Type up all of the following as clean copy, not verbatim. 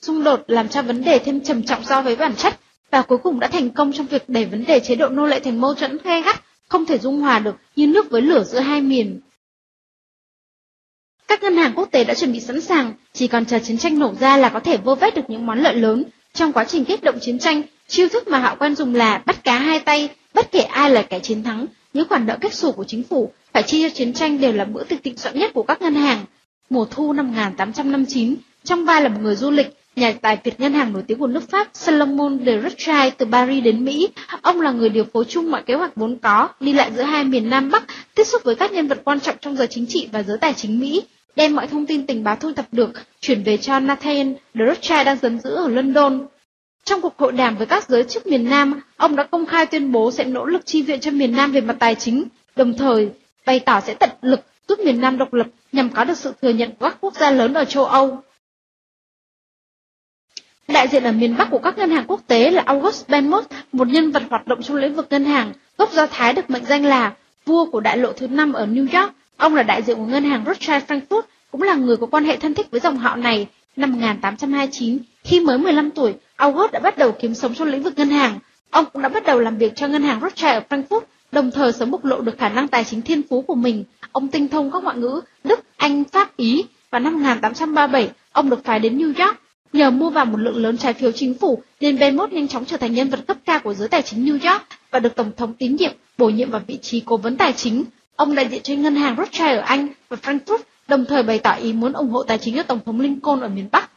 xung đột làm cho vấn đề thêm trầm trọng so với bản chất, và cuối cùng đã thành công trong việc đẩy vấn đề chế độ nô lệ thành mâu thuẫn gay gắt, không thể dung hòa được như nước với lửa giữa hai miền. Các ngân hàng quốc tế đã chuẩn bị sẵn sàng, chỉ còn chờ chiến tranh nổ ra là có thể vơ vét được những món lợi lớn. Trong quá trình kích động chiến tranh, chiêu thức mà họ quen dùng là bắt cá hai tay, bất kể ai là kẻ chiến thắng. Những khoản nợ kết xù của chính phủ phải chi cho chiến tranh đều là bữa tiệc thịnh soạn nhất của các ngân hàng. Mùa thu năm 1859, trong vai là một người du lịch, nhà tài phiệt ngân hàng nổi tiếng của nước Pháp Salomon de Rothschild từ Paris đến Mỹ, ông là người điều phối chung mọi kế hoạch vốn có, đi lại giữa hai miền Nam Bắc, tiếp xúc với các nhân vật quan trọng trong giới chính trị và giới tài chính Mỹ, đem mọi thông tin tình báo thu thập được chuyển về cho Nathaniel de Rothschild đang giam giữ ở London. Trong cuộc hội đàm với các giới chức miền Nam, ông đã công khai tuyên bố sẽ nỗ lực chi viện cho miền Nam về mặt tài chính, đồng thời bày tỏ sẽ tận lực giúp miền Nam độc lập nhằm có được sự thừa nhận của các quốc gia lớn ở châu Âu. Đại diện ở miền Bắc của các ngân hàng quốc tế là August Benmos, một nhân vật hoạt động trong lĩnh vực ngân hàng, gốc Do Thái được mệnh danh là vua của đại lộ thứ 5 ở New York. Ông là đại diện của ngân hàng Rothschild Frankfurt, cũng là người có quan hệ thân thích với dòng họ này. Năm 1829, khi mới 15 tuổi, August đã bắt đầu kiếm sống trong lĩnh vực ngân hàng. Ông cũng đã bắt đầu làm việc cho ngân hàng Rothschild ở Frankfurt, đồng thời sớm bộc lộ được khả năng tài chính thiên phú của mình. Ông tinh thông các ngoại ngữ Đức, Anh, Pháp, Ý, và năm 1837, ông được phái đến New York. Nhờ mua vào một lượng lớn trái phiếu chính phủ, nên Benmos nhanh chóng trở thành nhân vật cấp cao của giới tài chính New York và được Tổng thống tín nhiệm, bổ nhiệm vào vị trí cố vấn tài chính. Ông đại diện cho ngân hàng Rothschild ở Anh và Frankfurt, đồng thời bày tỏ ý muốn ủng hộ tài chính cho Tổng thống Lincoln ở miền Bắc.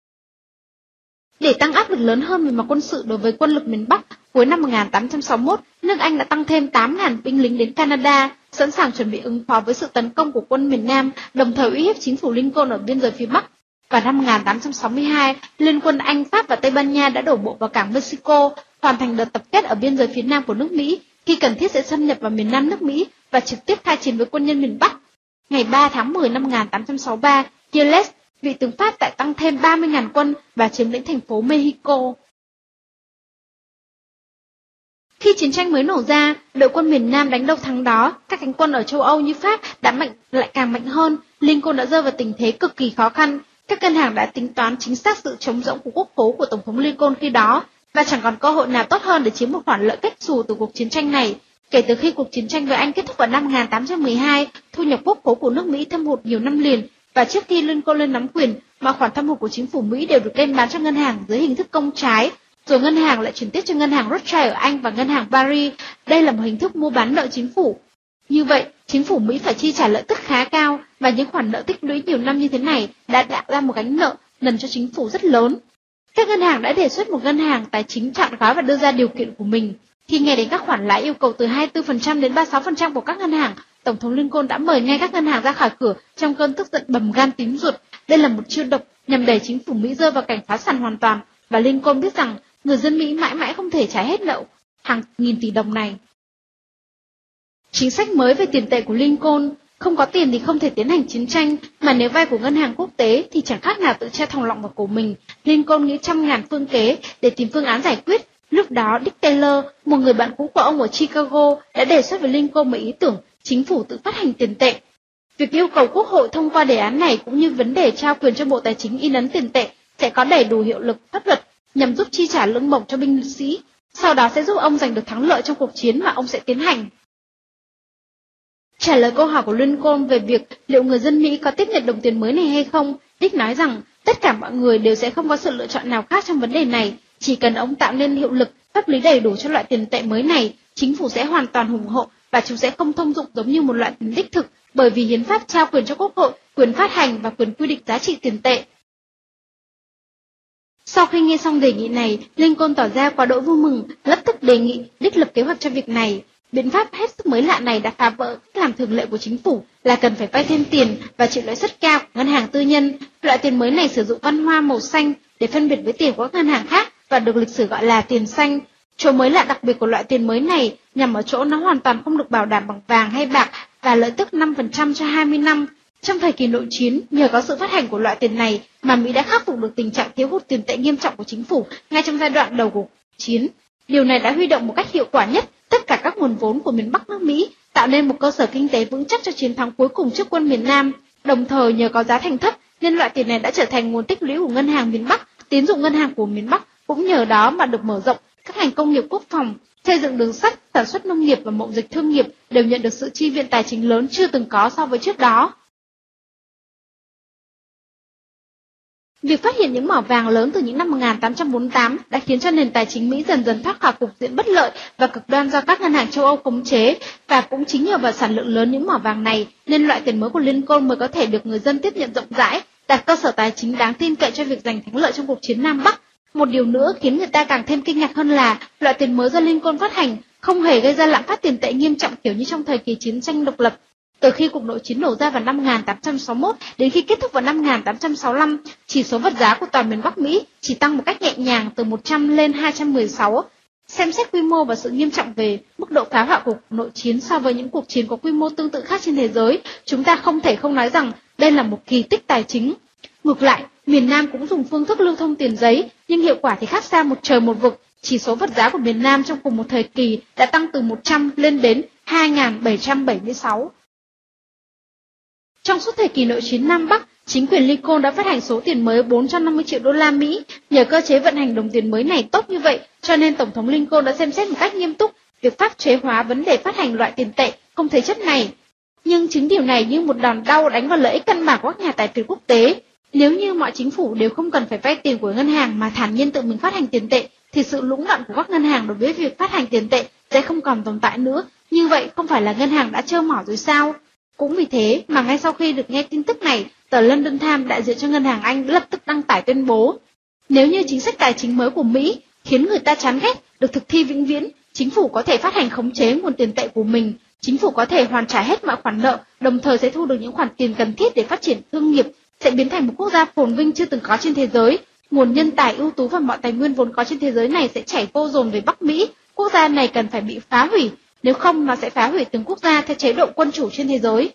Để tăng áp lực lớn hơn về mặt quân sự đối với quân lực miền Bắc, cuối năm 1861, nước Anh đã tăng thêm 8.000 binh lính đến Canada, sẵn sàng chuẩn bị ứng phó với sự tấn công của quân miền Nam, đồng thời uy hiếp chính phủ Lincoln ở biên giới phía Bắc. Vào năm 1862, Liên quân Anh, Pháp và Tây Ban Nha đã đổ bộ vào cảng Mexico, hoàn thành đợt tập kết ở biên giới phía Nam của nước Mỹ, khi cần thiết sẽ xâm nhập vào miền Nam nước Mỹ và trực tiếp khai chiến với quân nhân miền Bắc. Ngày 3 tháng 10 năm 1863, Giles, vị tướng Pháp lại tăng thêm 30.000 quân và chiếm lĩnh thành phố Mexico. Khi chiến tranh mới nổ ra, đội quân miền Nam đánh đâu thắng đó, các cánh quân ở châu Âu như Pháp đã lại càng mạnh hơn, Lincoln đã rơi vào tình thế cực kỳ khó khăn. Các ngân hàng đã tính toán chính xác sự trống rỗng của quốc khố của Tổng thống Lincoln khi đó, và chẳng còn cơ hội nào tốt hơn để chiếm một khoản lợi kết xù từ cuộc chiến tranh này. Kể từ khi cuộc chiến tranh với Anh kết thúc vào năm 1812, thu nhập quốc khố của nước Mỹ thâm hụt nhiều năm liền, và trước khi Lincoln lên nắm quyền, mọi khoản thâm hụt của chính phủ Mỹ đều được đem bán cho ngân hàng dưới hình thức công trái, rồi ngân hàng lại chuyển tiếp cho ngân hàng Rothschild ở Anh và ngân hàng Paris. Đây là một hình thức mua bán nợ chính phủ. Như vậy, chính phủ Mỹ phải chi trả lợi tức khá cao, và những khoản nợ tích lũy nhiều năm như thế này đã tạo ra một gánh nợ nần cho chính phủ rất lớn. Các ngân hàng đã đề xuất một ngân hàng tài chính chọn gói và đưa ra điều kiện của mình. Khi nghe đến các khoản lãi yêu cầu từ 24% đến 36% của các ngân hàng, Tổng thống Lincoln đã mời ngay các ngân hàng ra khỏi cửa trong cơn tức giận bầm gan tím ruột. Đây là một chiêu độc nhằm đẩy chính phủ Mỹ rơi vào cảnh phá sản hoàn toàn, và Lincoln biết rằng người dân Mỹ mãi mãi không thể trả hết nợ hàng nghìn tỷ đồng này. Chính sách mới về tiền tệ của Lincoln: không có tiền thì không thể tiến hành chiến tranh, mà nếu vay của ngân hàng quốc tế thì chẳng khác nào tự treo thòng lọng vào cổ mình. Lincoln nghĩ trăm ngàn phương kế để tìm phương án giải quyết. Lúc đó Dick Taylor, một người bạn cũ của ông ở Chicago, đã đề xuất với Lincoln một ý tưởng chính phủ tự phát hành tiền tệ. Việc yêu cầu Quốc hội thông qua đề án này cũng như vấn đề trao quyền cho Bộ Tài chính in ấn tiền tệ sẽ có đầy đủ hiệu lực pháp luật nhằm giúp chi trả lương bổng cho binh sĩ, sau đó sẽ giúp ông giành được thắng lợi trong cuộc chiến mà ông sẽ tiến hành. Trả lời câu hỏi của Lincoln về việc liệu người dân Mỹ có tiếp nhận đồng tiền mới này hay không, Dick nói rằng tất cả mọi người đều sẽ không có sự lựa chọn nào khác trong vấn đề này. Chỉ cần ông tạo nên hiệu lực pháp lý đầy đủ cho loại tiền tệ mới này, chính phủ sẽ hoàn toàn ủng hộ và chúng sẽ không thông dụng giống như một loại tiền đích thực, bởi vì hiến pháp trao quyền cho Quốc hội quyền phát hành và quyền quy định giá trị tiền tệ. Sau khi nghe xong đề nghị này, Lincoln tỏ ra quá đỗi vui mừng, lập tức đề nghị Dick lập kế hoạch cho việc này. Biện pháp hết sức mới lạ này đã phá vỡ cách làm thường lệ của chính phủ là cần phải vay thêm tiền và chịu lãi suất cao của ngân hàng tư nhân. Loại tiền mới này sử dụng văn hoa màu xanh để phân biệt với tiền của các ngân hàng khác và được lịch sử gọi là tiền xanh. Chỗ mới lạ đặc biệt của loại tiền mới này nhằm ở chỗ nó hoàn toàn không được bảo đảm bằng vàng hay bạc và lợi tức 5% cho 20 năm. Trong thời kỳ nội chiến, nhờ có sự phát hành của loại tiền này mà Mỹ đã khắc phục được tình trạng thiếu hụt tiền tệ nghiêm trọng của chính phủ ngay trong giai đoạn đầu của cuộc chiến. Điều này đã huy động một cách hiệu quả nhất tất cả các nguồn vốn của miền Bắc nước Mỹ, tạo nên một cơ sở kinh tế vững chắc cho chiến thắng cuối cùng trước quân miền Nam. Đồng thời nhờ có giá thành thấp nên loại tiền này đã trở thành nguồn tích lũy của ngân hàng miền Bắc, tín dụng ngân hàng của miền Bắc cũng nhờ đó mà được mở rộng, các ngành công nghiệp quốc phòng, xây dựng đường sắt, sản xuất nông nghiệp và mậu dịch thương nghiệp đều nhận được sự chi viện tài chính lớn chưa từng có so với trước đó. Việc phát hiện những mỏ vàng lớn từ những năm 1848 đã khiến cho nền tài chính Mỹ dần dần thoát khỏi cục diện bất lợi và cực đoan do các ngân hàng châu Âu khống chế, và cũng chính nhờ vào sản lượng lớn những mỏ vàng này nên loại tiền mới của Lincoln mới có thể được người dân tiếp nhận rộng rãi, đặt cơ sở tài chính đáng tin cậy cho việc giành thắng lợi trong cuộc chiến Nam Bắc. Một điều nữa khiến người ta càng thêm kinh ngạc hơn là loại tiền mới do Lincoln phát hành không hề gây ra lạm phát tiền tệ nghiêm trọng kiểu như trong thời kỳ chiến tranh độc lập. Từ khi cuộc nội chiến nổ ra vào năm 1861 đến khi kết thúc vào năm 1865, chỉ số vật giá của toàn miền Bắc Mỹ chỉ tăng một cách nhẹ nhàng từ 100 lên 216. Xem xét quy mô và sự nghiêm trọng về mức độ phá hoại của cuộc nội chiến so với những cuộc chiến có quy mô tương tự khác trên thế giới, chúng ta không thể không nói rằng đây là một kỳ tích tài chính. Ngược lại, miền Nam cũng dùng phương thức lưu thông tiền giấy, nhưng hiệu quả thì khác xa một trời một vực. Chỉ số vật giá của miền Nam trong cùng một thời kỳ đã tăng từ 100 lên đến 2.776. Trong suốt thời kỳ nội chiến Nam Bắc, chính quyền Lincoln đã phát hành số tiền mới 450 triệu đô la Mỹ. Nhờ cơ chế vận hành đồng tiền mới này tốt như vậy, cho nên Tổng thống Lincoln đã xem xét một cách nghiêm túc việc pháp chế hóa vấn đề phát hành loại tiền tệ không thế chấp này. Nhưng chính điều này như một đòn đau đánh vào lợi ích căn bản của các nhà tài phiệt quốc tế. Nếu như mọi chính phủ đều không cần phải vay tiền của ngân hàng mà thản nhiên tự mình phát hành tiền tệ, thì sự lũng đoạn của các ngân hàng đối với việc phát hành tiền tệ sẽ không còn tồn tại nữa. Như vậy không phải là ngân hàng đã trơ mỏ rồi sao? Cũng vì thế mà ngay sau khi được nghe tin tức này, tờ London Times đại diện cho ngân hàng Anh lập tức đăng tải tuyên bố: nếu như chính sách tài chính mới của Mỹ khiến người ta chán ghét được thực thi vĩnh viễn, chính phủ có thể phát hành khống chế nguồn tiền tệ của mình, chính phủ có thể hoàn trả hết mọi khoản nợ, đồng thời sẽ thu được những khoản tiền cần thiết để phát triển thương nghiệp, sẽ biến thành một quốc gia phồn vinh chưa từng có trên thế giới. Nguồn nhân tài ưu tú và mọi tài nguyên vốn có trên thế giới này sẽ chảy vô dồn về Bắc Mỹ. Quốc gia này cần phải bị phá hủy, nếu không nó sẽ phá hủy từng quốc gia theo chế độ quân chủ trên thế giới.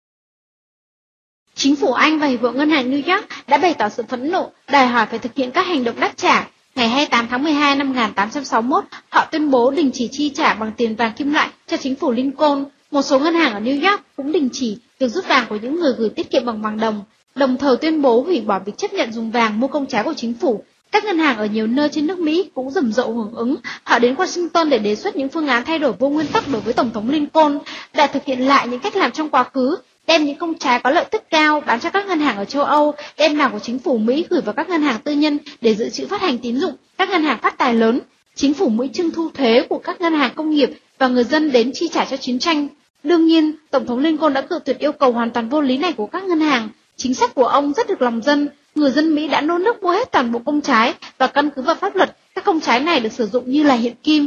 Chính phủ Anh và Hiệp hội Ngân hàng New York đã bày tỏ sự phẫn nộ, đòi hỏi phải thực hiện các hành động đáp trả. Ngày 28 tháng 12 năm 1861, họ tuyên bố đình chỉ chi trả bằng tiền vàng kim loại cho chính phủ Lincoln. Một số ngân hàng ở New York cũng đình chỉ việc rút vàng của những người gửi tiết kiệm bằng vàng đồng, đồng thời tuyên bố hủy bỏ việc chấp nhận dùng vàng mua công trái của chính phủ. Các ngân hàng ở nhiều nơi trên nước Mỹ cũng rầm rộ hưởng ứng. Họ đến Washington để đề xuất những phương án thay đổi vô nguyên tắc đối với Tổng thống Lincoln, đã thực hiện lại những cách làm trong quá khứ, đem những công trái có lợi tức cao bán cho các ngân hàng ở châu Âu, đem vàng của chính phủ Mỹ gửi vào các ngân hàng tư nhân để dự trữ phát hành tín dụng, các ngân hàng phát tài lớn. Chính phủ Mỹ trưng thu thuế của các ngân hàng công nghiệp và người dân đến chi trả cho chiến tranh. Đương nhiên, Tổng thống Lincoln đã cự tuyệt yêu cầu hoàn toàn vô lý này của các ngân hàng. Chính sách của ông rất được lòng dân, người dân Mỹ đã nô nức mua hết toàn bộ công trái và căn cứ vào pháp luật, các công trái này được sử dụng như là hiện kim.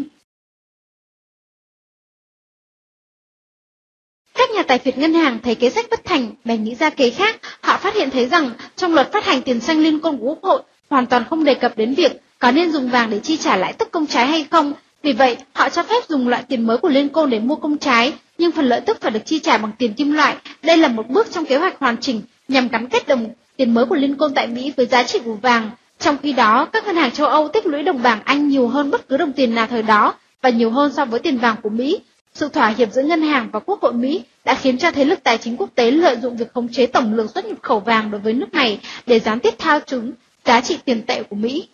Các nhà tài phiệt ngân hàng thấy kế sách bất thành, bèn nghĩ ra kế khác. Họ phát hiện thấy rằng trong luật phát hành tiền xanh Lincoln của Quốc hội hoàn toàn không đề cập đến việc có nên dùng vàng để chi trả lãi tức công trái hay không. Vì vậy, họ cho phép dùng loại tiền mới của Lincoln để mua công trái, nhưng phần lợi tức phải được chi trả bằng tiền kim loại. Đây là một bước trong kế hoạch hoàn chỉnh nhằm gắn kết đồng tiền mới của Lincoln tại Mỹ với giá trị của vàng. Trong khi đó, các ngân hàng châu Âu tích lũy đồng bảng Anh nhiều hơn bất cứ đồng tiền nào thời đó và nhiều hơn so với tiền vàng của Mỹ. Sự thỏa hiệp giữa ngân hàng và Quốc hội Mỹ đã khiến cho thế lực tài chính quốc tế lợi dụng việc khống chế tổng lượng xuất nhập khẩu vàng đối với nước này để gián tiếp thao túng giá trị tiền tệ của Mỹ.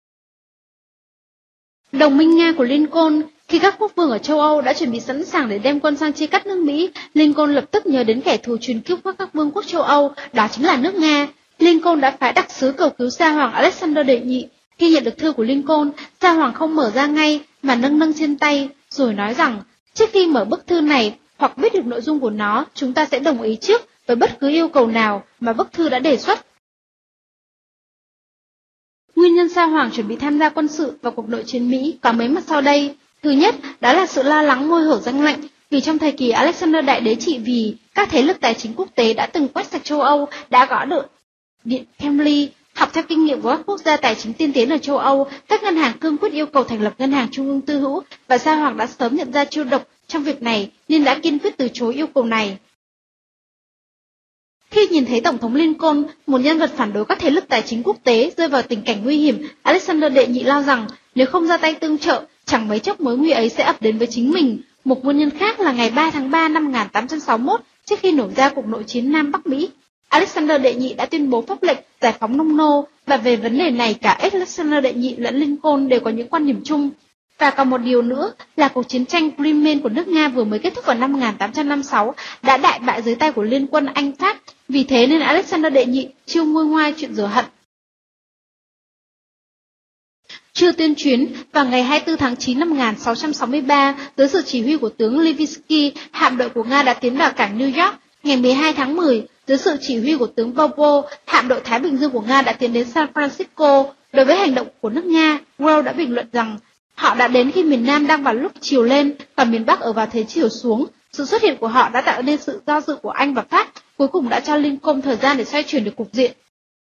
Đồng minh Nga của Lincoln. Khi các quốc vương ở châu Âu đã chuẩn bị sẵn sàng để đem quân sang chia cắt nước Mỹ, Lincoln lập tức nhớ đến kẻ thù truyền kiếp của các vương quốc châu Âu, đó chính là nước Nga. Lincoln đã phái đặc sứ cầu cứu Sa hoàng Alexander đệ nhị. Khi nhận được thư của Lincoln, Sa hoàng không mở ra ngay mà nâng trên tay, rồi nói rằng trước khi mở bức thư này hoặc biết được nội dung của nó, chúng ta sẽ đồng ý trước với bất cứ yêu cầu nào mà bức thư đã đề xuất. Nguyên nhân Sa hoàng chuẩn bị tham gia quân sự vào cuộc nội chiến Mỹ có mấy mặt sau đây. Thứ nhất, đó là sự lo lắng môi hở danh lệnh, vì trong thời kỳ Alexander Đại Đế trị vì, các thế lực tài chính quốc tế đã từng quét sạch châu Âu, đã gõ được Điện Kremlin. Học theo kinh nghiệm của các quốc gia tài chính tiên tiến ở châu Âu, các ngân hàng cương quyết yêu cầu thành lập ngân hàng trung ương tư hữu, và Sa hoàng đã sớm nhận ra chiêu độc trong việc này nên đã kiên quyết từ chối yêu cầu này. Khi nhìn thấy Tổng thống Lincoln, một nhân vật phản đối các thế lực tài chính quốc tế, rơi vào tình cảnh nguy hiểm, Alexander đệ nhị lo rằng nếu không ra tay tương trợ, chẳng mấy chốc mối nguy ấy sẽ ập đến với chính mình. Một nguyên nhân khác là ngày 3 tháng 3 năm 1861, trước khi nổ ra cuộc nội chiến Nam Bắc Mỹ, Alexander đệ nhị đã tuyên bố pháp lệnh giải phóng nông nô, và về vấn đề này cả Alexander đệ nhị lẫn Lincoln đều có những quan điểm chung. Và còn một điều nữa là cuộc chiến tranh Crimean của nước Nga vừa mới kết thúc vào năm 1856 đã đại bại dưới tay của liên quân Anh-Pháp, vì thế nên Alexander đệ nhị chưa nguôi ngoai chuyện rửa hận. Chưa tuyên chuyến, vào ngày 24 tháng 9 năm 1663, dưới sự chỉ huy của tướng Levitsky, hạm đội của Nga đã tiến vào cảng New York. Ngày 12 tháng 10, dưới sự chỉ huy của tướng Bobo, hạm đội Thái Bình Dương của Nga đã tiến đến San Francisco. Đối với hành động của nước Nga, Grohl đã bình luận rằng họ đã đến khi miền Nam đang vào lúc chiều lên và miền Bắc ở vào thế chiều xuống. Sự xuất hiện của họ đã tạo nên sự do dự của Anh và Pháp, cuối cùng đã cho Lincoln thời gian để xoay chuyển được cục diện.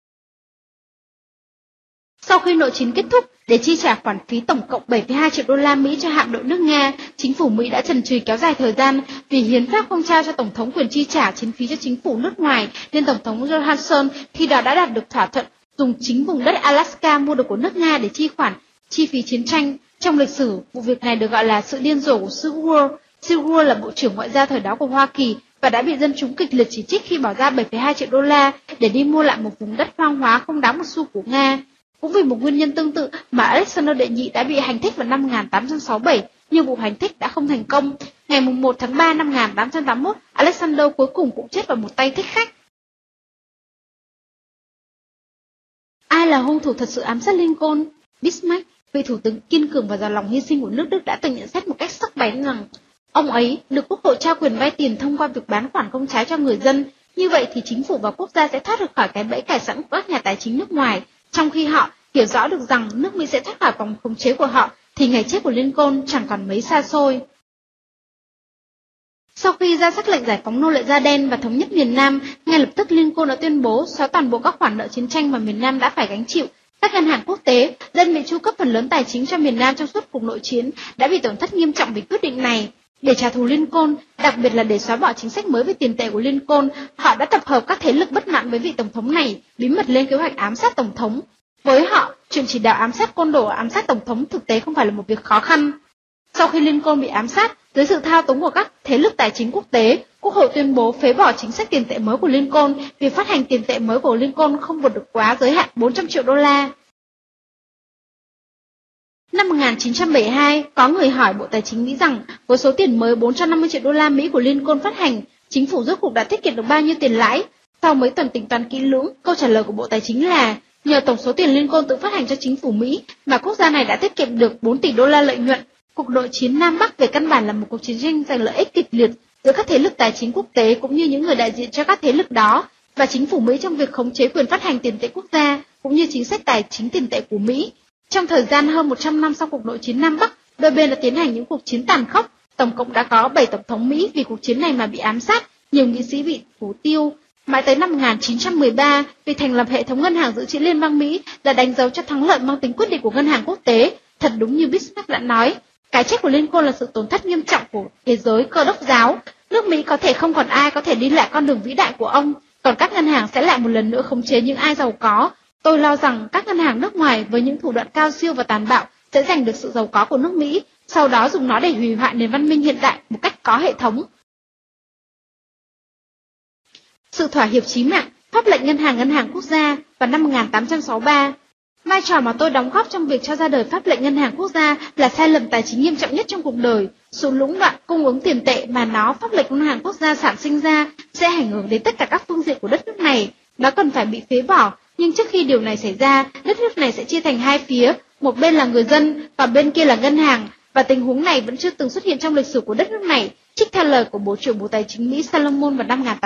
Sau khi nội chiến kết thúc, để chi trả khoản phí tổng cộng 7,2 triệu đô la Mỹ cho hạm đội nước Nga, chính phủ Mỹ đã chần chừ kéo dài thời gian vì hiến pháp không trao cho tổng thống quyền chi trả chiến phí cho chính phủ nước ngoài, nên tổng thống Johnson khi đó đã đạt được thỏa thuận dùng chính vùng đất Alaska mua được của nước Nga để chi phí chiến tranh. Trong lịch sử, vụ việc này được gọi là sự điên rồ của Seward. Seward là bộ trưởng ngoại giao thời đó của Hoa Kỳ và đã bị dân chúng kịch liệt chỉ trích khi bỏ ra 7,2 triệu đô la để đi mua lại một vùng đất hoang hóa không đáng một xu của Nga. Cũng vì một nguyên nhân tương tự mà Alexander đệ nhị đã bị hành thích vào năm 1867, nhưng vụ hành thích đã không thành công. Ngày 1 tháng 3 năm 1881, Alexander cuối cùng cũng chết vào một tay thích khách. Ai là hung thủ thật sự ám sát Lincoln? Bismarck, vị thủ tướng kiên cường và giàu lòng hy sinh của nước Đức, đã từng nhận xét một cách sắc bén rằng ông ấy được quốc hội trao quyền vay tiền thông qua việc bán khoản công trái cho người dân. Như vậy thì chính phủ và quốc gia sẽ thoát được khỏi cái bẫy cài sẵn của các nhà tài chính nước ngoài. Trong khi họ hiểu rõ được rằng nước Mỹ sẽ thoát khỏi vòng khống chế của họ, thì ngày chết của Lincoln chẳng còn mấy xa xôi. Sau khi ra sắc lệnh giải phóng nô lệ da đen và thống nhất miền Nam, ngay lập tức Lincoln đã tuyên bố xóa toàn bộ các khoản nợ chiến tranh mà miền Nam đã phải gánh chịu. Các ngân hàng quốc tế, dân Mỹ chu cấp phần lớn tài chính cho miền Nam trong suốt cuộc nội chiến đã bị tổn thất nghiêm trọng vì quyết định này. Để trả thù Lincoln, đặc biệt là để xóa bỏ chính sách mới về tiền tệ của Lincoln, họ đã tập hợp các thế lực bất mãn với vị tổng thống này, bí mật lên kế hoạch ám sát tổng thống. Với họ, chuyện chỉ đạo ám sát côn đồ, ám sát tổng thống thực tế không phải là một việc khó khăn. Sau khi Lincoln bị ám sát, dưới sự thao túng của các thế lực tài chính quốc tế, Quốc hội tuyên bố phế bỏ chính sách tiền tệ mới của Lincoln. Việc phát hành tiền tệ mới của Lincoln không vượt được quá giới hạn 400 triệu đô la. Năm 1972, có người hỏi Bộ Tài chính Mỹ rằng với số tiền mới 450 triệu đô la Mỹ của Lincoln phát hành, chính phủ rốt cuộc đã tiết kiệm được bao nhiêu tiền lãi? Sau mấy tuần tính toán kỹ lưỡng, câu trả lời của Bộ Tài chính là nhờ tổng số tiền Lincoln tự phát hành cho chính phủ Mỹ mà quốc gia này đã tiết kiệm được 4 tỷ đô la lợi nhuận. Cuộc nội chiến Nam Bắc về căn bản là một cuộc chiến tranh giành lợi ích kịch liệt giữa các thế lực tài chính quốc tế cũng như những người đại diện cho các thế lực đó và chính phủ Mỹ trong việc khống chế quyền phát hành tiền tệ quốc gia cũng như chính sách tài chính tiền tệ của Mỹ. Trong thời gian hơn 100 năm sau cuộc nội chiến Nam Bắc, đôi bên đã tiến hành những cuộc chiến tàn khốc. Tổng cộng đã có 7 tổng thống Mỹ vì cuộc chiến này mà bị ám sát, nhiều nghị sĩ bị thủ tiêu. Mãi tới năm 1913, việc thành lập hệ thống ngân hàng dự trữ liên bang Mỹ đã đánh dấu cho thắng lợi mang tính quyết định của ngân hàng quốc tế. Thật đúng như Bismarck đã nói, cái chết của Lincoln là sự tổn thất nghiêm trọng của thế giới Cơ đốc giáo. Nước Mỹ có thể không còn ai có thể đi lại con đường vĩ đại của ông, còn các ngân hàng sẽ lại một lần nữa khống chế những ai giàu có. Tôi lo rằng các ngân hàng nước ngoài với những thủ đoạn cao siêu và tàn bạo sẽ giành được sự giàu có của nước Mỹ, sau đó dùng nó để hủy hoại nền văn minh hiện đại một cách có hệ thống. Sự thỏa hiệp chí mạng, pháp lệnh ngân hàng quốc gia vào năm 1863. Vai trò mà tôi đóng góp trong việc cho ra đời pháp lệnh ngân hàng quốc gia là sai lầm tài chính nghiêm trọng nhất trong cuộc đời. Sự lũng đoạn cung ứng tiền tệ mà pháp lệnh ngân hàng quốc gia sản sinh ra sẽ ảnh hưởng đến tất cả các phương diện của đất nước này. Nó cần phải bị phế bỏ, nhưng trước khi điều này xảy ra, đất nước này sẽ chia thành hai phía, một bên là người dân và bên kia là ngân hàng, và tình huống này vẫn chưa từng xuất hiện trong lịch sử của đất nước này, trích theo lời của Bộ trưởng Bộ Tài chính Mỹ Salomon vào năm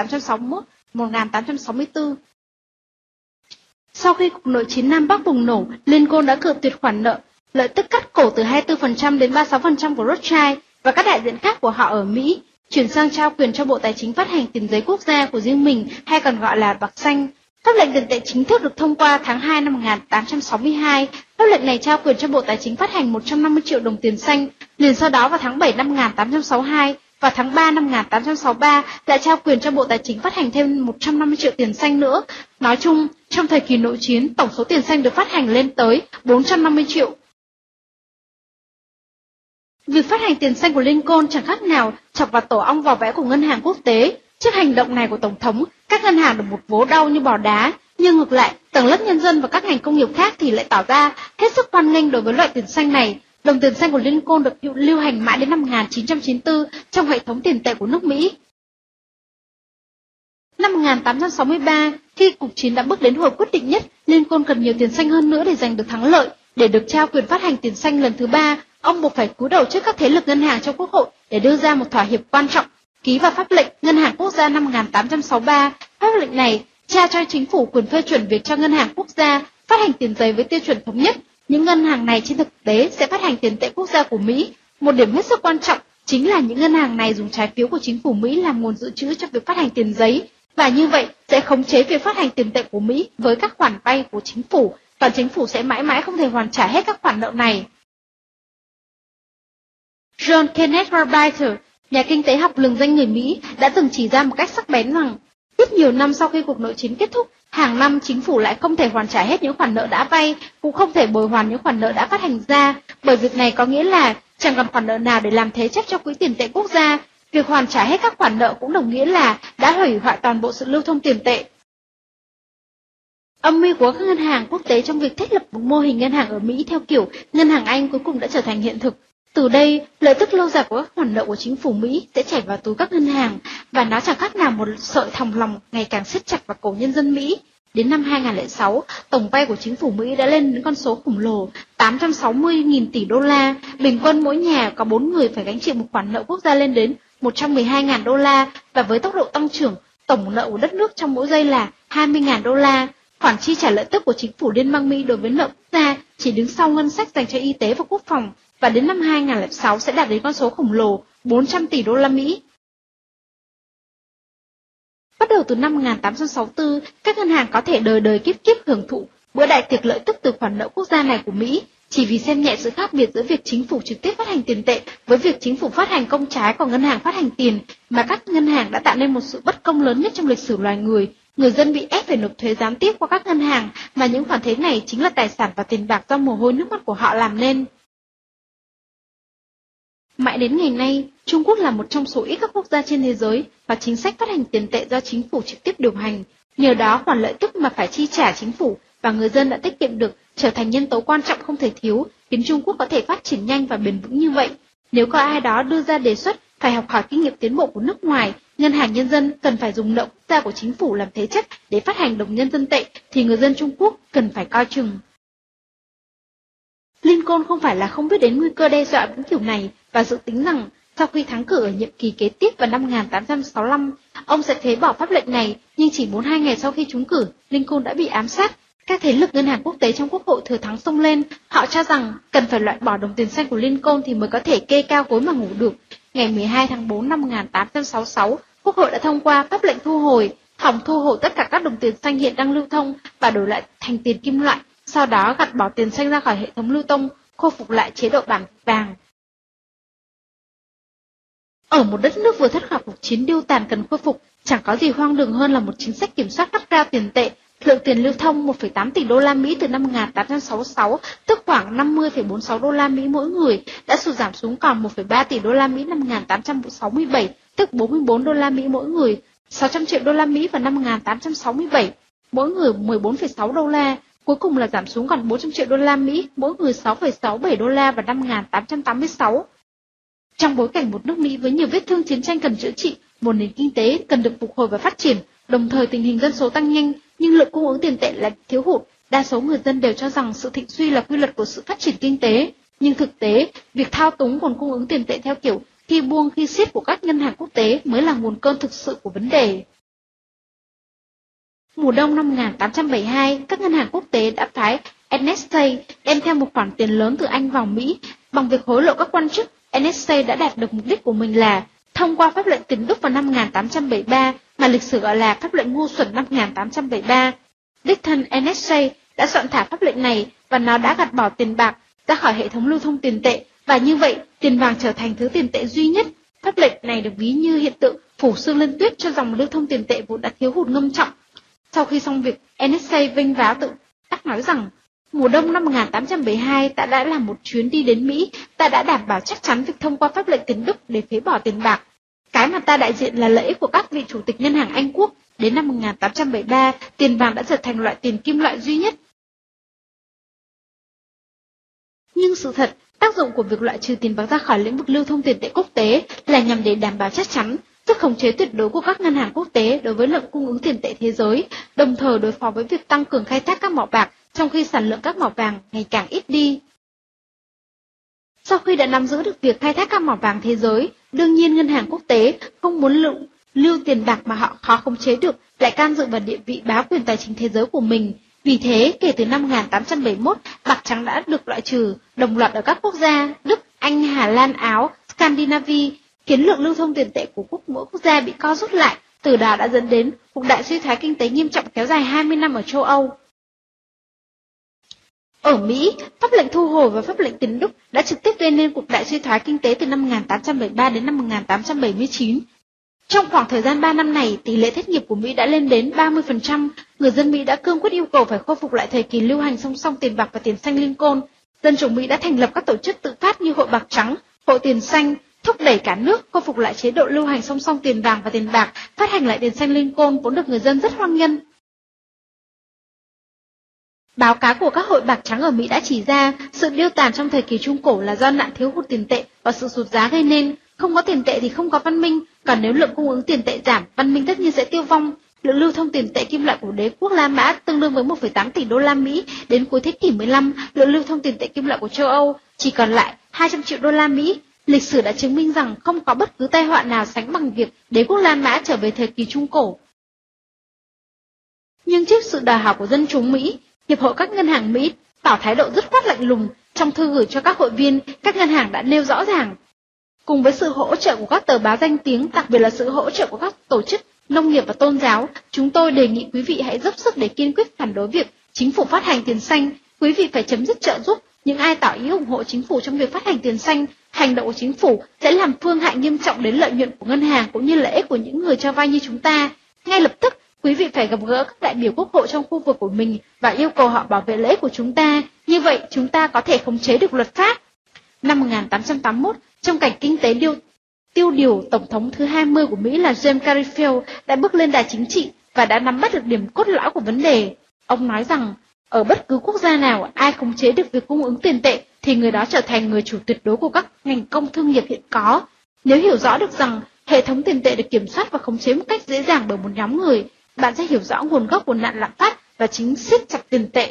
1864. Sau khi cuộc nội chiến Nam Bắc bùng nổ, Lincoln đã cự tuyệt khoản nợ, lợi tức cắt cổ từ 24% đến 36% của Rothschild và các đại diện khác của họ ở Mỹ, chuyển sang trao quyền cho Bộ Tài chính phát hành tiền giấy quốc gia của riêng mình, hay còn gọi là bạc xanh. Pháp lệnh tiền tệ chính thức được thông qua tháng 2 năm 1862. Pháp lệnh này trao quyền cho Bộ Tài chính phát hành 150 triệu đồng tiền xanh. Liền sau đó vào tháng 7 năm 1862 và tháng 3 năm 1863 lại trao quyền cho Bộ Tài chính phát hành thêm 150 triệu tiền xanh nữa. Nói chung, trong thời kỳ nội chiến, tổng số tiền xanh được phát hành lên tới 450 triệu. Việc phát hành tiền xanh của Lincoln chẳng khác nào chọc vào tổ ong vò vẽ của ngân hàng quốc tế. Trước hành động này của Tổng thống, các ngân hàng được một vố đau như bò đá, nhưng ngược lại, tầng lớp nhân dân và các ngành công nghiệp khác thì lại tỏ ra hết sức hoan nghênh đối với loại tiền xanh này. Đồng tiền xanh của Lincoln được lưu hành mãi đến năm 1994 trong hệ thống tiền tệ của nước Mỹ. Năm 1863, khi cuộc chiến đã bước đến hồi quyết định nhất, Lincoln cần nhiều tiền xanh hơn nữa để giành được thắng lợi. Để được trao quyền phát hành tiền xanh lần thứ 3, ông buộc phải cúi đầu trước các thế lực ngân hàng trong quốc hội để đưa ra một thỏa hiệp quan trọng, ký vào pháp lệnh Ngân hàng Quốc gia năm 1863. Pháp lệnh này trao cho chính phủ quyền phê chuẩn việc cho ngân hàng quốc gia phát hành tiền giấy với tiêu chuẩn thống nhất. Những ngân hàng này trên thực tế sẽ phát hành tiền tệ quốc gia của Mỹ. Một điểm hết sức quan trọng chính là những ngân hàng này dùng trái phiếu của chính phủ Mỹ làm nguồn dự trữ cho việc phát hành tiền giấy, và như vậy sẽ khống chế việc phát hành tiền tệ của Mỹ với các khoản vay của chính phủ, và chính phủ sẽ mãi mãi không thể hoàn trả hết các khoản nợ này. John Kenneth Galbraith, nhà kinh tế học lừng danh người Mỹ, đã từng chỉ ra một cách sắc bén rằng rất nhiều năm sau khi cuộc nội chiến kết thúc, hàng năm chính phủ lại không thể hoàn trả hết những khoản nợ đã vay, cũng không thể bồi hoàn những khoản nợ đã phát hành ra, bởi việc này có nghĩa là chẳng còn khoản nợ nào để làm thế chấp cho quỹ tiền tệ quốc gia. Việc hoàn trả hết các khoản nợ cũng đồng nghĩa là đã hủy hoại toàn bộ sự lưu thông tiền tệ. Âm mưu của các ngân hàng quốc tế trong việc thiết lập một mô hình ngân hàng ở Mỹ theo kiểu ngân hàng Anh cuối cùng đã trở thành hiện thực. Từ đây, lợi tức lâu dài của các khoản nợ của chính phủ Mỹ sẽ chảy vào túi các ngân hàng, và nó chẳng khác nào một sợi thòng lòng ngày càng siết chặt vào cổ nhân dân Mỹ. Đến năm 2006, tổng vay của chính phủ Mỹ đã lên đến con số khổng lồ 860.000 tỷ đô la, bình quân mỗi nhà có 4 người phải gánh chịu một khoản nợ quốc gia lên đến 112.000 đô la, và với tốc độ tăng trưởng, tổng nợ của đất nước trong mỗi giây là 20.000 đô la. Khoản chi trả lợi tức của chính phủ Liên bang Mỹ đối với nợ quốc gia chỉ đứng sau ngân sách dành cho y tế và quốc phòng, và đến năm 2006 sẽ đạt đến con số khổng lồ 400 tỷ đô la Mỹ. Bắt đầu từ năm 1864, các ngân hàng có thể đời đời kiếp kiếp hưởng thụ bữa đại tiệc lợi tức từ khoản nợ quốc gia này của Mỹ, chỉ vì xem nhẹ sự khác biệt giữa việc chính phủ trực tiếp phát hành tiền tệ với việc chính phủ phát hành công trái của ngân hàng phát hành tiền, mà các ngân hàng đã tạo nên một sự bất công lớn nhất trong lịch sử loài người. Người dân bị ép phải nộp thuế gián tiếp qua các ngân hàng, mà những khoản thuế này chính là tài sản và tiền bạc do mồ hôi nước mắt của họ làm nên. Mãi đến ngày nay, Trung Quốc là một trong số ít các quốc gia trên thế giới và chính sách phát hành tiền tệ do chính phủ trực tiếp điều hành. Nhờ đó, khoản lợi tức mà phải chi trả chính phủ và người dân đã tiết kiệm được trở thành nhân tố quan trọng không thể thiếu, khiến Trung Quốc có thể phát triển nhanh và bền vững như vậy. Nếu có ai đó đưa ra đề xuất phải học hỏi kinh nghiệm tiến bộ của nước ngoài, ngân hàng nhân dân cần phải dùng nợ quốc gia của chính phủ làm thế chấp để phát hành đồng nhân dân tệ, thì người dân Trung Quốc cần phải coi chừng. Lincoln không phải là không biết đến nguy cơ đe dọa những kiểu này, và dự tính rằng sau khi thắng cử ở nhiệm kỳ kế tiếp vào năm 1865, ông sẽ phế bỏ pháp lệnh này, nhưng chỉ 42 ngày sau khi trúng cử, Lincoln đã bị ám sát. Các thế lực ngân hàng quốc tế trong quốc hội thừa thắng xông lên, họ cho rằng cần phải loại bỏ đồng tiền xanh của Lincoln thì mới có thể kê cao gối mà ngủ được. Ngày 12 tháng 4 năm 1866, Quốc hội đã thông qua pháp lệnh thu hồi, hòng thu hồi tất cả các đồng tiền xanh hiện đang lưu thông và đổi lại thành tiền kim loại, sau đó gạt bỏ tiền xanh ra khỏi hệ thống lưu thông, khôi phục lại chế độ bảng vàng. Ở một đất nước vừa thoát khỏi cuộc chiến điêu tàn cần khôi phục, chẳng có gì hoang đường hơn là một chính sách kiểm soát gắt gao tiền tệ. Lượng tiền lưu thông 1,8 tỷ đô la Mỹ từ năm 1866, tức khoảng 50,46 đô la Mỹ mỗi người, đã sụt giảm xuống còn 1,3 tỷ đô la Mỹ năm 1867, tức 44 đô la Mỹ mỗi người, 600 triệu đô la Mỹ vào năm 1867, mỗi người 14,6 đô la, cuối cùng là giảm xuống còn 400 triệu đô la Mỹ, mỗi người 6,67 đô la vào năm 1886. Trong bối cảnh một nước Mỹ với nhiều vết thương chiến tranh cần chữa trị, một nền kinh tế cần được phục hồi và phát triển, đồng thời tình hình dân số tăng nhanh, nhưng lượng cung ứng tiền tệ lại thiếu hụt, đa số người dân đều cho rằng sự thịnh suy là quy luật của sự phát triển kinh tế. Nhưng thực tế, việc thao túng nguồn cung ứng tiền tệ theo kiểu khi buông khi siết của các ngân hàng quốc tế mới là nguồn cơn thực sự của vấn đề. Mùa đông năm 1872, các ngân hàng quốc tế đã phái NSA đem theo một khoản tiền lớn từ Anh vào Mỹ. Bằng việc hối lộ các quan chức, NSA đã đạt được mục đích của mình là thông qua pháp lệnh tiền Đức vào năm 1873, mà lịch sử gọi là pháp lệnh ngu xuẩn năm 1873. Đích thân NSA đã soạn thảo pháp lệnh này và nó đã gạt bỏ tiền bạc ra khỏi hệ thống lưu thông tiền tệ, và như vậy tiền vàng trở thành thứ tiền tệ duy nhất. Pháp lệnh này được ví như hiện tượng phủ sương lên tuyết cho dòng lưu thông tiền tệ vốn đã thiếu hụt nghiêm trọng. Sau khi xong việc, NSA vênh váo tự đắc nói rằng mùa đông năm 1872 ta đã làm một chuyến đi đến Mỹ, ta đã đảm bảo chắc chắn việc thông qua pháp lệnh tiền Đức để phế bỏ tiền bạc. Cái mà ta đại diện là lợi ích của các vị chủ tịch ngân hàng Anh Quốc. Đến năm 1873, tiền vàng đã trở thành loại tiền kim loại duy nhất. Nhưng sự thật, tác dụng của việc loại trừ tiền vàng ra khỏi lĩnh vực lưu thông tiền tệ quốc tế là nhằm để đảm bảo chắc chắn sức khống chế tuyệt đối của các ngân hàng quốc tế đối với lượng cung ứng tiền tệ thế giới, đồng thời đối phó với việc tăng cường khai thác các mỏ bạc trong khi sản lượng các mỏ vàng ngày càng ít đi. Sau khi đã nắm giữ được việc khai thác các mỏ vàng thế giới, đương nhiên ngân hàng quốc tế không muốn lưu tiền bạc mà họ khó khống chế được lại can dự vào địa vị bá quyền tài chính thế giới của mình. Vì thế, kể từ năm 1871, bạc trắng đã được loại trừ đồng loạt ở các quốc gia Đức, Anh, Hà Lan, Áo, Scandinavia, khiến lượng lưu thông tiền tệ của mỗi quốc gia bị co rút lại, từ đó đã dẫn đến cuộc đại suy thoái kinh tế nghiêm trọng kéo dài 20 năm ở châu Âu. Ở Mỹ, pháp lệnh thu hồi và pháp lệnh tiền Đức đã trực tiếp gây nên cuộc đại suy thoái kinh tế từ năm 1873 đến năm 1879. Trong khoảng thời gian 3 năm này, tỷ lệ thất nghiệp của Mỹ đã lên đến 30%, người dân Mỹ đã cương quyết yêu cầu phải khôi phục lại thời kỳ lưu hành song song tiền bạc và tiền xanh Lincoln. Dân chúng Mỹ đã thành lập các tổ chức tự phát như Hội Bạc Trắng, Hội Tiền Xanh, thúc đẩy cả nước khôi phục lại chế độ lưu hành song song tiền vàng và tiền bạc, phát hành lại tiền xanh Lincoln vốn được người dân rất hoan nghênh. Báo cáo của các hội bạc trắng ở Mỹ đã chỉ ra sự điêu tàn trong thời kỳ Trung Cổ là do nạn thiếu hụt tiền tệ và sự sụt giá gây nên. Không có tiền tệ thì không có văn minh, còn nếu lượng cung ứng tiền tệ giảm, văn minh tất nhiên sẽ tiêu vong. Lượng lưu thông tiền tệ kim loại của đế quốc La Mã tương đương với 1,8 tỷ đô la Mỹ. Đến cuối thế kỷ 15, lượng lưu thông tiền tệ kim loại của châu Âu chỉ còn lại 200 triệu đô la Mỹ. Lịch sử đã chứng minh rằng không có bất cứ tai họa nào sánh bằng việc đế quốc La Mã trở về thời kỳ Trung Cổ. Nhưng trước sự đòi hỏi của dân chúng Mỹ, Hiệp hội các ngân hàng Mỹ tỏ thái độ dứt khoát lạnh lùng. Trong thư gửi cho các hội viên, các ngân hàng đã nêu rõ ràng. Cùng với sự hỗ trợ của các tờ báo danh tiếng, đặc biệt là sự hỗ trợ của các tổ chức nông nghiệp và tôn giáo, chúng tôi đề nghị quý vị hãy dốc sức để kiên quyết phản đối việc chính phủ phát hành tiền xanh. Quý vị phải chấm dứt trợ giúp những ai tỏ ý ủng hộ chính phủ trong việc phát hành tiền xanh. Hành động của chính phủ sẽ làm phương hại nghiêm trọng đến lợi nhuận của ngân hàng cũng như lợi ích của những người cho vay như chúng ta. Ngay lập tức, quý vị phải gặp gỡ các đại biểu quốc hội trong khu vực của mình và yêu cầu họ bảo vệ lợi ích của chúng ta. Như vậy, chúng ta có thể khống chế được luật pháp. Năm 1881, trong cảnh kinh tế tiêu điều, Tổng thống thứ 20 của Mỹ là James Garfield đã bước lên đài chính trị và đã nắm bắt được điểm cốt lõi của vấn đề. Ông nói rằng, ở bất cứ quốc gia nào ai khống chế được việc cung ứng tiền tệ thì người đó trở thành người chủ tuyệt đối của các ngành công thương nghiệp hiện có. Nếu hiểu rõ được rằng hệ thống tiền tệ được kiểm soát và khống chế một cách dễ dàng bởi một nhóm người, bạn sẽ hiểu rõ nguồn gốc của nạn lạm phát và chính siết chặt tiền tệ.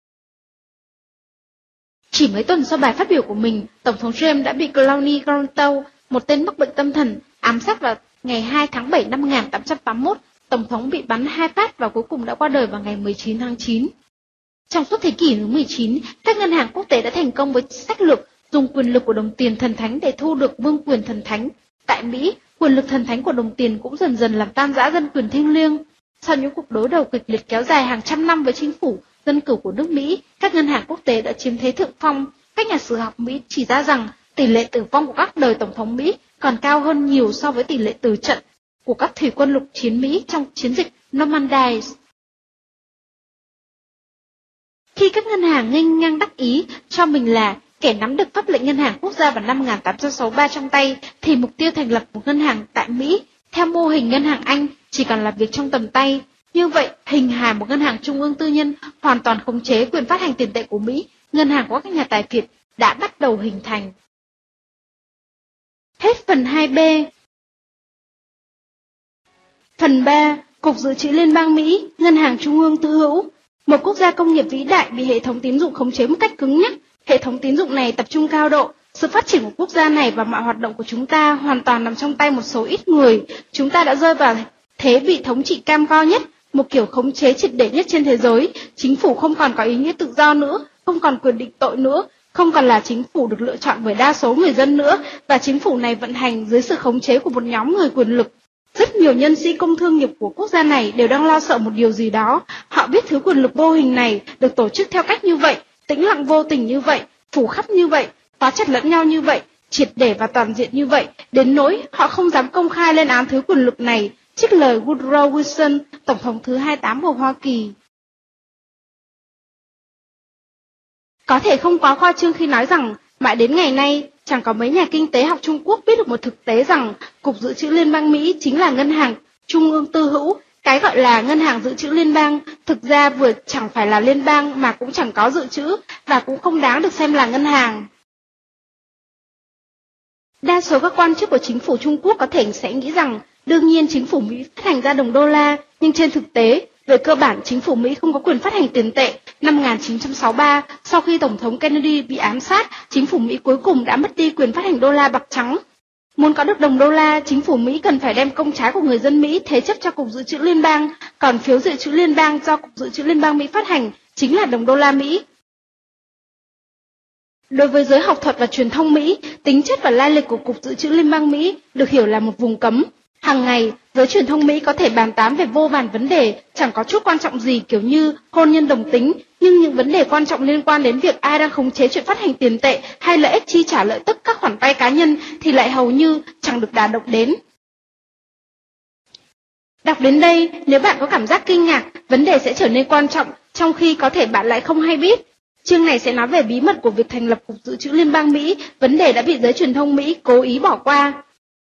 Chỉ mấy tuần sau bài phát biểu của mình, Tổng thống James đã bị Clowney Grontow, một tên mắc bệnh tâm thần, ám sát vào ngày 2 tháng 7 năm 1881. Tổng thống bị bắn 2 phát và cuối cùng đã qua đời vào ngày 19 tháng 9. Trong suốt thế kỷ thứ 19, các ngân hàng quốc tế đã thành công với sách lược dùng quyền lực của đồng tiền thần thánh để thu được vương quyền thần thánh. Tại Mỹ, quyền lực thần thánh của đồng tiền cũng dần dần làm tan rã dân quyền thiêng liêng. Sau những cuộc đối đầu kịch liệt kéo dài hàng trăm năm với chính phủ dân cử của nước Mỹ, các ngân hàng quốc tế đã chiếm thế thượng phong. Các nhà sử học Mỹ chỉ ra rằng tỷ lệ tử vong của các đời tổng thống Mỹ còn cao hơn nhiều so với tỷ lệ tử trận của các thủy quân lục chiến Mỹ trong chiến dịch Normandy. Khi các ngân hàng nghênh ngang đắc ý cho mình là kẻ nắm được pháp lệnh ngân hàng quốc gia vào năm 1863 trong tay, thì mục tiêu thành lập một ngân hàng tại Mỹ theo mô hình ngân hàng Anh chỉ còn là việc trong tầm tay. Như vậy, hình hài một ngân hàng trung ương tư nhân hoàn toàn khống chế quyền phát hành tiền tệ của Mỹ, ngân hàng của các nhà tài phiệt đã bắt đầu hình thành. Hết phần 2B. Phần 3. Cục Dự trữ Liên bang Mỹ, Ngân hàng Trung ương Tư hữu. Một quốc gia công nghiệp vĩ đại bị hệ thống tín dụng khống chế một cách cứng nhắc. Hệ thống tín dụng này tập trung cao độ. Sự phát triển của quốc gia này và mọi hoạt động của chúng ta hoàn toàn nằm trong tay một số ít người. Chúng ta đã rơi vào thế bị thống trị cam go nhất, một kiểu khống chế triệt để nhất trên thế giới. Chính phủ không còn có ý nghĩa tự do nữa, không còn quyền định tội nữa, không còn là chính phủ được lựa chọn bởi đa số người dân nữa, và chính phủ này vận hành dưới sự khống chế của một nhóm người quyền lực. Rất nhiều nhân sĩ công thương nghiệp của quốc gia này đều đang lo sợ một điều gì đó. Họ biết thứ quyền lực vô hình này được tổ chức theo cách như vậy, tĩnh lặng vô tình như vậy, phủ khắp như vậy, khóa chặt lẫn nhau như vậy, triệt để và toàn diện như vậy, đến nỗi họ không dám công khai lên án thứ quyền lực này, trích lời Woodrow Wilson, Tổng thống thứ 28 của Hoa Kỳ. Có thể không quá khoa trương khi nói rằng, mãi đến ngày nay, chẳng có mấy nhà kinh tế học Trung Quốc biết được một thực tế rằng Cục Dự trữ Liên bang Mỹ chính là ngân hàng trung ương tư hữu. Cái gọi là ngân hàng dự trữ liên bang thực ra vừa chẳng phải là liên bang mà cũng chẳng có dự trữ và cũng không đáng được xem là ngân hàng. Đa số các quan chức của chính phủ Trung Quốc có thể sẽ nghĩ rằng đương nhiên chính phủ Mỹ phát hành ra đồng đô la, nhưng trên thực tế, về cơ bản chính phủ Mỹ không có quyền phát hành tiền tệ. Năm 1963, sau khi Tổng thống Kennedy bị ám sát, chính phủ Mỹ cuối cùng đã mất đi quyền phát hành đô la bạc trắng. Muốn có được đồng đô la, chính phủ Mỹ cần phải đem công trái của người dân Mỹ thế chấp cho Cục Dự trữ Liên bang, còn phiếu dự trữ liên bang do Cục Dự trữ Liên bang Mỹ phát hành chính là đồng đô la Mỹ. Đối với giới học thuật và truyền thông Mỹ, tính chất và lai lịch của Cục Dự trữ Liên bang Mỹ được hiểu là một vùng cấm. Hàng ngày, giới truyền thông Mỹ có thể bàn tán về vô vàn vấn đề chẳng có chút quan trọng gì kiểu như hôn nhân đồng tính, nhưng những vấn đề quan trọng liên quan đến việc ai đang khống chế chuyện phát hành tiền tệ hay lợi ích chi trả lợi tức các khoản vay cá nhân thì lại hầu như chẳng được đả động đến. Đọc đến đây, nếu bạn có cảm giác kinh ngạc, vấn đề sẽ trở nên quan trọng, trong khi có thể bạn lại không hay biết. Chương này sẽ nói về bí mật của việc thành lập Cục Dự trữ Liên bang Mỹ, vấn đề đã bị giới truyền thông Mỹ cố ý bỏ qua.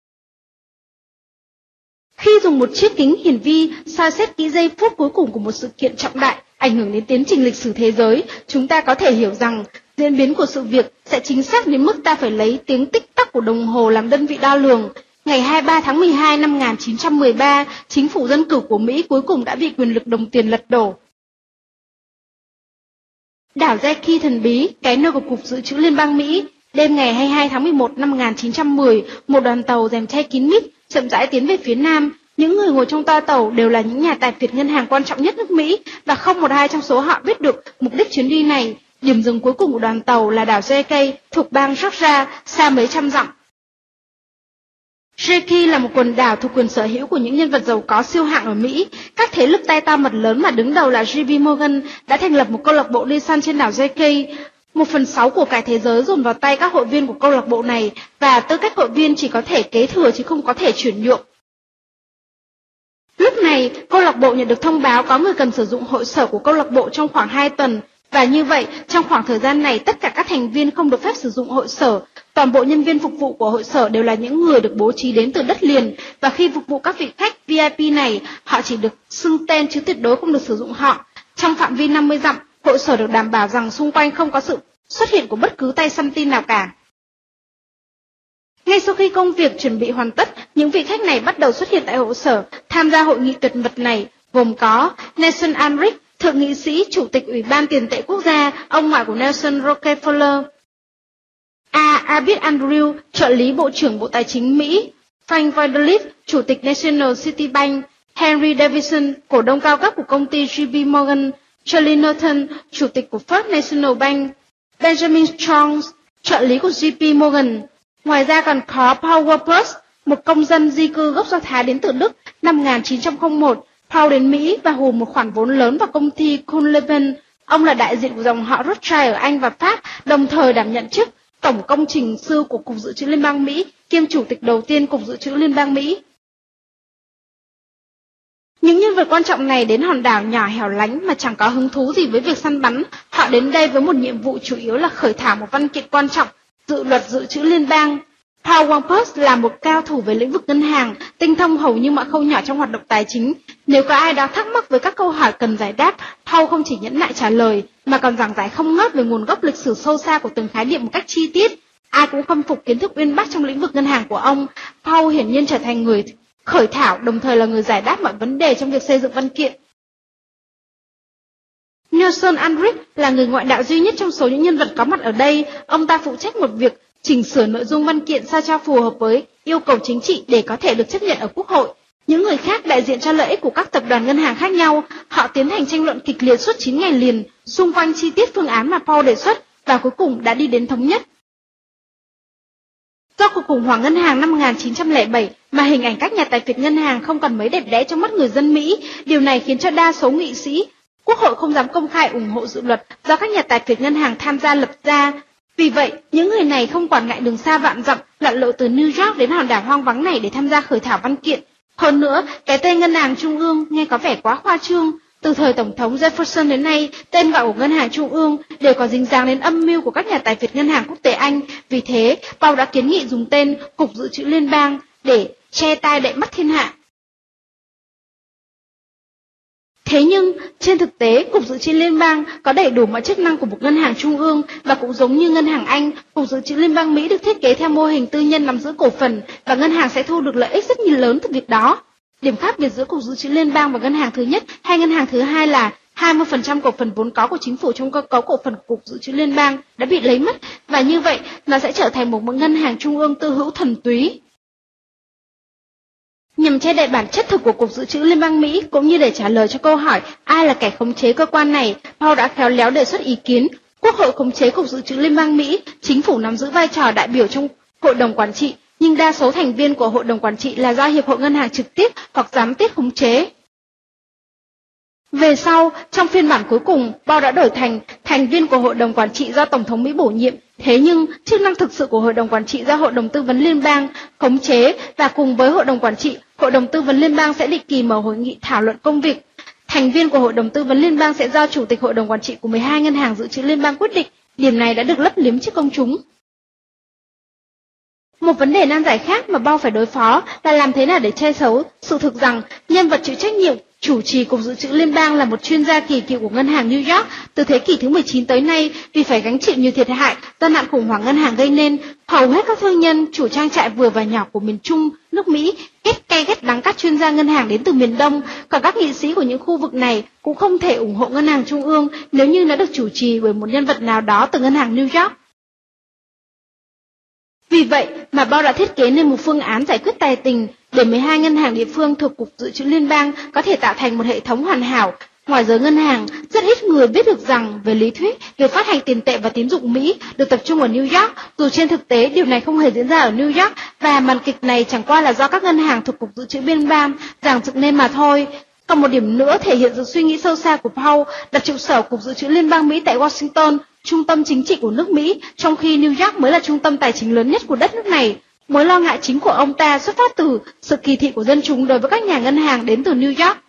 Khi dùng một chiếc kính hiển vi soi xét kỹ giây phút cuối cùng của một sự kiện trọng đại ảnh hưởng đến tiến trình lịch sử thế giới, chúng ta có thể hiểu rằng diễn biến của sự việc sẽ chính xác đến mức ta phải lấy tiếng tích tắc của đồng hồ làm đơn vị đo lường. Ngày 23 tháng 12 năm 1913, chính phủ dân cử của Mỹ cuối cùng đã bị quyền lực đồng tiền lật đổ. Đảo Jackie thần bí, cái nôi của Cục Dự trữ Liên bang Mỹ. Đêm ngày 22 tháng 11 năm 1910, một đoàn tàu rèm che kín mít chậm rãi tiến về phía nam. Những người ngồi trong toa tàu đều là những nhà tài phiệt ngân hàng quan trọng nhất nước Mỹ và không một ai trong số họ biết được mục đích chuyến đi này. Điểm dừng cuối cùng của đoàn tàu là đảo Jackie thuộc bang Georgia, xa mấy trăm dặm. Jackie là một quần đảo thuộc quyền sở hữu của những nhân vật giàu có siêu hạng ở Mỹ. Các thế lực tay to mặt lớn mà đứng đầu là JP Morgan đã thành lập một câu lạc bộ đi săn trên đảo Jackie. 1/6 của cải thế giới dồn vào tay các hội viên của câu lạc bộ này và tư cách hội viên chỉ có thể kế thừa chứ không có thể chuyển nhượng. Lúc này, câu lạc bộ nhận được thông báo có người cần sử dụng hội sở của câu lạc bộ trong khoảng 2 tuần. Và như vậy, trong khoảng thời gian này, tất cả các thành viên không được phép sử dụng hội sở. Toàn bộ nhân viên phục vụ của hội sở đều là những người được bố trí đến từ đất liền. Và khi phục vụ các vị khách VIP này, họ chỉ được xưng tên chứ tuyệt đối không được sử dụng họ. Trong phạm vi 50 dặm, hội sở được đảm bảo rằng xung quanh không có sự xuất hiện của bất cứ tay săn tin nào cả. Ngay sau khi công việc chuẩn bị hoàn tất, những vị khách này bắt đầu xuất hiện tại hội sở. Tham gia hội nghị tuyệt mật này gồm có Nelson Ulrich, thượng nghị sĩ, chủ tịch Ủy ban Tiền tệ Quốc gia, ông ngoại của Nelson Rockefeller, Abid Andrew, trợ lý Bộ trưởng Bộ Tài chính Mỹ, Frank Vanderlip, chủ tịch National City Bank, Henry Davidson, cổ đông cao cấp của công ty JP Morgan, Charlie Norton, chủ tịch của First National Bank, Benjamin Strong, trợ lý của JP Morgan. Ngoài ra còn có Paul Wolpers, một công dân di cư gốc Do Thái đến từ Đức. Năm 1901, Paul đến Mỹ và hùn một khoản vốn lớn vào công ty Kuhn-Leben. Ông là đại diện của dòng họ Rothschild ở Anh và Pháp, đồng thời đảm nhận chức Tổng công trình sư của Cục Dự trữ Liên bang Mỹ, kiêm chủ tịch đầu tiên Cục Dự trữ Liên bang Mỹ. Những nhân vật quan trọng này đến hòn đảo nhỏ hẻo lánh mà chẳng có hứng thú gì với việc săn bắn. Họ đến đây với một nhiệm vụ chủ yếu là khởi thảo một văn kiện quan trọng, dự luật dự trữ liên bang. Paul Wolpers là một cao thủ về lĩnh vực ngân hàng, tinh thông hầu như mọi khâu nhỏ trong hoạt động tài chính. Nếu có ai đó thắc mắc với các câu hỏi cần giải đáp, Paul không chỉ nhẫn nại trả lời, mà còn giảng giải không ngớt về nguồn gốc lịch sử sâu xa của từng khái niệm một cách chi tiết. Ai cũng khâm phục kiến thức uyên bác trong lĩnh vực ngân hàng của ông. Paul hiển nhiên trở thành người khởi thảo, đồng thời là người giải đáp mọi vấn đề trong việc xây dựng văn kiện. Nelson Ulrich là người ngoại đạo duy nhất trong số những nhân vật có mặt ở đây. Ông ta phụ trách một việc chỉnh sửa nội dung văn kiện sao cho phù hợp với yêu cầu chính trị để có thể được chấp nhận ở Quốc hội. Những người khác đại diện cho lợi ích của các tập đoàn ngân hàng khác nhau. Họ tiến hành tranh luận kịch liệt suốt 9 ngày liền xung quanh chi tiết phương án mà Paul đề xuất và cuối cùng đã đi đến thống nhất. Do cuộc khủng hoảng ngân hàng năm 1907 mà hình ảnh các nhà tài phiệt ngân hàng không còn mấy đẹp đẽ trong mắt người dân Mỹ, điều này khiến cho đa số nghị sĩ, Quốc hội không dám công khai ủng hộ dự luật do các nhà tài phiệt ngân hàng tham gia lập ra. Vì vậy, những người này không quản ngại đường xa vạn dặm, lặn lội từ New York đến hòn đảo hoang vắng này để tham gia khởi thảo văn kiện. Hơn nữa, cái tên ngân hàng trung ương nghe có vẻ quá khoa trương. Từ thời Tổng thống Jefferson đến nay, tên gọi của Ngân hàng Trung ương đều có dính dáng đến âm mưu của các nhà tài phiệt Ngân hàng Quốc tế Anh. Vì thế, Paul đã kiến nghị dùng tên Cục Dự trữ Liên bang để che tai đậy mắt thiên hạ. Thế nhưng, trên thực tế, Cục Dự trữ Liên bang có đầy đủ mọi chức năng của một ngân hàng trung ương và cũng giống như Ngân hàng Anh, Cục Dự trữ Liên bang Mỹ được thiết kế theo mô hình tư nhân nắm giữ cổ phần và ngân hàng sẽ thu được lợi ích rất nhiều lớn từ việc đó. Điểm khác biệt giữa Cục Dự trữ Liên bang và ngân hàng thứ nhất hay ngân hàng thứ hai là 20% cổ phần vốn có của chính phủ trong cơ cấu cổ phần của Cục Dự trữ Liên bang đã bị lấy mất và như vậy nó sẽ trở thành một ngân hàng trung ương tư hữu thuần túy. Nhằm che đậy bản chất thực của Cục Dự trữ Liên bang Mỹ cũng như để trả lời cho câu hỏi ai là kẻ khống chế cơ quan này, Paul đã khéo léo đề xuất ý kiến Quốc hội khống chế Cục Dự trữ Liên bang Mỹ, chính phủ nắm giữ vai trò đại biểu trong hội đồng quản trị, nhưng đa số thành viên của hội đồng quản trị là do Hiệp hội Ngân hàng trực tiếp hoặc gián tiếp khống chế. Về sau, trong phiên bản cuối cùng, Paul đã đổi thành viên của hội đồng quản trị do Tổng thống Mỹ bổ nhiệm. Thế nhưng, chức năng thực sự của hội đồng quản trị do Hội đồng Tư vấn Liên bang khống chế và cùng với hội đồng quản trị, Hội đồng Tư vấn Liên bang sẽ định kỳ mở hội nghị thảo luận công việc. Thành viên của Hội đồng Tư vấn Liên bang sẽ do Chủ tịch Hội đồng Quản trị của 12 ngân hàng dự trữ liên bang quyết định. Điểm này đã được lấp liếm trước công chúng. Một vấn đề nan giải khác mà Paul phải đối phó là làm thế nào để che giấu sự thực rằng nhân vật chịu trách nhiệm chủ trì Cục Dự trữ Liên bang là một chuyên gia kỳ cựu của ngân hàng New York từ thế kỷ thứ 19 tới nay vì phải gánh chịu nhiều thiệt hại do nạn khủng hoảng ngân hàng gây nên. Hầu hết các thương nhân, chủ trang trại vừa và nhỏ của miền Trung, nước Mỹ ghét cay ghét đắng các chuyên gia ngân hàng đến từ miền Đông, còn các nghị sĩ của những khu vực này cũng không thể ủng hộ ngân hàng trung ương nếu như nó được chủ trì bởi một nhân vật nào đó từ ngân hàng New York. Vì vậy mà Paul đã thiết kế nên một phương án giải quyết tài tình để 12 ngân hàng địa phương thuộc Cục Dự trữ Liên bang có thể tạo thành một hệ thống hoàn hảo. Ngoài giới ngân hàng, rất ít người biết được rằng về lý thuyết, việc phát hành tiền tệ và tín dụng Mỹ được tập trung ở New York, dù trên thực tế điều này không hề diễn ra ở New York và màn kịch này chẳng qua là do các ngân hàng thuộc Cục Dự trữ Liên bang giảng dựng nên mà thôi. Còn một điểm nữa thể hiện sự suy nghĩ sâu xa của Paul, đặt trụ sở Cục Dự trữ Liên bang Mỹ tại Washington, trung tâm chính trị của nước Mỹ, trong khi New York mới là trung tâm tài chính lớn nhất của đất nước này. Mối lo ngại chính của ông ta xuất phát từ sự kỳ thị của dân chúng đối với các nhà ngân hàng đến từ New York.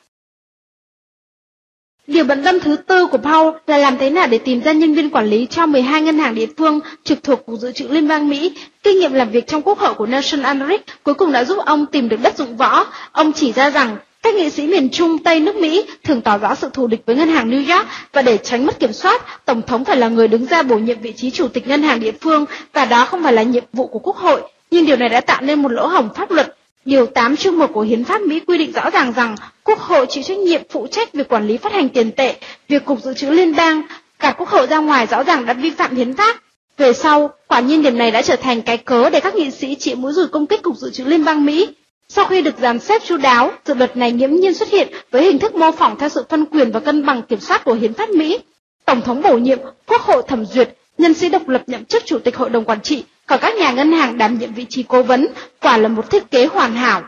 Điều bận tâm thứ tư của Paul là làm thế nào để tìm ra nhân viên quản lý cho 12 ngân hàng địa phương trực thuộc Cục Dự trữ Liên bang Mỹ. Kinh nghiệm làm việc trong Quốc hội của Nelson Aldrich cuối cùng đã giúp ông tìm được đất dụng võ. Ông chỉ ra rằng các nghị sĩ miền Trung Tây nước Mỹ thường tỏ rõ sự thù địch với ngân hàng New York và để tránh mất kiểm soát, Tổng thống phải là người đứng ra bổ nhiệm vị trí chủ tịch ngân hàng địa phương và đó không phải là nhiệm vụ của Quốc hội. Nhưng điều này đã tạo nên một lỗ hổng pháp luật. Điều 8 chương 1 của Hiến pháp Mỹ quy định rõ ràng rằng Quốc hội chịu trách nhiệm phụ trách việc quản lý phát hành tiền tệ, việc Cục Dự trữ Liên bang cả Quốc hội ra ngoài rõ ràng đã vi phạm hiến pháp. Về sau, quả nhiên điểm này đã trở thành cái cớ để các nghị sĩ chĩa mũi dùi công kích Cục Dự trữ Liên bang Mỹ. Sau khi được dàn xếp chu đáo, dự luật này nghiễm nhiên xuất hiện với hình thức mô phỏng theo sự phân quyền và cân bằng kiểm soát của hiến pháp Mỹ. Tổng thống bổ nhiệm, Quốc hội thẩm duyệt, nhân sĩ độc lập nhậm chức chủ tịch hội đồng quản trị, còn các nhà ngân hàng đảm nhiệm vị trí cố vấn, quả là một thiết kế hoàn hảo.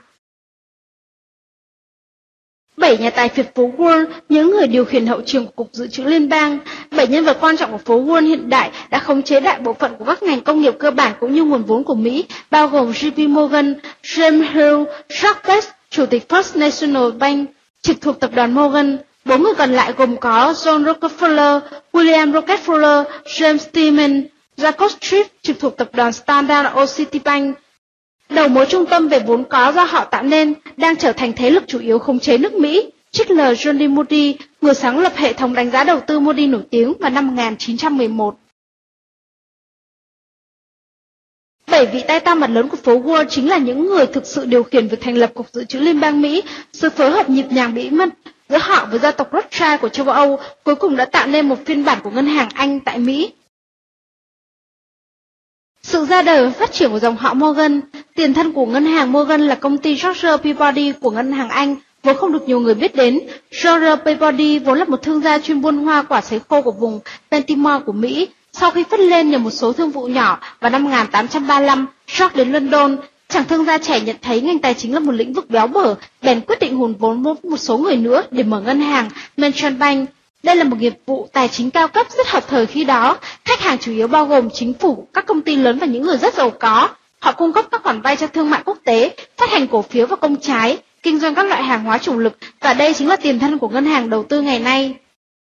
7 nhà tài phiệt phố Wall, những người điều khiển hậu trường của Cục Dự trữ Liên bang, 7 nhân vật quan trọng của phố Wall hiện đại đã khống chế đại bộ phận của các ngành công nghiệp cơ bản cũng như nguồn vốn của Mỹ, bao gồm JP Morgan, James Hill, Jack Best, chủ tịch First National Bank, trực thuộc tập đoàn Morgan. 4 người còn lại gồm có John Rockefeller, William Rockefeller, James Tillman, Jacob Tripp, trực thuộc tập đoàn Standard Oil Citibank. Đầu mối trung tâm về vốn có do họ tạo nên đang trở thành thế lực chủ yếu khống chế nước Mỹ. Trích lời John D. Moody, người sáng lập hệ thống đánh giá đầu tư Moody nổi tiếng vào năm 1911. 7 vị tay to mặt lớn của phố Wall chính là những người thực sự điều khiển việc thành lập Cục Dự trữ Liên bang Mỹ. Sự phối hợp nhịp nhàng bí mật giữa họ với gia tộc Rothschild của châu Âu cuối cùng đã tạo nên một phiên bản của ngân hàng Anh tại Mỹ. Sự ra đời và phát triển của dòng họ Morgan, tiền thân của ngân hàng Morgan là công ty George Peabody của ngân hàng Anh, vốn không được nhiều người biết đến. George Peabody vốn là một thương gia chuyên buôn hoa quả sấy khô của vùng Baltimore của Mỹ. Sau khi phất lên nhờ một số thương vụ nhỏ vào năm 1835, George đến London. Chàng thương gia trẻ nhận thấy ngành tài chính là một lĩnh vực béo bở, bèn quyết định hùn vốn với một số người nữa để mở ngân hàng Merchant Bank. Đây là một nghiệp vụ tài chính cao cấp rất hợp thời khi đó. Khách hàng chủ yếu bao gồm chính phủ, các công ty lớn và những người rất giàu có. Họ cung cấp các khoản vay cho thương mại quốc tế, phát hành cổ phiếu và công trái. kinh doanh các loại hàng hóa chủ lực, và đây chính là tiền thân của ngân hàng đầu tư ngày nay.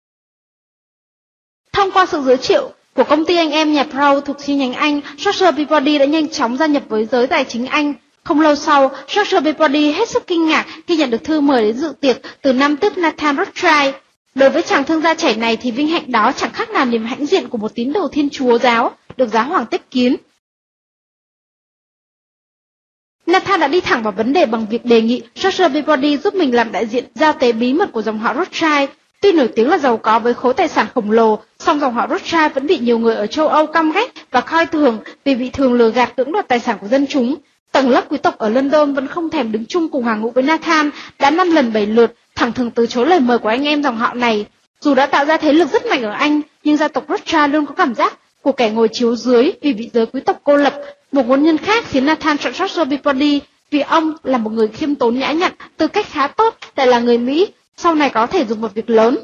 Thông qua sự giới thiệu của công ty anh em nhà Pro thuộc chi nhánh Anh, Chaucer Peabody đã nhanh chóng gia nhập với giới tài chính Anh. Không lâu sau, Chaucer Peabody hết sức kinh ngạc khi nhận được thư mời đến dự tiệc từ nam tước Nathan Rothschild. Đối với chàng thương gia trẻ này thì vinh hạnh đó chẳng khác nào niềm hãnh diện của một tín đồ Thiên Chúa giáo được giáo hoàng tiếp kiến. Nathan đã đi thẳng vào vấn đề bằng việc đề nghị Chaucer Peabody giúp mình làm đại diện giao tế bí mật của dòng họ Rothschild. Tuy nổi tiếng là giàu có với khối tài sản khổng lồ, song dòng họ Rothschild vẫn bị nhiều người ở châu Âu căm ghét và coi thường vì bị thường lừa gạt cưỡng đoạt tài sản của dân chúng. Tầng lớp quý tộc ở London vẫn không thèm đứng chung cùng hàng ngũ với Nathan, đã 5 lần 7 lượt thẳng thừng từ chối lời mời của anh em dòng họ này. Dù đã tạo ra thế lực rất mạnh ở Anh, nhưng gia tộc Rothschild luôn có cảm giác của kẻ ngồi chiếu dưới vì bị giới quý tộc cô lập. Một nguyên nhân khác khiến Nathan chọn Chaucer Peabody vì ông là một người khiêm tốn nhã nhặn, tư cách khá tốt, lại là người Mỹ, sau này có thể dùng một việc lớn.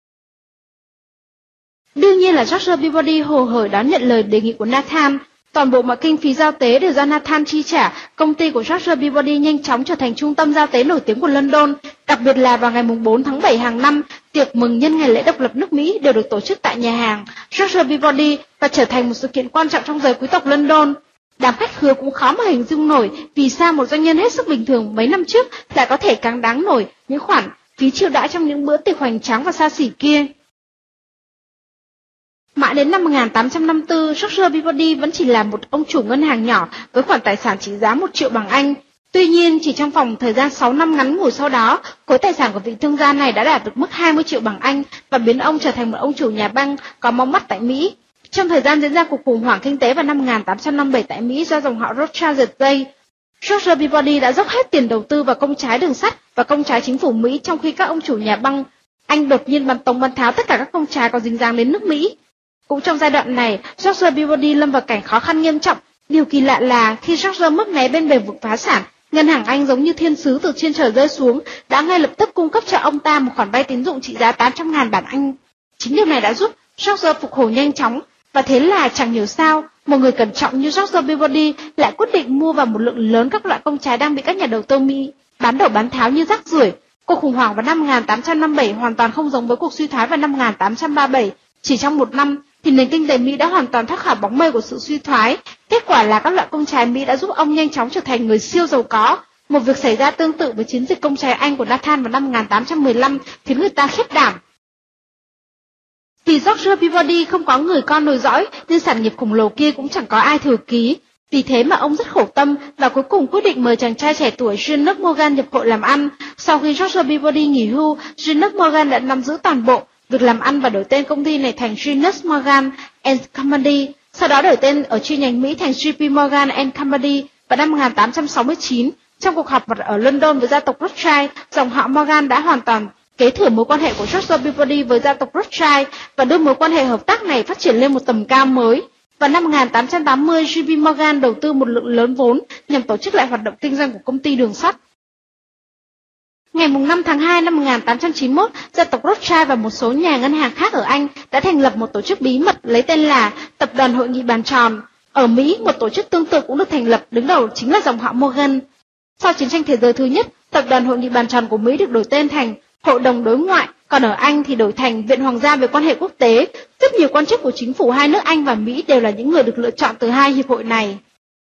Đương nhiên là Chaucer Peabody hồ hởi đón nhận lời đề nghị của Nathan. Toàn bộ mọi kinh phí giao tế đều do Nathan chi trả. Công ty của Chaucer Peabody nhanh chóng trở thành trung tâm giao tế nổi tiếng của London. Đặc biệt là vào ngày 4 tháng 7 hàng năm, tiệc mừng nhân ngày lễ độc lập nước Mỹ đều được tổ chức tại nhà hàng Chaucer Peabody và trở thành một sự kiện quan trọng trong giới quý tộc London. Đám khách khứa cũng khó mà hình dung nổi vì sao một doanh nhân hết sức bình thường mấy năm trước lại có thể cáng đáng nổi những khoản phí chiêu đãi trong những bữa tiệc hoành tráng và xa xỉ kia. Mãi đến năm 1854, Chaucer Peabody vẫn chỉ là một ông chủ ngân hàng nhỏ với khoản tài sản trị giá 1 triệu bảng Anh. Tuy nhiên, chỉ trong vòng thời gian 6 năm ngắn ngủi sau đó, khối tài sản của vị thương gia này đã đạt được mức 20 triệu bảng Anh và biến ông trở thành một ông chủ nhà băng có móng mắt tại Mỹ. Trong thời gian diễn ra cuộc khủng hoảng kinh tế vào năm 1857 tại Mỹ do dòng họ Rothschild giật dây, Chaucer Peabody đã dốc hết tiền đầu tư vào công trái đường sắt và công trái chính phủ Mỹ, trong khi các ông chủ nhà băng Anh đột nhiên bắn tống bắn tháo tất cả các công trái có dính dáng đến nước Mỹ. Cũng trong giai đoạn này, Chaucer Peabody lâm vào cảnh khó khăn nghiêm trọng. Điều kỳ lạ là khi Chaucer mấp mé bên bề vực phá sản, ngân hàng Anh giống như thiên sứ từ trên trời rơi xuống, đã ngay lập tức cung cấp cho ông ta một khoản vay tín dụng trị giá 800.000 bảng Anh. Chính điều này đã giúp Chaucer phục hồi nhanh chóng, và thế là chẳng hiểu sao, một người cẩn trọng như Chaucer Peabody lại quyết định mua vào một lượng lớn các loại công trái đang bị các nhà đầu tư Mỹ bán đổ bán tháo như rác rưởi. Cuộc khủng hoảng vào năm 1857 hoàn toàn không giống với cuộc suy thoái vào năm 1837. Chỉ trong một năm, thì nền kinh tế Mỹ đã hoàn toàn thoát khỏi bóng mây của sự suy thoái. Kết quả là các loại công trái Mỹ đã giúp ông nhanh chóng trở thành người siêu giàu có. Một việc xảy ra tương tự với chiến dịch công trái Anh của Nathan vào năm 1815 khiến người ta khiếp đảm. Vì Chaucer Peabody không có người con nối dõi nên sản nghiệp khổng lồ kia cũng chẳng có ai thừa kế. Vì thế mà ông rất khổ tâm và cuối cùng quyết định mời chàng trai trẻ tuổi Greenock Morgan nhập hội làm ăn. Sau khi Chaucer Peabody nghỉ hưu, Greenock Morgan đã nắm giữ toàn bộ việc làm ăn và đổi tên công ty này thành Greenock Morgan and Company, sau đó đổi tên ở chi nhánh Mỹ thành JP Morgan and Company vào năm 1869. Trong cuộc họp mặt ở London với gia tộc Rothschild, dòng họ Morgan đã hoàn toàn kế thừa mối quan hệ của Chaucer Peabody với gia tộc Rothschild và đưa mối quan hệ hợp tác này phát triển lên một tầm cao mới. Vào năm 1880, JP Morgan đầu tư một lượng lớn vốn nhằm tổ chức lại hoạt động kinh doanh của công ty đường sắt. Ngày 5 tháng 2 năm 1891, gia tộc Rothschild và một số nhà ngân hàng khác ở Anh đã thành lập một tổ chức bí mật lấy tên là Tập đoàn Hội nghị Bàn Tròn. Ở Mỹ, một tổ chức tương tự cũng được thành lập, đứng đầu chính là dòng họ Morgan. Sau chiến tranh thế giới thứ nhất, Tập đoàn Hội nghị Bàn Tròn của Mỹ được đổi tên thành Hội đồng Đối ngoại, còn ở Anh thì đổi thành Viện Hoàng gia về quan hệ quốc tế. Rất nhiều quan chức của chính phủ hai nước Anh và Mỹ đều là những người được lựa chọn từ hai hiệp hội này.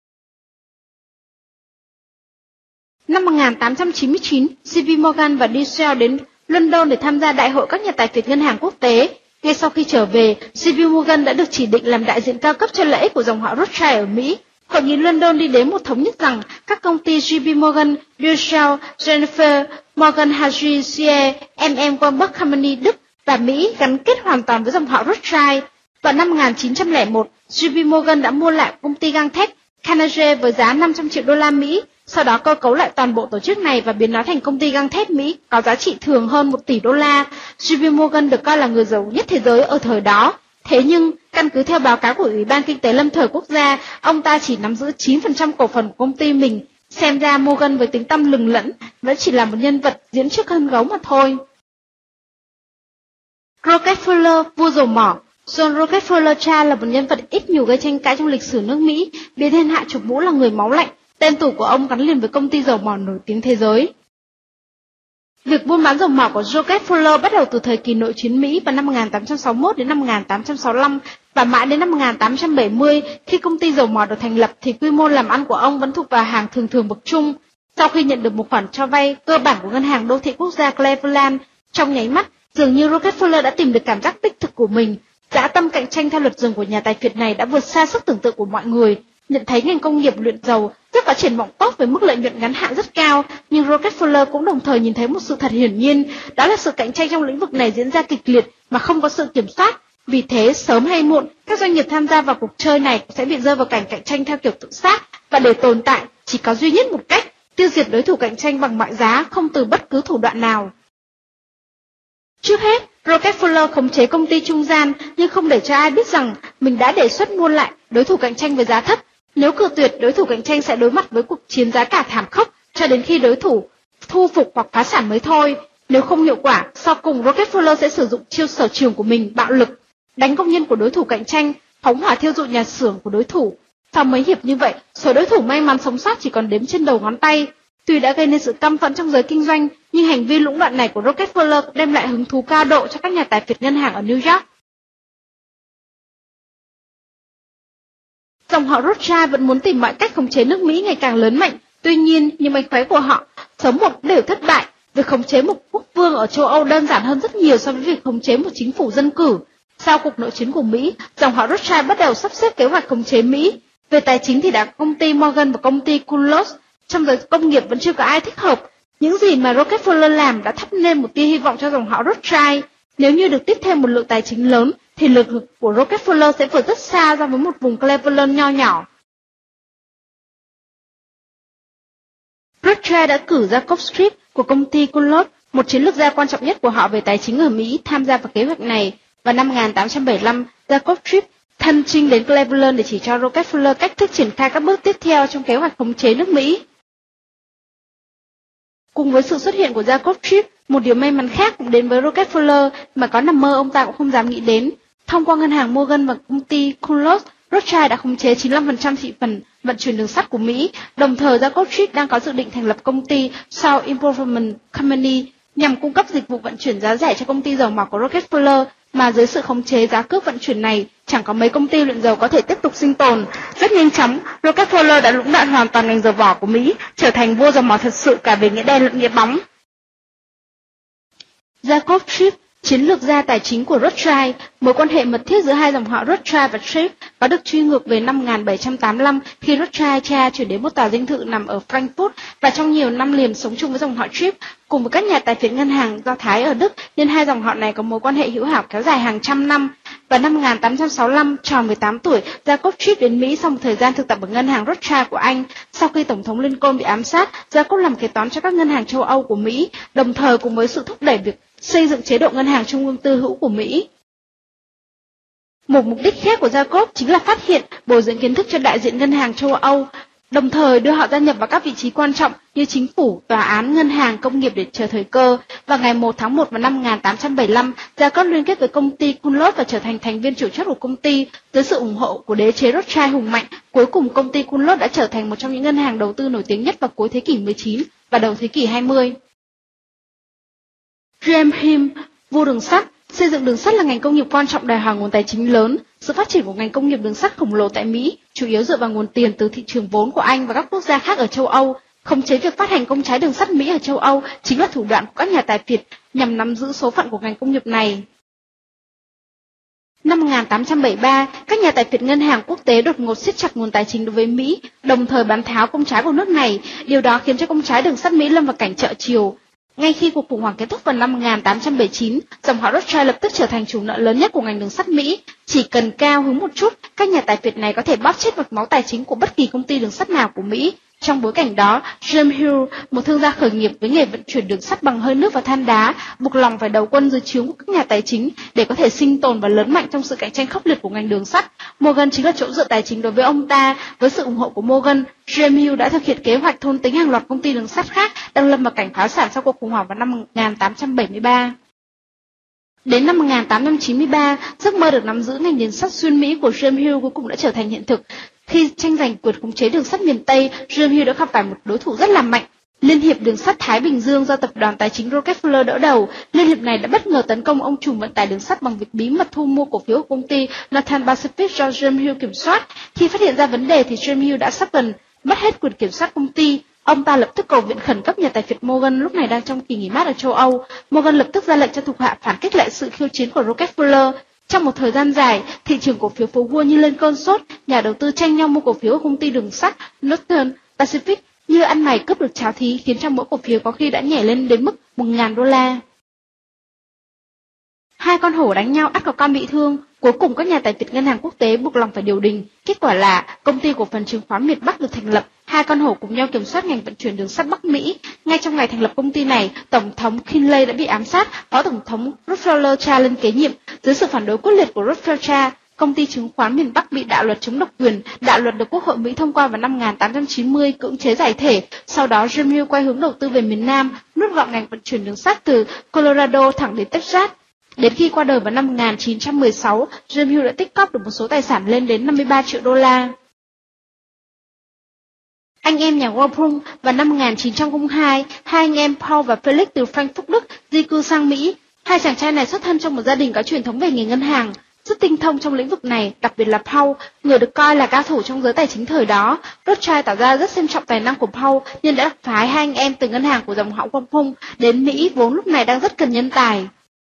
Năm 1899, JP Morgan và DeSalle đến London để tham gia đại hội các nhà tài phiệt ngân hàng quốc tế. Ngay sau khi trở về, JP Morgan đã được chỉ định làm đại diện cao cấp cho lợi ích của dòng họ Rothschild ở Mỹ. Hội nghị London đi đến một thống nhất rằng các công ty JP Morgan, DeSalle, Jennifer, Morgan Harry Shea, Warburg Company Đức và Mỹ gắn kết hoàn toàn với dòng họ Rothschild. Vào năm 1901, JP Morgan đã mua lại công ty gang thép Carnegie với giá 500 triệu đô la Mỹ. Sau đó cơ cấu lại toàn bộ tổ chức này và biến nó thành công ty gang thép Mỹ có giá trị thường hơn 1 tỷ đô la. JP Morgan được coi là người giàu nhất thế giới ở thời đó. Thế nhưng, căn cứ theo báo cáo của Ủy ban Kinh tế Lâm thời Quốc gia, ông ta chỉ nắm giữ 9% cổ phần của công ty mình. Xem ra Morgan với tính tăm lừng lẫn vẫn chỉ là một nhân vật diễn trước hơn gấu mà thôi. Rockefeller, vua dầu mỏ. John Rockefeller cha là một nhân vật ít nhiều gây tranh cãi trong lịch sử nước Mỹ, biến thiên hạ chụp mũ là người máu lạnh. Tên tuổi của ông gắn liền với công ty dầu mỏ nổi tiếng thế giới. Việc buôn bán dầu mỏ của Rockefeller bắt đầu từ thời kỳ nội chiến Mỹ vào năm 1861 đến năm 1865 và mãi đến năm 1870 khi công ty dầu mỏ được thành lập thì quy mô làm ăn của ông vẫn thuộc vào hàng thường bậc trung. Sau khi nhận được một khoản cho vay cơ bản của Ngân hàng Đô thị Quốc gia Cleveland, trong nháy mắt, dường như Rockefeller đã tìm được cảm giác đích thực của mình. Dã tâm cạnh tranh theo luật rừng của nhà tài phiệt này đã vượt xa sức tưởng tượng của mọi người. Nhận thấy ngành công nghiệp luyện dầu rất có triển vọng tốt với mức lợi nhuận ngắn hạn rất cao, nhưng Rockefeller cũng đồng thời nhìn thấy một sự thật hiển nhiên, đó là sự cạnh tranh trong lĩnh vực này diễn ra kịch liệt mà không có sự kiểm soát. Vì thế, sớm hay muộn, các doanh nghiệp tham gia vào cuộc chơi này sẽ bị rơi vào cảnh cạnh tranh theo kiểu tự sát, và để tồn tại, chỉ có duy nhất một cách, tiêu diệt đối thủ cạnh tranh bằng mọi giá, không từ bất cứ thủ đoạn nào. Trước hết, Rockefeller khống chế công ty trung gian nhưng không để cho ai biết rằng mình đã đề xuất mua lại đối thủ cạnh tranh với giá thấp. Nếu cự tuyệt, đối thủ cạnh tranh sẽ đối mặt với cuộc chiến giá cả thảm khốc cho đến khi đối thủ thu phục hoặc phá sản mới thôi. Nếu không hiệu quả, sau cùng Rockefeller sẽ sử dụng chiêu sở trường của mình, bạo lực, đánh công nhân của đối thủ cạnh tranh, phóng hỏa thiêu dụi nhà xưởng của đối thủ. Sau mấy hiệp như vậy, số đối thủ may mắn sống sót chỉ còn đếm trên đầu ngón tay. Tuy đã gây nên sự căm phẫn trong giới kinh doanh, nhưng hành vi lũng đoạn này của Rockefeller cũng đem lại hứng thú cao độ cho các nhà tài phiệt ngân hàng ở New York. Dòng họ Rothschild vẫn muốn tìm mọi cách khống chế nước Mỹ ngày càng lớn mạnh, tuy nhiên những mánh khóe của họ sớm muộn đều thất bại. Việc khống chế một quốc vương ở châu Âu đơn giản hơn rất nhiều so với việc khống chế một chính phủ dân cử. Sau cuộc nội chiến của Mỹ, dòng họ Rothschild bắt đầu sắp xếp kế hoạch khống chế Mỹ. Về tài chính thì đã có công ty Morgan và công ty Kunlos. Trong giới công nghiệp vẫn chưa có ai thích hợp. Những gì mà Rockefeller làm đã thắp lên một tia hy vọng cho dòng họ Rothschild. Nếu như được tiếp thêm một lượng tài chính lớn, thì lực của Rockefeller sẽ vượt rất xa ra với một vùng Cleveland nho nhỏ. Rothschild đã cử Jacob Schiff của công ty Kunlos, một chiến lược gia quan trọng nhất của họ về tài chính ở Mỹ, tham gia vào kế hoạch này. Vào năm 1875, Jacob Schiff thân chinh đến Cleveland để chỉ cho Rockefeller cách thức triển khai các bước tiếp theo trong kế hoạch khống chế nước Mỹ. Cùng với sự xuất hiện của Jacob Schiff, một điều may mắn khác cũng đến với Rockefeller mà có nằm mơ ông ta cũng không dám nghĩ đến. Thông qua ngân hàng Morgan và công ty Kunlos, Rothschild đã khống chế 95% thị phần vận chuyển đường sắt của Mỹ. Đồng thời, Jacob Schiff đang có dự định thành lập công ty South Improvement Company nhằm cung cấp dịch vụ vận chuyển giá rẻ cho công ty dầu mỏ của Rockefeller, mà dưới sự khống chế giá cước vận chuyển này, chẳng có mấy công ty luyện dầu có thể tiếp tục sinh tồn. Rất nhanh chóng, Rockefeller đã lũng đoạn hoàn toàn ngành dầu mỏ của Mỹ, trở thành vua dầu mỏ thật sự cả về nghĩa đen lẫn nghĩa bóng. Jacob Schiff, chiến lược gia tài chính của Rothschild, mối quan hệ mật thiết giữa hai dòng họ Rothschild và Schiff có được truy ngược về năm 1785 khi Rothschild cha chuyển đến một tòa dinh thự nằm ở Frankfurt và trong nhiều năm liền sống chung với dòng họ Schiff cùng với các nhà tài phiệt ngân hàng Do Thái ở Đức, nên hai dòng họ này có mối quan hệ hữu hảo kéo dài hàng trăm năm. Vào năm 1865, tròn 18 tuổi, Jacob Schiff đến Mỹ sau một thời gian thực tập ở ngân hàng Rothschild của Anh. Sau khi Tổng thống Lincoln bị ám sát, Jacob làm kế toán cho các ngân hàng châu Âu của Mỹ, đồng thời cùng với sự thúc đẩy việc xây dựng chế độ ngân hàng trung ương tư hữu của Mỹ. Một mục đích khác của Jacob chính là phát hiện, bồi dưỡng kiến thức cho đại diện ngân hàng châu Âu, đồng thời đưa họ gia nhập vào các vị trí quan trọng như chính phủ, tòa án, ngân hàng, công nghiệp để chờ thời cơ. Vào ngày 1 tháng 1 năm 1875, Jacob liên kết với công ty Kunlos và trở thành thành viên chủ chốt của công ty. Dưới sự ủng hộ của đế chế Rothschild hùng mạnh, cuối cùng công ty Kunlos đã trở thành một trong những ngân hàng đầu tư nổi tiếng nhất vào cuối thế kỷ 19 và đầu thế kỷ 20. James Hume, vua đường sắt. Xây dựng đường sắt là ngành công nghiệp quan trọng đòi hỏi nguồn tài chính lớn. Sự phát triển của ngành công nghiệp đường sắt khổng lồ tại Mỹ chủ yếu dựa vào nguồn tiền từ thị trường vốn của Anh và các quốc gia khác ở châu Âu. Khống chế việc phát hành công trái đường sắt Mỹ ở châu Âu chính là thủ đoạn của các nhà tài phiệt nhằm nắm giữ số phận của ngành công nghiệp này. Năm 1873, các nhà tài phiệt ngân hàng quốc tế đột ngột siết chặt nguồn tài chính đối với Mỹ, đồng thời bán tháo công trái của nước này. Điều đó khiến cho công trái đường sắt Mỹ lâm vào cảnh trợ chiều. Ngay khi cuộc khủng hoảng kết thúc vào năm 1879, dòng họ Rothschild lập tức trở thành chủ nợ lớn nhất của ngành đường sắt Mỹ. Chỉ cần cao hứng một chút, các nhà tài phiệt này có thể bóp chết mạch máu tài chính của bất kỳ công ty đường sắt nào của Mỹ. Trong bối cảnh đó, James Hume, một thương gia khởi nghiệp với nghề vận chuyển đường sắt bằng hơi nước và than đá, buộc lòng phải đầu quân dưới trướng của các nhà tài chính để có thể sinh tồn và lớn mạnh trong sự cạnh tranh khốc liệt của ngành đường sắt. Morgan chính là chỗ dựa tài chính đối với ông ta. Với sự ủng hộ của Morgan, James Hume đã thực hiện kế hoạch thôn tính hàng loạt công ty đường sắt khác đang lâm vào cảnh phá sản sau cuộc khủng hoảng vào năm 1873. Đến năm 1893, giấc mơ được nắm giữ ngành đường sắt xuyên Mỹ của James Hume cuối cùng đã trở thành hiện thực. Khi tranh giành quyền khống chế đường sắt miền Tây, James Hume đã gặp phải một đối thủ rất là mạnh. Liên hiệp đường sắt Thái Bình Dương do tập đoàn tài chính Rockefeller đỡ đầu, liên hiệp này đã bất ngờ tấn công ông trùm vận tải đường sắt bằng việc bí mật thu mua cổ phiếu của công ty Northern Pacific do James Hill kiểm soát. Khi phát hiện ra vấn đề thì James Hill đã sắp gần mất hết quyền kiểm soát công ty. Ông ta lập tức cầu viện khẩn cấp nhà tài phiệt Morgan lúc này đang trong kỳ nghỉ mát ở châu Âu. Morgan lập tức ra lệnh cho thuộc hạ phản kích lại sự khiêu chiến của Rockefeller. Trong một thời gian dài, thị trường cổ phiếu phố Wall như lên cơn sốt, nhà đầu tư tranh nhau mua cổ phiếu của công ty đường sắt Northern Pacific như ăn mày cướp được cháo thí, khiến cho mỗi cổ phiếu có khi đã nhảy lên đến mức $1.000. Hai con hổ đánh nhau ắt có con bị thương. Cuối cùng các nhà tài phiệt ngân hàng quốc tế buộc lòng phải điều đình. Kết quả là công ty cổ phần chứng khoán miền Bắc được thành lập. Hai con hổ cùng nhau kiểm soát ngành vận chuyển đường sắt Bắc Mỹ. Ngay trong ngày thành lập công ty này, Tổng thống Kinley đã bị ám sát, Phó Tổng thống Rockefeller lên kế nhiệm. Dưới sự phản đối quyết liệt của Rockefeller, công ty chứng khoán miền Bắc bị đạo luật chống độc quyền. Đạo luật được Quốc hội Mỹ thông qua vào năm 1890 cưỡng chế giải thể. Sau đó, James Hill quay hướng đầu tư về miền Nam, nuốt gọn ngành vận chuyển đường sắt từ Colorado thẳng đến Texas. Đến khi qua đời vào năm 1916, James Hill đã tích cóp được một số tài sản lên đến $53 triệu. Anh em nhà Warburg vào năm 1902, hai anh em Paul và Felix từ Frankfurt, Đức di cư sang Mỹ. Hai chàng trai này xuất thân trong một gia đình có truyền thống về nghề ngân hàng, rất tinh thông trong lĩnh vực này, đặc biệt là Paul, người được coi là cao thủ trong giới tài chính thời đó. Rothschild tỏ ra rất xem trọng tài năng của Paul, nên đã phái hai anh em từ ngân hàng của dòng họ Warburg đến Mỹ, vốn lúc này đang rất cần nhân tài.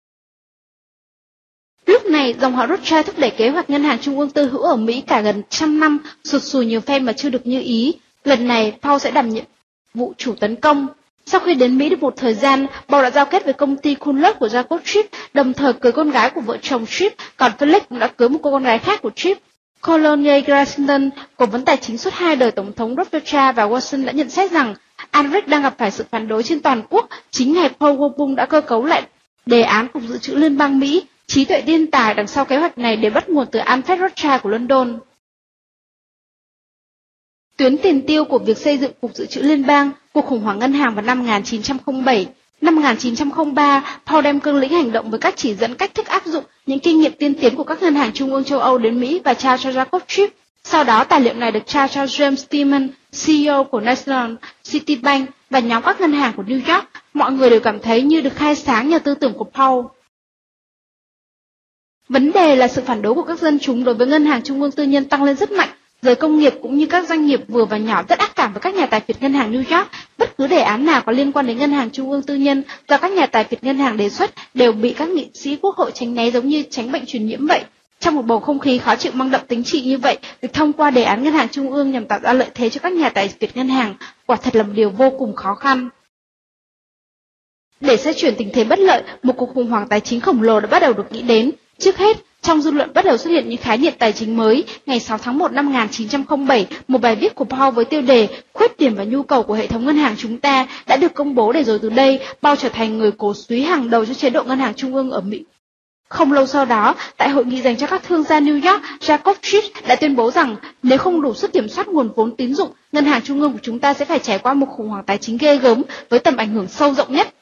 Lúc này, dòng họ Rothschild thúc đẩy kế hoạch ngân hàng trung ương tư hữu ở Mỹ cả gần 100 năm, sụt sùi nhiều phen mà chưa được như ý. Lần này, Paul sẽ đảm nhiệm vụ chủ tấn công. Sau khi đến Mỹ được một thời gian, Paul đã giao kết với công ty Kunlot của Jacob Tripp, đồng thời cưới con gái của vợ chồng Tripp, còn Felix cũng đã cưới một cô con gái khác của Tripp. Colonel Grayson, cố vấn tài chính suốt hai đời Tổng thống Rockefeller và Wilson đã nhận xét rằng Albrecht đang gặp phải sự phản đối trên toàn quốc. Chính ngài Paul Warburg đã cơ cấu lại đề án Cục Dự trữ Liên bang Mỹ. Trí tuệ thiên tài đằng sau kế hoạch này đều bắt nguồn từ Alfred Rothschild của London. Tuyến tiền tiêu của việc xây dựng Cục Dự trữ Liên bang, cuộc khủng hoảng ngân hàng vào năm 1907. Năm 1903, Paul đem cương lĩnh hành động với các chỉ dẫn cách thức áp dụng những kinh nghiệm tiên tiến của các ngân hàng trung ương châu Âu đến Mỹ và trao cho Jacob Tripp. Sau đó, tài liệu này được trao cho James Stillman, CEO của National City Bank và nhóm các ngân hàng của New York. Mọi người đều cảm thấy như được khai sáng nhờ tư tưởng của Paul. Vấn đề là sự phản đối của các dân chúng đối với ngân hàng trung ương tư nhân tăng lên rất mạnh. Giới công nghiệp cũng như các doanh nghiệp vừa và nhỏ rất ác cảm với các nhà tài phiệt ngân hàng New York. Bất cứ đề án nào có liên quan đến ngân hàng trung ương tư nhân do các nhà tài phiệt ngân hàng đề xuất đều bị các nghị sĩ quốc hội tránh né giống như tránh bệnh truyền nhiễm vậy. Trong một bầu không khí khó chịu mang đậm tính trị như vậy, việc thông qua đề án ngân hàng trung ương nhằm tạo ra lợi thế cho các nhà tài phiệt ngân hàng quả thật là một điều vô cùng khó khăn. Để xoay chuyển tình thế bất lợi, một cuộc khủng hoảng tài chính khổng lồ đã bắt đầu được nghĩ đến. Trước hết, trong dư luận bắt đầu xuất hiện những khái niệm tài chính mới. Ngày 6 tháng 1 năm 1907, một bài viết của Paul với tiêu đề Khuyết điểm và nhu cầu của hệ thống ngân hàng chúng ta đã được công bố, để rồi từ đây, Paul trở thành người cổ súy hàng đầu cho chế độ ngân hàng trung ương ở Mỹ. Không lâu sau đó, tại hội nghị dành cho các thương gia New York, Jacob Tripp đã tuyên bố rằng nếu không đủ sức kiểm soát nguồn vốn tín dụng, ngân hàng trung ương của chúng ta sẽ phải trải qua một khủng hoảng tài chính ghê gớm với tầm ảnh hưởng sâu rộng nhất.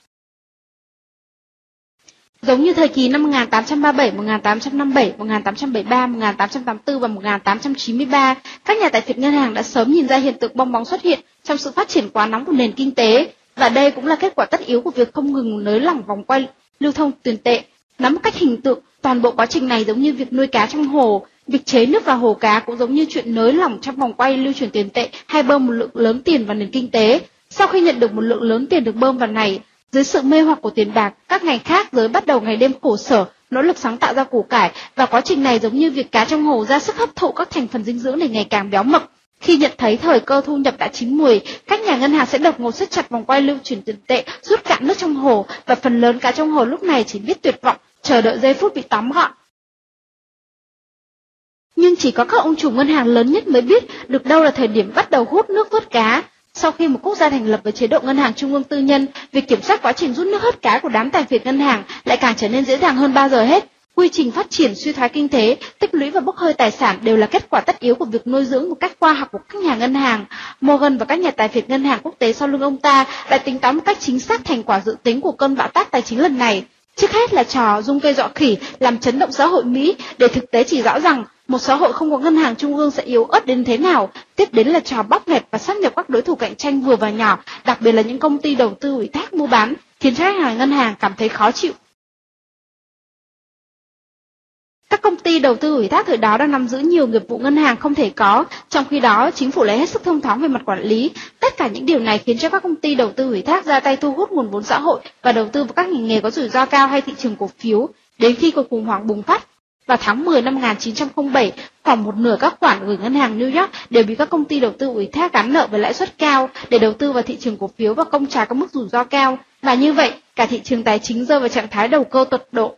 Giống như thời kỳ năm 1837, 1857, 1873, 1884 và 1893, các nhà tài phiệt ngân hàng đã sớm nhìn ra hiện tượng bong bóng xuất hiện trong sự phát triển quá nóng của nền kinh tế, và đây cũng là kết quả tất yếu của việc không ngừng nới lỏng vòng quay lưu thông tiền tệ. Nói một cách hình tượng, toàn bộ quá trình này giống như việc nuôi cá trong hồ, việc chế nước vào hồ cá cũng giống như chuyện nới lỏng trong vòng quay lưu chuyển tiền tệ hay bơm một lượng lớn tiền vào nền kinh tế. Sau khi nhận được một lượng lớn tiền được bơm vào này, dưới sự mê hoặc của tiền bạc, các ngành khác giới bắt đầu ngày đêm khổ sở, nỗ lực sáng tạo ra củ cải, và quá trình này giống như việc cá trong hồ ra sức hấp thụ các thành phần dinh dưỡng để ngày càng béo mập. Khi nhận thấy thời cơ thu nhập đã chín muồi, các nhà ngân hàng sẽ đột ngột siết chặt vòng quay lưu chuyển tiền tệ, rút cạn nước trong hồ, và phần lớn cá trong hồ lúc này chỉ biết tuyệt vọng, chờ đợi giây phút bị tóm gọn. Nhưng chỉ có các ông chủ ngân hàng lớn nhất mới biết được đâu là thời điểm bắt đầu hút nước vớt cá. Sau khi một quốc gia thành lập với chế độ ngân hàng trung ương tư nhân, việc kiểm soát quá trình rút nước hớt cá của đám tài phiệt ngân hàng lại càng trở nên dễ dàng hơn bao giờ hết. Quy trình phát triển, suy thoái kinh tế, tích lũy và bốc hơi tài sản đều là kết quả tất yếu của việc nuôi dưỡng một cách khoa học của các nhà ngân hàng. Morgan và các nhà tài phiệt ngân hàng quốc tế sau lưng ông ta đã tính toán một cách chính xác thành quả dự tính của cơn bão táp tài chính lần này. Trước hết là trò dung cây dọa khỉ làm chấn động xã hội Mỹ, để thực tế chỉ rõ rằng một xã hội không có ngân hàng trung ương sẽ yếu ớt đến thế nào. Tiếp đến là trò bóp nghẹt và sáp nhập các đối thủ cạnh tranh vừa và nhỏ, đặc biệt là những công ty đầu tư ủy thác mua bán, khiến cho khách hàng ngân hàng cảm thấy khó chịu. Các công ty đầu tư ủy thác thời đó đang nắm giữ nhiều nghiệp vụ ngân hàng không thể có, trong khi đó chính phủ lại hết sức thông thoáng về mặt quản lý. Tất cả những điều này khiến cho các công ty đầu tư ủy thác ra tay thu hút nguồn vốn xã hội và đầu tư vào các ngành nghề có rủi ro cao hay thị trường cổ phiếu. Đến khi cuộc khủng hoảng bùng phát vào tháng 10 năm 1907, khoảng một nửa các khoản gửi ngân hàng New York đều bị các công ty đầu tư ủy thác gắn nợ với lãi suất cao để đầu tư vào thị trường cổ phiếu và công trả các mức rủi ro cao. Và như vậy, cả thị trường tài chính rơi vào trạng thái đầu cơ tột độ.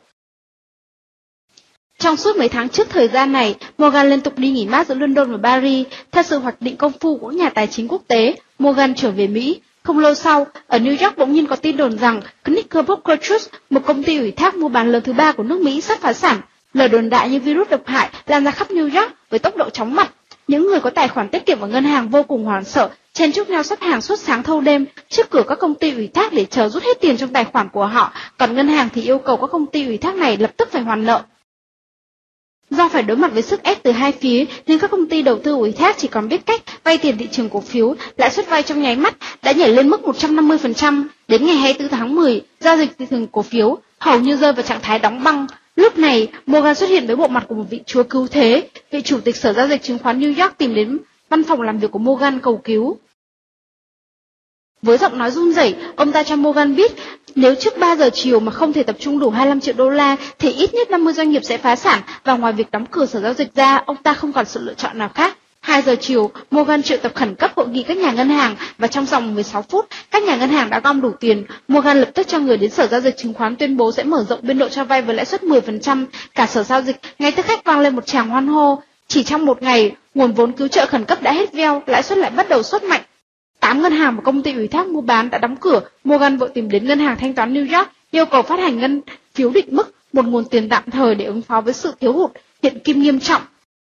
Trong suốt mấy tháng trước thời gian này, Morgan liên tục đi nghỉ mát giữa London và Paris. Theo sự hoạch định công phu của nhà tài chính quốc tế, Morgan trở về Mỹ. Không lâu sau, ở New York bỗng nhiên có tin đồn rằng Knickerbocker Trust, một công ty ủy thác mua bán lớn thứ ba của nước Mỹ, sắp phá sản. Lời đồn đại như virus độc hại lan ra khắp New York với tốc độ chóng mặt. Những người có tài khoản tiết kiệm ở ngân hàng vô cùng hoảng sợ, chen chúc nhau xếp hàng suốt sáng thâu đêm trước cửa các công ty ủy thác để chờ rút hết tiền trong tài khoản của họ, còn ngân hàng thì yêu cầu các công ty ủy thác này lập tức phải hoàn nợ. Do phải đối mặt với sức ép từ hai phía nên các công ty đầu tư ủy thác chỉ còn biết cách vay tiền thị trường cổ phiếu, lãi suất vay trong nháy mắt đã nhảy lên mức 150%. Đến ngày 24 tháng 10, giao dịch thị trường cổ phiếu hầu như rơi vào trạng thái đóng băng. Lúc này, Morgan xuất hiện với bộ mặt của một vị chúa cứu thế. Vị chủ tịch sở giao dịch chứng khoán New York tìm đến văn phòng làm việc của Morgan cầu cứu. Với giọng nói run rẩy, ông ta cho Morgan biết nếu trước 3 giờ chiều mà không thể tập trung đủ 25 triệu đô la thì ít nhất 50 doanh nghiệp sẽ phá sản, và ngoài việc đóng cửa sở giao dịch ra, ông ta không còn sự lựa chọn nào khác. 2 giờ chiều, Morgan triệu tập khẩn cấp hội nghị các nhà ngân hàng và trong vòng 16 phút, các nhà ngân hàng đã gom đủ tiền. Morgan lập tức cho người đến sở giao dịch chứng khoán tuyên bố sẽ mở rộng biên độ cho vay với lãi suất 10%. Cả sở giao dịch ngay tức khắc vang lên một tràng hoan hô. Chỉ trong một ngày, nguồn vốn cứu trợ khẩn cấp đã hết veo, lãi suất lại bắt đầu sốt mạnh. 8 ngân hàng và công ty ủy thác mua bán đã đóng cửa. Morgan vội tìm đến ngân hàng thanh toán New York, yêu cầu phát hành ngân phiếu định mức, một nguồn tiền tạm thời để ứng phó với sự thiếu hụt hiện kim nghiêm trọng.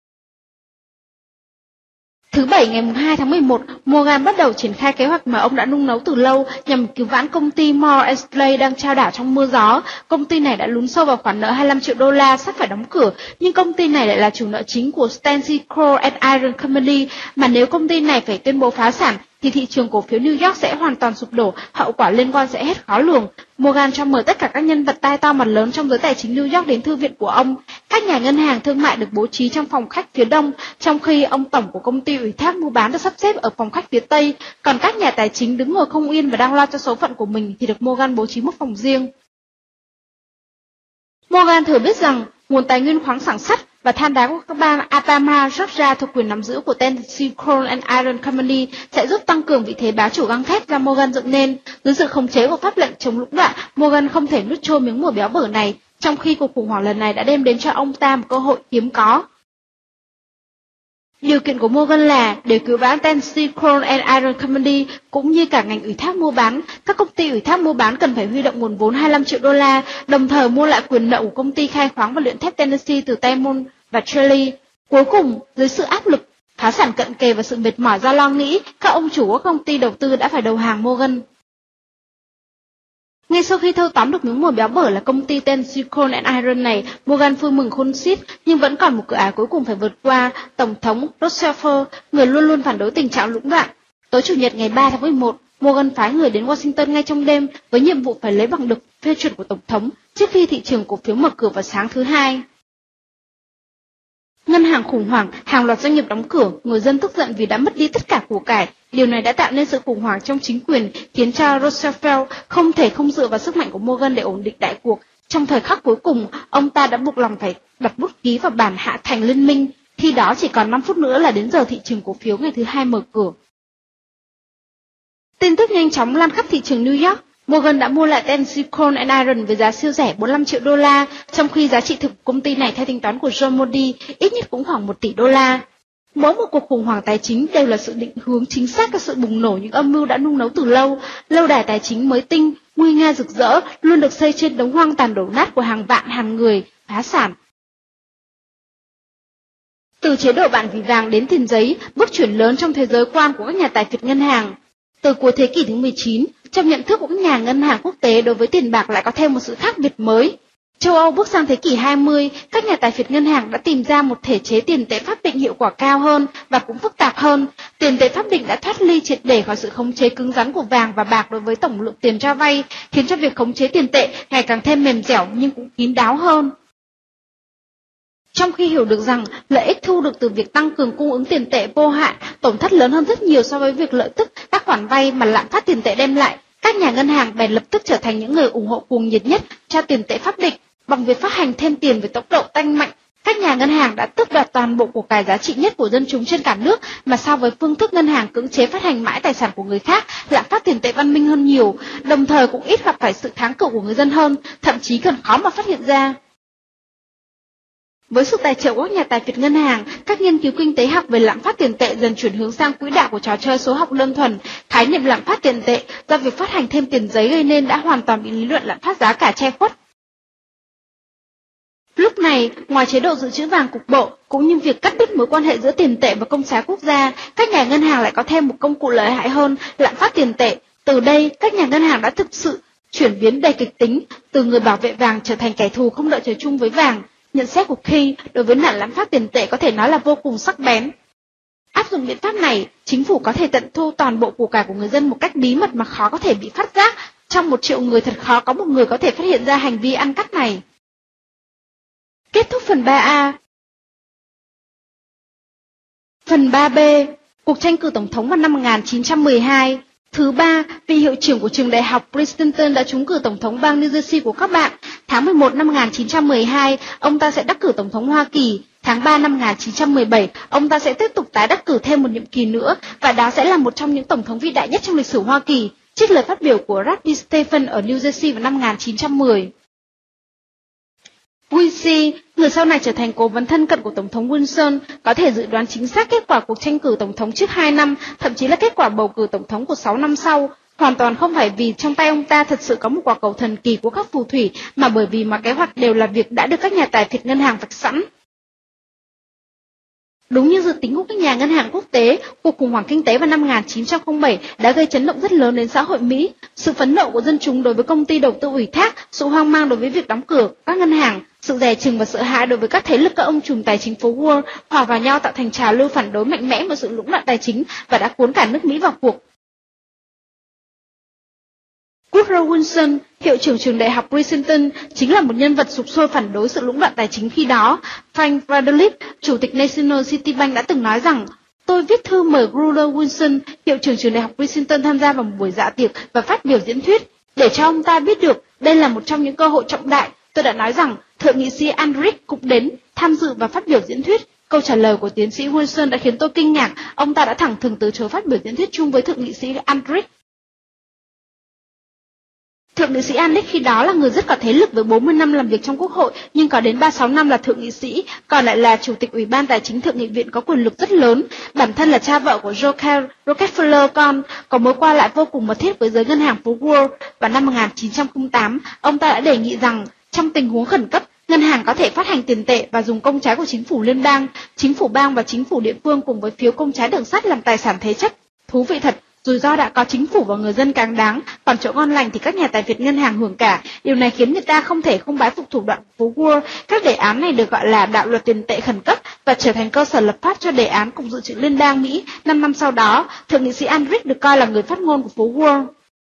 Thứ Bảy ngày 2 tháng 11, Morgan bắt đầu triển khai kế hoạch mà ông đã nung nấu từ lâu nhằm cứu vãn công ty Moore & Slay đang chao đảo trong mưa gió. Công ty này đã lún sâu vào khoản nợ 25 triệu đô la sắp phải đóng cửa, nhưng công ty này lại là chủ nợ chính của Stanley Coal & Iron Company, mà nếu công ty này phải tuyên bố phá sản thì thị trường cổ phiếu New York sẽ hoàn toàn sụp đổ, hậu quả liên quan sẽ hết khó lường. Morgan cho mời tất cả các nhân vật tai to mặt lớn trong giới tài chính New York đến thư viện của ông. Các nhà ngân hàng thương mại được bố trí trong phòng khách phía đông, trong khi ông tổng của công ty ủy thác mua bán được sắp xếp ở phòng khách phía tây, còn các nhà tài chính đứng ngồi không yên và đang lo cho số phận của mình thì được Morgan bố trí một phòng riêng. Morgan thừa biết rằng nguồn tài nguyên khoáng sản sắt và than đá của các bang Alabama, Georgia thuộc quyền nắm giữ của Tennessee Coal and Iron Company sẽ giúp tăng cường vị thế bá chủ gang thép do Morgan dựng nên. Dưới sự khống chế của pháp lệnh chống lũng đoạn, Morgan không thể nuốt trôi miếng mồi béo bở này, trong khi cuộc khủng hoảng lần này đã đem đến cho ông ta một cơ hội hiếm có. Điều kiện của Morgan là để cứu vãn Tennessee Coal and Iron Company cũng như cả ngành ủy thác mua bán, các công ty ủy thác mua bán cần phải huy động nguồn vốn 25 triệu đô la, đồng thời mua lại quyền nợ của công ty khai khoáng và luyện thép Tennessee từ Taymon và Shelley. Cuối cùng, dưới sự áp lực, phá sản cận kề và sự mệt mỏi do lo nghĩ, các ông chủ của công ty đầu tư đã phải đầu hàng Morgan. Ngay sau khi thâu tóm được miếng mồi béo bở là công ty Tennessee Coal and Iron này, Morgan vui mừng khôn xiết, nhưng vẫn còn một cửa ải cuối cùng phải vượt qua, Tổng thống Roosevelt, người luôn luôn phản đối tình trạng lũng đoạn. Tối Chủ nhật ngày 3 tháng 11, Morgan phái người đến Washington ngay trong đêm với nhiệm vụ phải lấy bằng được phê chuẩn của Tổng thống trước khi thị trường cổ phiếu mở cửa vào sáng thứ Hai. Ngân hàng khủng hoảng, hàng loạt doanh nghiệp đóng cửa, người dân tức giận vì đã mất đi tất cả của cải. Điều này đã tạo nên sự khủng hoảng trong chính quyền, khiến cho Roosevelt không thể không dựa vào sức mạnh của Morgan để ổn định đại cuộc. Trong thời khắc cuối cùng, ông ta đã buộc lòng phải đặt bút ký vào bản hạ thành liên minh. Khi đó chỉ còn 5 phút nữa là đến giờ thị trường cổ phiếu ngày thứ Hai mở cửa. Tin tức nhanh chóng lan khắp thị trường New York. Morgan đã mua lại Tennessee Coal and Iron với giá siêu rẻ 45 triệu đô la, trong khi giá trị thực của công ty này theo tính toán của John Moody ít nhất cũng khoảng 1 tỷ đô la. Mỗi một cuộc khủng hoảng tài chính đều là sự định hướng chính xác cho sự bùng nổ những âm mưu đã nung nấu từ lâu. Lâu đài tài chính mới tinh, nguy nga rực rỡ, luôn được xây trên đống hoang tàn đổ nát của hàng vạn hàng người phá sản. Từ chế độ bản vì vàng đến tiền giấy, bước chuyển lớn trong thế giới quan của các nhà tài phiệt ngân hàng. Từ cuối thế kỷ thứ 19, trong nhận thức của các nhà ngân hàng quốc tế đối với tiền bạc lại có thêm một sự khác biệt mới. Châu Âu bước sang thế kỷ 20, các nhà tài phiệt ngân hàng đã tìm ra một thể chế tiền tệ pháp định hiệu quả cao hơn và cũng phức tạp hơn. Tiền tệ pháp định đã thoát ly triệt để khỏi sự khống chế cứng rắn của vàng và bạc đối với tổng lượng tiền cho vay, khiến cho việc khống chế tiền tệ ngày càng thêm mềm dẻo nhưng cũng kín đáo hơn. Trong khi hiểu được rằng lợi ích thu được từ việc tăng cường cung ứng tiền tệ vô hạn, tổn thất lớn hơn rất nhiều so với việc lợi tức các khoản vay mà lạm phát tiền tệ đem lại, các nhà ngân hàng bèn lập tức trở thành những người ủng hộ cuồng nhiệt nhất cho tiền tệ pháp định. Bằng việc phát hành thêm tiền với tốc độ tăng mạnh, các nhà ngân hàng đã tước đoạt toàn bộ của cải giá trị nhất của dân chúng trên cả nước, mà so với phương thức ngân hàng cưỡng chế phát hành mãi tài sản của người khác, lạm phát tiền tệ văn minh hơn nhiều, đồng thời cũng ít gặp phải sự kháng cự của người dân hơn, thậm chí còn khó mà phát hiện ra. Với sự tài trợ của các nhà tài phiệt ngân hàng, các nghiên cứu kinh tế học về lạm phát tiền tệ dần chuyển hướng sang quỹ đạo của trò chơi số học đơn thuần. Khái niệm lạm phát tiền tệ do việc phát hành thêm tiền giấy gây nên đã hoàn toàn bị lý luận lạm phát giá cả che khuất. Lúc này, ngoài chế độ dự trữ vàng cục bộ, cũng như việc cắt đứt mối quan hệ giữa tiền tệ và công trái quốc gia, các nhà ngân hàng lại có thêm một công cụ lợi hại hơn, lạm phát tiền tệ. Từ đây, các nhà ngân hàng đã thực sự chuyển biến đầy kịch tính, từ người bảo vệ vàng trở thành kẻ thù không đợi trời chung với vàng. Nhận xét của Key đối với nạn lạm phát tiền tệ có thể nói là vô cùng sắc bén. Áp dụng biện pháp này, chính phủ có thể tận thu toàn bộ của cải của người dân một cách bí mật mà khó có thể bị phát giác. Trong 1 triệu người thật khó có một người có thể phát hiện ra hành vi ăn cắp này. Kết thúc phần 3A. Phần 3B. Cuộc tranh cử tổng thống vào năm 1912. Thứ ba, vị hiệu trưởng của trường đại học Princeton đã trúng cử tổng thống bang New Jersey của các bạn. Tháng 11 năm 1912, ông ta sẽ đắc cử tổng thống Hoa Kỳ. Tháng 3 năm 1917, ông ta sẽ tiếp tục tái đắc cử thêm một nhiệm kỳ nữa, và đó sẽ là một trong những tổng thống vĩ đại nhất trong lịch sử Hoa Kỳ. Trích lời phát biểu của Radley Stephen ở New Jersey vào năm 1910. Quincy, người sau này trở thành cố vấn thân cận của Tổng thống Wilson, có thể dự đoán chính xác kết quả cuộc tranh cử tổng thống trước 2 năm, thậm chí là kết quả bầu cử tổng thống của 6 năm sau. Hoàn toàn không phải vì trong tay ông ta thật sự có một quả cầu thần kỳ của các phù thủy, mà bởi vì mọi kế hoạch đều là việc đã được các nhà tài phiệt ngân hàng vạch sẵn. Đúng như dự tính của các nhà ngân hàng quốc tế, cuộc khủng hoảng kinh tế vào năm 1907 đã gây chấn động rất lớn đến xã hội Mỹ. Sự phẫn nộ của dân chúng đối với công ty đầu tư ủy thác, sự hoang mang đối với việc đóng cửa các ngân hàng, sự dè chừng và sợ hãi đối với các thế lực các ông trùm tài chính phố Wall hòa vào nhau tạo thành trào lưu phản đối mạnh mẽ vào sự lũng đoạn tài chính và đã cuốn cả nước Mỹ vào cuộc. Woodrow Wilson, hiệu trưởng trường đại học Princeton, chính là một nhân vật sục sôi phản đối sự lũng đoạn tài chính khi đó. Frank Frederick, chủ tịch National City Bank đã từng nói rằng, tôi viết thư mời Woodrow Wilson, hiệu trưởng trường đại học Princeton tham gia vào một buổi dạ tiệc và phát biểu diễn thuyết. Để cho ông ta biết được đây là một trong những cơ hội trọng đại, tôi đã nói rằng thượng nghị sĩ Aldrich cũng đến tham dự và phát biểu diễn thuyết. Câu trả lời của tiến sĩ Wilson đã khiến tôi kinh ngạc, ông ta đã thẳng thừng từ chối phát biểu diễn thuyết chung với thượng nghị sĩ Aldrich. Thượng nghị sĩ Aldrich khi đó là người rất có thế lực với 40 năm làm việc trong quốc hội, nhưng có đến 36 năm là thượng nghị sĩ, còn lại là chủ tịch ủy ban tài chính thượng nghị viện có quyền lực rất lớn. Bản thân là cha vợ của George Rockefeller con, có mối qua lại vô cùng mật thiết với giới ngân hàng phố Wall. Vào năm 1908, ông ta đã đề nghị rằng trong tình huống khẩn cấp, ngân hàng có thể phát hành tiền tệ và dùng công trái của chính phủ liên bang, chính phủ bang và chính phủ địa phương cùng với phiếu công trái đường sắt làm tài sản thế chấp. Thú vị thật, rủi ro đã có chính phủ và người dân càng đáng, còn chỗ ngon lành thì các nhà tài phiệt ngân hàng hưởng cả. Điều này khiến người ta không thể không bái phục thủ đoạn của phố Wall. Các đề án này được gọi là đạo luật tiền tệ khẩn cấp và trở thành cơ sở lập pháp cho đề án Cục Dự trữ Liên bang Mỹ. 5 năm sau đó, thượng nghị sĩ Aldrich được coi là người phát ngôn của phố Wall.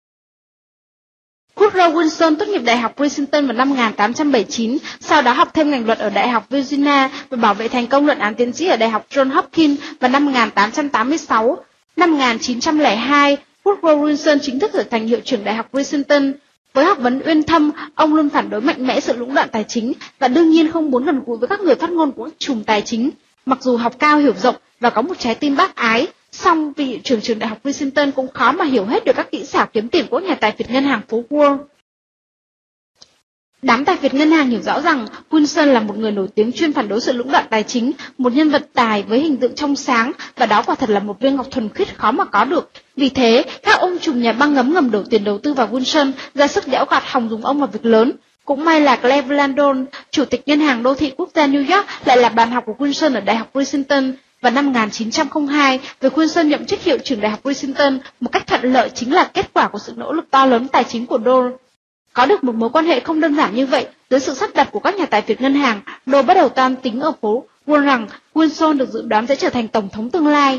Woodrow Wilson tốt nghiệp Đại học Princeton vào năm 1879, sau đó học thêm ngành luật ở Đại học Virginia và bảo vệ thành công luận án tiến sĩ ở Đại học Johns Hopkins vào năm 1886. Năm 1902, Woodrow Wilson chính thức trở thành hiệu trưởng Đại học Princeton. Với học vấn uyên thâm, ông luôn phản đối mạnh mẽ sự lũng đoạn tài chính và đương nhiên không muốn gần gũi với các người phát ngôn của các chùm tài chính. Mặc dù học cao hiểu rộng và có một trái tim bác ái, song vị hiệu trưởng trường Đại học Princeton cũng khó mà hiểu hết được các kỹ xảo kiếm tiền của nhà tài phiệt ngân hàng phố Wall. Đám tài phiệt ngân hàng hiểu rõ rằng Wilson là một người nổi tiếng chuyên phản đối sự lũng đoạn tài chính, một nhân vật tài với hình tượng trong sáng, và đó quả thật là một viên ngọc thuần khiết khó mà có được. Vì thế, các ông trùm nhà băng ngấm ngầm đổ tiền đầu tư vào Wilson, ra sức đẽo gạt hòng dùng ông vào việc lớn. Cũng may là Cleveland Landon, chủ tịch ngân hàng đô thị quốc gia New York, lại là bạn học của Wilson ở Đại học Princeton. Và năm 1902, về Wilson nhậm chức hiệu trưởng Đại học Princeton, một cách thuận lợi chính là kết quả của sự nỗ lực to lớn tài chính của Dole. Có được một mối quan hệ không đơn giản như vậy, dưới sự sắp đặt của các nhà tài phiệt ngân hàng, Dole bắt đầu toan tính ở phố Wall rằng Wilson được dự đoán sẽ trở thành tổng thống tương lai.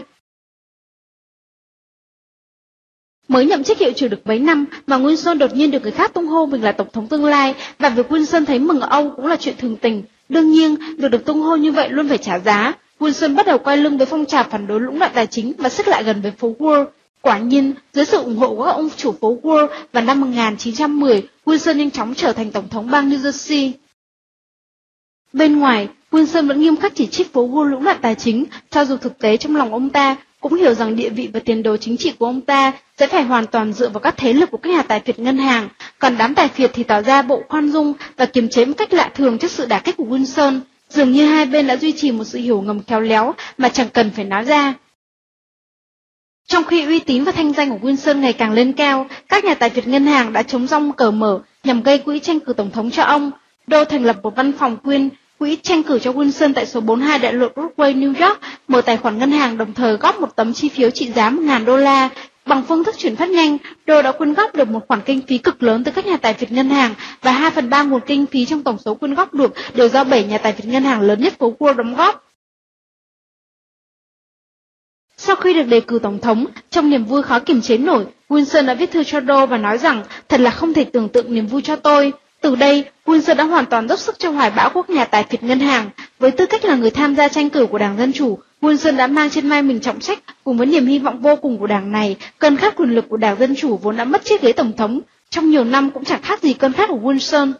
Mới nhậm chức hiệu trưởng được mấy năm mà Wilson đột nhiên được người khác tung hô mình là tổng thống tương lai, và việc Wilson thấy mừng ở Âu cũng là chuyện thường tình. Đương nhiên, việc được tung hô như vậy luôn phải trả giá. Wilson bắt đầu quay lưng với phong trào phản đối lũng đoạn tài chính và xích lại gần với phố Wall. Quả nhiên, dưới sự ủng hộ của các ông chủ phố Wall, vào năm 1910, Wilson nhanh chóng trở thành tổng thống bang New Jersey. Bên ngoài, Wilson vẫn nghiêm khắc chỉ trích phố Wall lũng đoạn tài chính, cho dù thực tế trong lòng ông ta cũng hiểu rằng địa vị và tiền đồ chính trị của ông ta sẽ phải hoàn toàn dựa vào các thế lực của các nhà tài phiệt ngân hàng, còn đám tài phiệt thì tỏ ra bộ khoan dung và kiềm chế một cách lạ thường trước sự đả kích của Wilson. Dường như hai bên đã duy trì một sự hiểu ngầm khéo léo mà chẳng cần phải nói ra. Trong khi uy tín và thanh danh của Wilson ngày càng lên cao, các nhà tài phiệt ngân hàng đã chống rong cờ mở nhằm gây quỹ tranh cử tổng thống cho ông. Dole thành lập một văn phòng quỹ tranh cử cho Wilson tại số 42 đại lộ Broadway, New York, mở tài khoản ngân hàng đồng thời góp một tấm chi phiếu trị giá $1.000. Bằng phương thức chuyển phát nhanh, Dole đã quyên góp được một khoản kinh phí cực lớn từ các nhà tài phiệt ngân hàng, và 2/3 nguồn kinh phí trong tổng số quyên góp được đều do 7 nhà tài phiệt ngân hàng lớn nhất phố Wall đóng góp. Sau khi được đề cử tổng thống, trong niềm vui khó kiềm chế nổi, Wilson đã viết thư cho Dole và nói rằng thật là không thể tưởng tượng niềm vui cho tôi. Từ đây, Wilson đã hoàn toàn dốc sức cho hoài bão của nhà tài phiệt ngân hàng. Với tư cách là người tham gia tranh cử của Đảng Dân Chủ, Wilson đã mang trên vai mình trọng trách cùng với niềm hy vọng vô cùng của đảng này. Cơn khát quyền lực của Đảng Dân Chủ vốn đã mất chiếc ghế tổng thống trong nhiều năm cũng chẳng khác gì cơn khát của Wilson.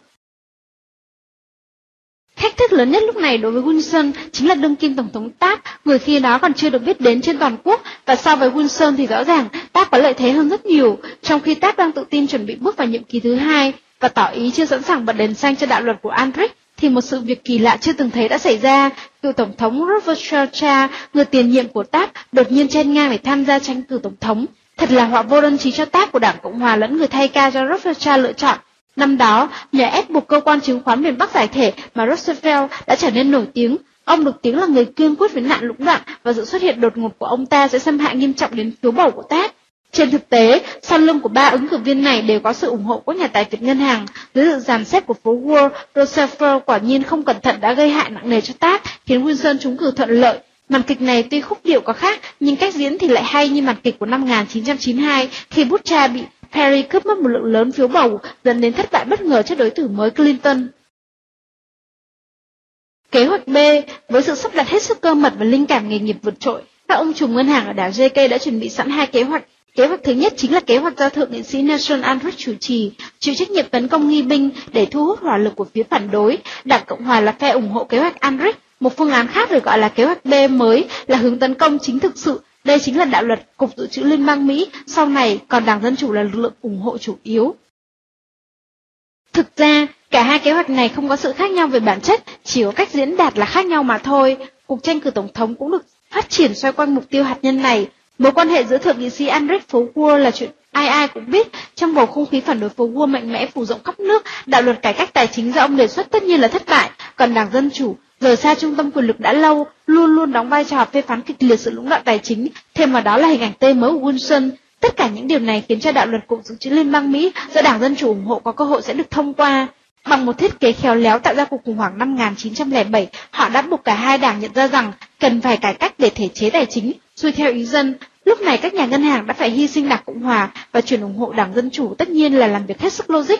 Thách thức lớn nhất lúc này đối với Wilson chính là đương kim tổng thống Taft, người khi đó còn chưa được biết đến trên toàn quốc, và so với Wilson thì rõ ràng Taft có lợi thế hơn rất nhiều. Trong khi Taft đang tự tin chuẩn bị bước vào nhiệm kỳ thứ 2 và tỏ ý chưa sẵn sàng bật đèn xanh cho đạo luật của Andrick, thì một sự việc kỳ lạ chưa từng thấy đã xảy ra. Cựu tổng thống Robert Schuller, người tiền nhiệm của Taft, đột nhiên chen ngang để tham gia tranh cử tổng thống. Thật là họa vô đơn chí cho Taft của Đảng Cộng hòa lẫn người thay ca cho Robert Schuller lựa chọn. Năm đó, nhờ ép buộc cơ quan chứng khoán miền Bắc giải thể mà Roosevelt đã trở nên nổi tiếng. Ông được tiếng là người kiên quyết với nạn lũng đoạn, và sự xuất hiện đột ngột của ông ta sẽ xâm hại nghiêm trọng đến phiếu bầu của Taft. Trên thực tế, sau lưng của 3 ứng cử viên này đều có sự ủng hộ của nhà tài phiệt ngân hàng. Dưới sự dàn xếp của phố Wall, Roosevelt quả nhiên không cẩn thận đã gây hại nặng nề cho Taft, khiến Wilson trúng cử thuận lợi. Màn kịch này tuy khúc điệu có khác, nhưng cách diễn thì lại hay như màn kịch của năm 1992 khi Bush bị Perry cướp mất một lượng lớn phiếu bầu, dẫn đến thất bại bất ngờ trước đối thủ mới Clinton. Kế hoạch B, với sự sắp đặt hết sức cơ mật và linh cảm nghề nghiệp vượt trội, các ông trùm ngân hàng ở đảo JK đã chuẩn bị sẵn 2 kế hoạch. Kế hoạch thứ nhất chính là kế hoạch do thượng nghị sĩ Nelson Andrick chủ trì, chịu trách nhiệm tấn công nghi binh để thu hút hỏa lực của phía phản đối. Đảng Cộng hòa là phe ủng hộ kế hoạch Andrick. Một phương án khác được gọi là kế hoạch B mới là hướng tấn công chính thực sự. Đây chính là đạo luật Cục Dự trữ Liên bang Mỹ, sau này còn Đảng Dân Chủ là lực lượng ủng hộ chủ yếu. Thực ra, cả hai kế hoạch này không có sự khác nhau về bản chất, chỉ có cách diễn đạt là khác nhau mà thôi. Cuộc tranh cử tổng thống cũng được phát triển xoay quanh mục tiêu hạt nhân này. Mối quan hệ giữa thượng nghị sĩ Andrick phố Wall là chuyện ai ai cũng biết. Trong bầu không khí phản đối phố Wall mạnh mẽ phủ rộng khắp nước, đạo luật cải cách tài chính do ông đề xuất tất nhiên là thất bại, còn Đảng Dân Chủ rời xa trung tâm quyền lực đã lâu, luôn luôn đóng vai trò phê phán kịch liệt sự lũng đoạn tài chính, thêm vào đó là hình ảnh tươi mới của Wilson. Tất cả những điều này khiến cho đạo luật Cục Dự trữ Liên bang Mỹ do Đảng Dân Chủ ủng hộ có cơ hội sẽ được thông qua. Bằng một thiết kế khéo léo tạo ra cuộc khủng hoảng năm 1907, họ đã buộc cả hai đảng nhận ra rằng cần phải cải cách để thể chế tài chính, xuôi theo ý dân. Lúc này các nhà ngân hàng đã phải hy sinh Đảng Cộng hòa và chuyển ủng hộ Đảng Dân Chủ, tất nhiên là làm việc hết sức logic.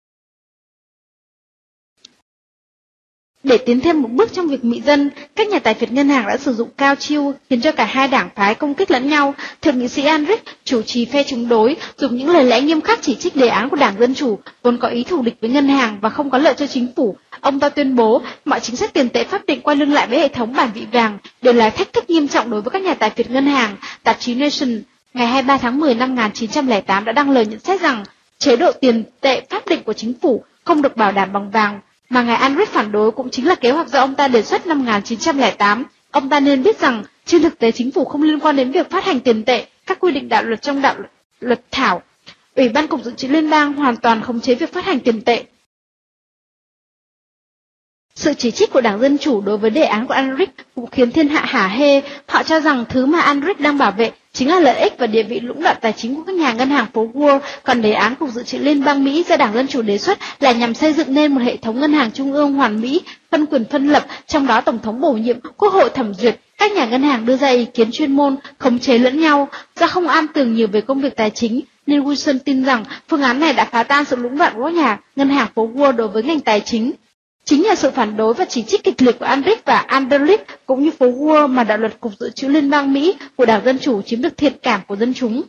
Để tiến thêm một bước trong việc mị dân, các nhà tài phiệt ngân hàng đã sử dụng cao chiêu khiến cho cả hai đảng phái công kích lẫn nhau. Thượng nghị sĩ Andrick, chủ trì phe chống đối, dùng những lời lẽ nghiêm khắc chỉ trích đề án của Đảng Dân Chủ, vốn có ý thù địch với ngân hàng và không có lợi cho chính phủ. Ông ta tuyên bố mọi chính sách tiền tệ pháp định quay lưng lại với hệ thống bản vị vàng đều là thách thức nghiêm trọng đối với các nhà tài phiệt ngân hàng. Tạp chí Nation ngày 23 tháng 10 năm 1908 đã đăng lời nhận xét rằng chế độ tiền tệ pháp định của chính phủ không được bảo đảm bằng vàng, mà ngài Andrick phản đối cũng chính là kế hoạch do ông ta đề xuất năm 1908. Ông ta nên biết rằng trên thực tế chính phủ không liên quan đến việc phát hành tiền tệ, các quy định đạo luật trong đạo luật thảo. Ủy ban Cục Dự trữ Liên bang hoàn toàn khống chế việc phát hành tiền tệ. Sự chỉ trích của Đảng Dân Chủ đối với đề án của Ulrich cũng khiến thiên hạ hả hê. Họ cho rằng thứ mà Ulrich đang bảo vệ chính là lợi ích và địa vị lũng đoạn tài chính của các nhà ngân hàng phố Wall, còn đề án Cục Dự trữ Liên bang Mỹ do Đảng Dân Chủ đề xuất là nhằm xây dựng nên một hệ thống ngân hàng trung ương hoàn mỹ, phân quyền phân lập, trong đó Tổng thống bổ nhiệm, Quốc hội thẩm duyệt, các nhà ngân hàng đưa ra ý kiến chuyên môn, khống chế lẫn nhau. Do không am tường nhiều về công việc tài chính, nên Wilson tin rằng phương án này đã phá tan sự lũng đoạn của các nhà ngân hàng phố Wall đối với ngành tài chính. Chính nhờ sự phản đối và chỉ trích kịch liệt của Ulrich và Anderlich cũng như phố Wall mà đạo luật Cục Dự trữ Liên bang Mỹ của Đảng Dân Chủ chiếm được thiện cảm của dân chúng.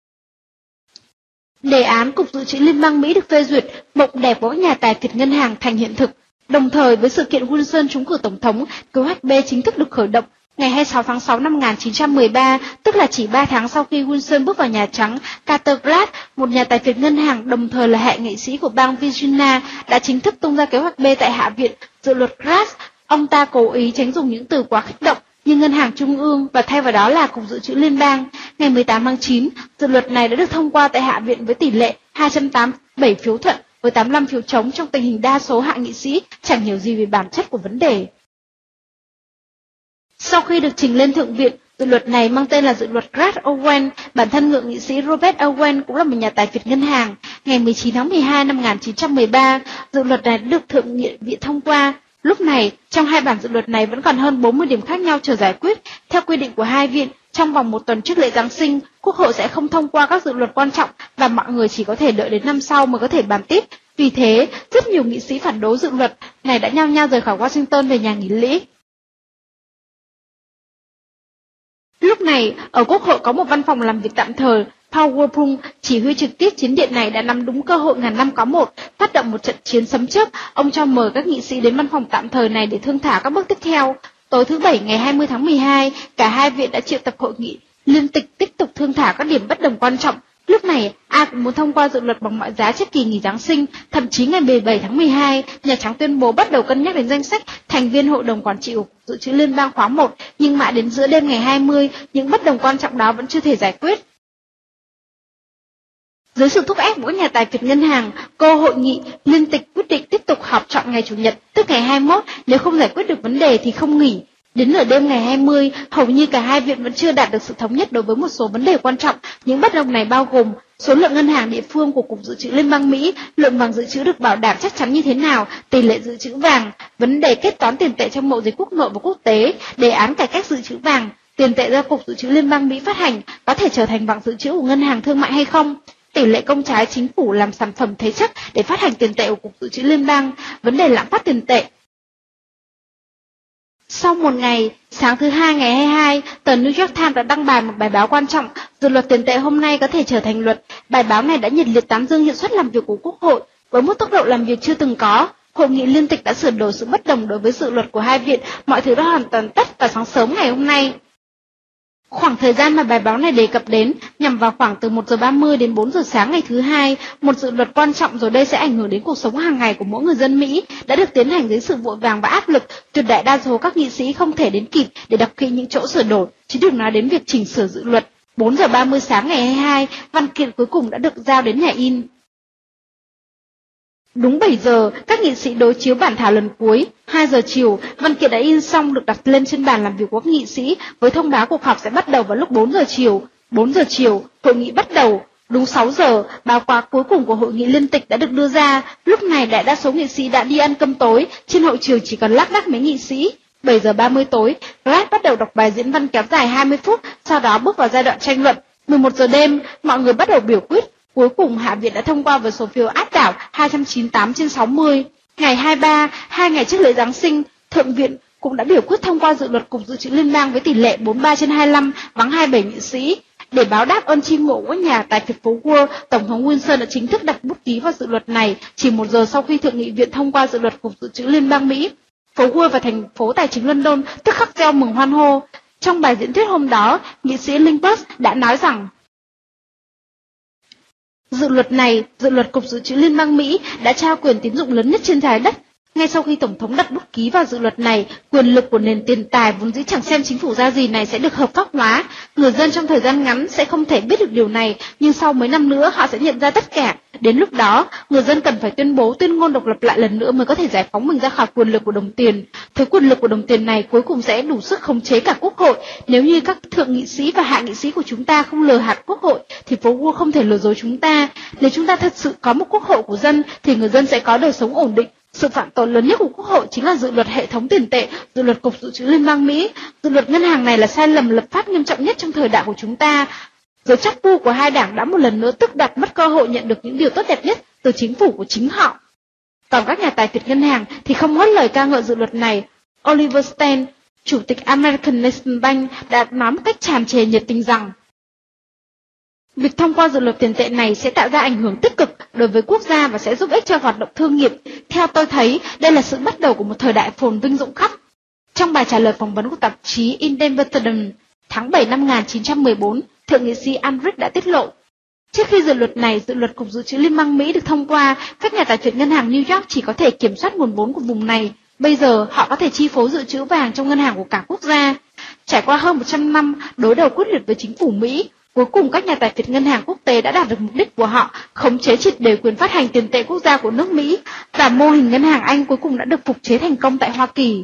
Đề án Cục Dự trữ Liên bang Mỹ được phê duyệt, mộng đẹp của các nhà tài phiệt ngân hàng thành hiện thực. Đồng thời với sự kiện Wilson trúng cử tổng thống, kế hoạch B chính thức được khởi động. Ngày 26 tháng 6 năm 1913, tức là chỉ 3 tháng sau khi Wilson bước vào Nhà Trắng, Carter Glass, một nhà tài phiệt ngân hàng đồng thời là hệ nghị sĩ của bang Virginia, đã chính thức tung ra kế hoạch B tại Hạ viện. Dự luật Glass, ông ta cố ý tránh dùng những từ quá kích động như ngân hàng trung ương và thay vào đó là Cục Dự trữ Liên bang. Ngày 18 tháng 9, dự luật này đã được thông qua tại Hạ viện với tỷ lệ 287 phiếu thuận với 85 phiếu chống trong tình hình đa số hạ nghị sĩ chẳng hiểu gì về bản chất của vấn đề. Sau khi được trình lên Thượng viện, dự luật này mang tên là dự luật Glass-Owen. Bản thân thượng nghị sĩ Robert Owen cũng là một nhà tài phiệt ngân hàng. Ngày 19 tháng 12 năm 1913, dự luật này đã được Thượng nghị viện thông qua. Lúc này, trong hai bản dự luật này vẫn còn hơn 40 điểm khác nhau chờ giải quyết. Theo quy định của hai viện, trong vòng một tuần trước lễ Giáng sinh, Quốc hội sẽ không thông qua các dự luật quan trọng và mọi người chỉ có thể đợi đến năm sau mới có thể bàn tiếp. Vì thế, rất nhiều nghị sĩ phản đối dự luật này đã nhao nhao rời khỏi Washington về nhà nghỉ lễ. Lúc này, ở Quốc hội có một văn phòng làm việc tạm thời. Paul Warburton, chỉ huy trực tiếp chiến điện này, đã nắm đúng cơ hội ngàn năm có một, phát động một trận chiến sấm chớp. Ông cho mời các nghị sĩ đến văn phòng tạm thời này để thương thảo các bước tiếp theo. Tối thứ Bảy ngày 20 tháng 12, cả hai viện đã triệu tập hội nghị liên tịch tiếp tục thương thảo các điểm bất đồng quan trọng. Lúc này, ai cũng muốn thông qua dự luật bằng mọi giá trước kỳ nghỉ Giáng sinh. Thậm chí ngày 17 tháng 12, Nhà Trắng tuyên bố bắt đầu cân nhắc đến danh sách thành viên Hội đồng Quản trị của Cục Dự trữ Liên bang khóa 1, nhưng mãi đến giữa đêm ngày 20, những bất đồng quan trọng đó vẫn chưa thể giải quyết. Dưới sự thúc ép của các nhà tài phiệt ngân hàng, hội nghị liên tịch quyết định tiếp tục họp chọn ngày Chủ nhật, tức ngày 21, nếu không giải quyết được vấn đề thì không nghỉ. Đến nửa đêm ngày 20, hầu như cả hai viện vẫn chưa đạt được sự thống nhất đối với một số vấn đề quan trọng. Những bất đồng này bao gồm số lượng ngân hàng địa phương của Cục Dự trữ Liên bang Mỹ, lượng vàng dự trữ được bảo đảm chắc chắn như thế nào, tỷ lệ dự trữ vàng, vấn đề kết toán tiền tệ trong mậu dịch quốc nội và quốc tế, đề án cải cách dự trữ vàng, tiền tệ do Cục Dự trữ Liên bang Mỹ phát hành có thể trở thành vàng dự trữ của ngân hàng thương mại hay không, tỷ lệ công trái chính phủ làm sản phẩm thế chấp để phát hành tiền tệ của Cục Dự trữ Liên bang, vấn đề lạm phát tiền tệ. Sau một ngày, sáng thứ Hai ngày 22, tờ New York Times đã đăng một bài báo quan trọng, dự luật tiền tệ hôm nay có thể trở thành luật. Bài báo này đã nhiệt liệt tán dương hiệu suất làm việc của Quốc hội, với một tốc độ làm việc chưa từng có. Hội nghị liên tịch đã sửa đổi sự bất đồng đối với dự luật của hai viện, mọi thứ đã hoàn toàn tất vào sáng sớm ngày hôm nay. Khoảng thời gian mà bài báo này đề cập đến nhằm vào khoảng từ 1 giờ 30 đến 4 giờ sáng ngày thứ Hai, một dự luật quan trọng rồi đây sẽ ảnh hưởng đến cuộc sống hàng ngày của mỗi người dân Mỹ, đã được tiến hành dưới sự vội vàng và áp lực. Tuyệt đại đa số các nghị sĩ không thể đến kịp để đọc kỹ những chỗ sửa đổi, chứ đừng nói đến việc chỉnh sửa dự luật. 4 giờ 30 sáng ngày 22, văn kiện cuối cùng đã được giao đến nhà in. Đúng 7 giờ, các nghị sĩ đối chiếu bản thảo lần cuối. 2 giờ chiều, văn kiện đã in xong được đặt lên trên bàn làm việc của các nghị sĩ với thông báo cuộc họp sẽ bắt đầu vào lúc 4 giờ chiều. 4 giờ chiều, hội nghị bắt đầu. Đúng 6 giờ, báo cáo cuối cùng của hội nghị liên tịch đã được đưa ra. Lúc này đại đa số nghị sĩ đã đi ăn cơm tối, trên hội trường chỉ còn lác đác mấy nghị sĩ. 7 giờ 30 tối, Glass bắt đầu đọc bài diễn văn kéo dài 20 phút, sau đó bước vào giai đoạn tranh luận. 11 giờ đêm, mọi người bắt đầu biểu quyết. Cuối cùng, Hạ viện đã thông qua với số phiếu áp đảo 298 trên 60. Ngày 23, 2 ngày trước lễ Giáng sinh, Thượng viện cũng đã biểu quyết thông qua dự luật Cục Dự trữ Liên bang với tỷ lệ 43 trên 25, vắng 27 nghị sĩ. Để báo đáp ơn tri ngộ của nhà tài phiệt phố Wall, Tổng thống Wilson đã chính thức đặt bút ký vào dự luật này chỉ 1 giờ sau khi Thượng nghị viện thông qua dự luật Cục Dự trữ Liên bang Mỹ. Phố Wall và thành phố tài chính London tức khắc reo mừng hoan hô. Trong bài diễn thuyết hôm đó, nghị sĩ Lindbergh đã nói rằng dự luật này, dự luật Cục Dự trữ Liên bang Mỹ đã trao quyền tín dụng lớn nhất trên trái đất. Ngay sau khi Tổng thống đặt bút ký vào dự luật này, quyền lực của nền tiền tài vốn dĩ chẳng xem chính phủ ra gì này sẽ được hợp pháp hóa. Người dân trong thời gian ngắn sẽ không thể biết được điều này, nhưng sau mấy năm nữa họ sẽ nhận ra tất cả. Đến lúc đó, người dân cần phải tuyên ngôn độc lập lại lần nữa mới có thể giải phóng mình ra khỏi quyền lực của đồng tiền. Thứ quyền lực của đồng tiền này cuối cùng sẽ đủ sức khống chế cả quốc hội. Nếu như các thượng nghị sĩ và hạ nghị sĩ của chúng ta không lừa gạt quốc hội, thì phố Wall không thể lừa dối chúng ta. Nếu chúng ta thật sự có một quốc hội của dân, thì người dân sẽ có đời sống ổn định. Sự phạm tội lớn nhất của Quốc hội chính là dự luật hệ thống tiền tệ, dự luật Cục Dự trữ Liên bang Mỹ. Dự luật ngân hàng này là sai lầm lập pháp nghiêm trọng nhất trong thời đại của chúng ta. Giới chắc pu của hai đảng đã một lần nữa tước đoạt mất cơ hội nhận được những điều tốt đẹp nhất từ chính phủ của chính họ. Còn các nhà tài phiệt ngân hàng thì không ngớt lời ca ngợi dự luật này. Oliver Stern, chủ tịch American National Bank, đã nói một cách tràn trề nhiệt tình rằng việc thông qua dự luật tiền tệ này sẽ tạo ra ảnh hưởng tích cực đối với quốc gia và sẽ giúp ích cho hoạt động thương nghiệp. Theo tôi thấy, đây là sự bắt đầu của một thời đại phồn vinh rộng khắp. Trong bài trả lời phỏng vấn của tạp chí Independent tháng 7 năm 1914, Thượng nghị sĩ Aldrich đã tiết lộ, trước khi dự luật này, dự luật Cục Dự trữ Liên bang Mỹ được thông qua, các nhà tài phiệt ngân hàng New York chỉ có thể kiểm soát nguồn vốn của vùng này. Bây giờ, họ có thể chi phối dự trữ vàng trong ngân hàng của cả quốc gia. Trải qua hơn 100 năm đối đầu quyết liệt với chính phủ Mỹ, cuối cùng các nhà tài phiệt ngân hàng quốc tế đã đạt được mục đích của họ, khống chế triệt để quyền phát hành tiền tệ quốc gia của nước Mỹ, và mô hình ngân hàng Anh cuối cùng đã được phục chế thành công tại Hoa Kỳ.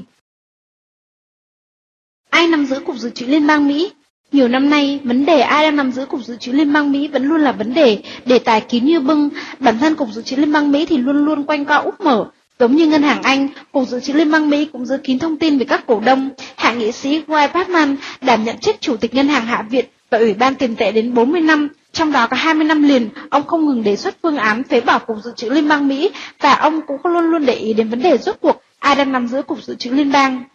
Ai nắm giữ Cục Dự trữ Liên bang Mỹ? Nhiều năm nay, vấn đề ai đang nắm giữ Cục Dự trữ Liên bang Mỹ vẫn luôn là vấn đề tài kín như bưng. Bản thân Cục Dự trữ Liên bang Mỹ thì luôn luôn quanh co úp mở. Giống như ngân hàng Anh, Cục Dự trữ Liên bang Mỹ cũng giữ kín thông tin về các cổ đông. Hạ nghị sĩ Guy Parkman đảm nhận chức chủ tịch ngân hàng Hạ viện và Ủy ban tiền tệ đến 40 năm. Trong đó có 20 năm liền, ông không ngừng đề xuất phương án phế bỏ Cục Dự trữ Liên bang Mỹ, và ông cũng luôn luôn để ý đến vấn đề rốt cuộc ai đang nắm giữ Cục Dự trữ Liên bang.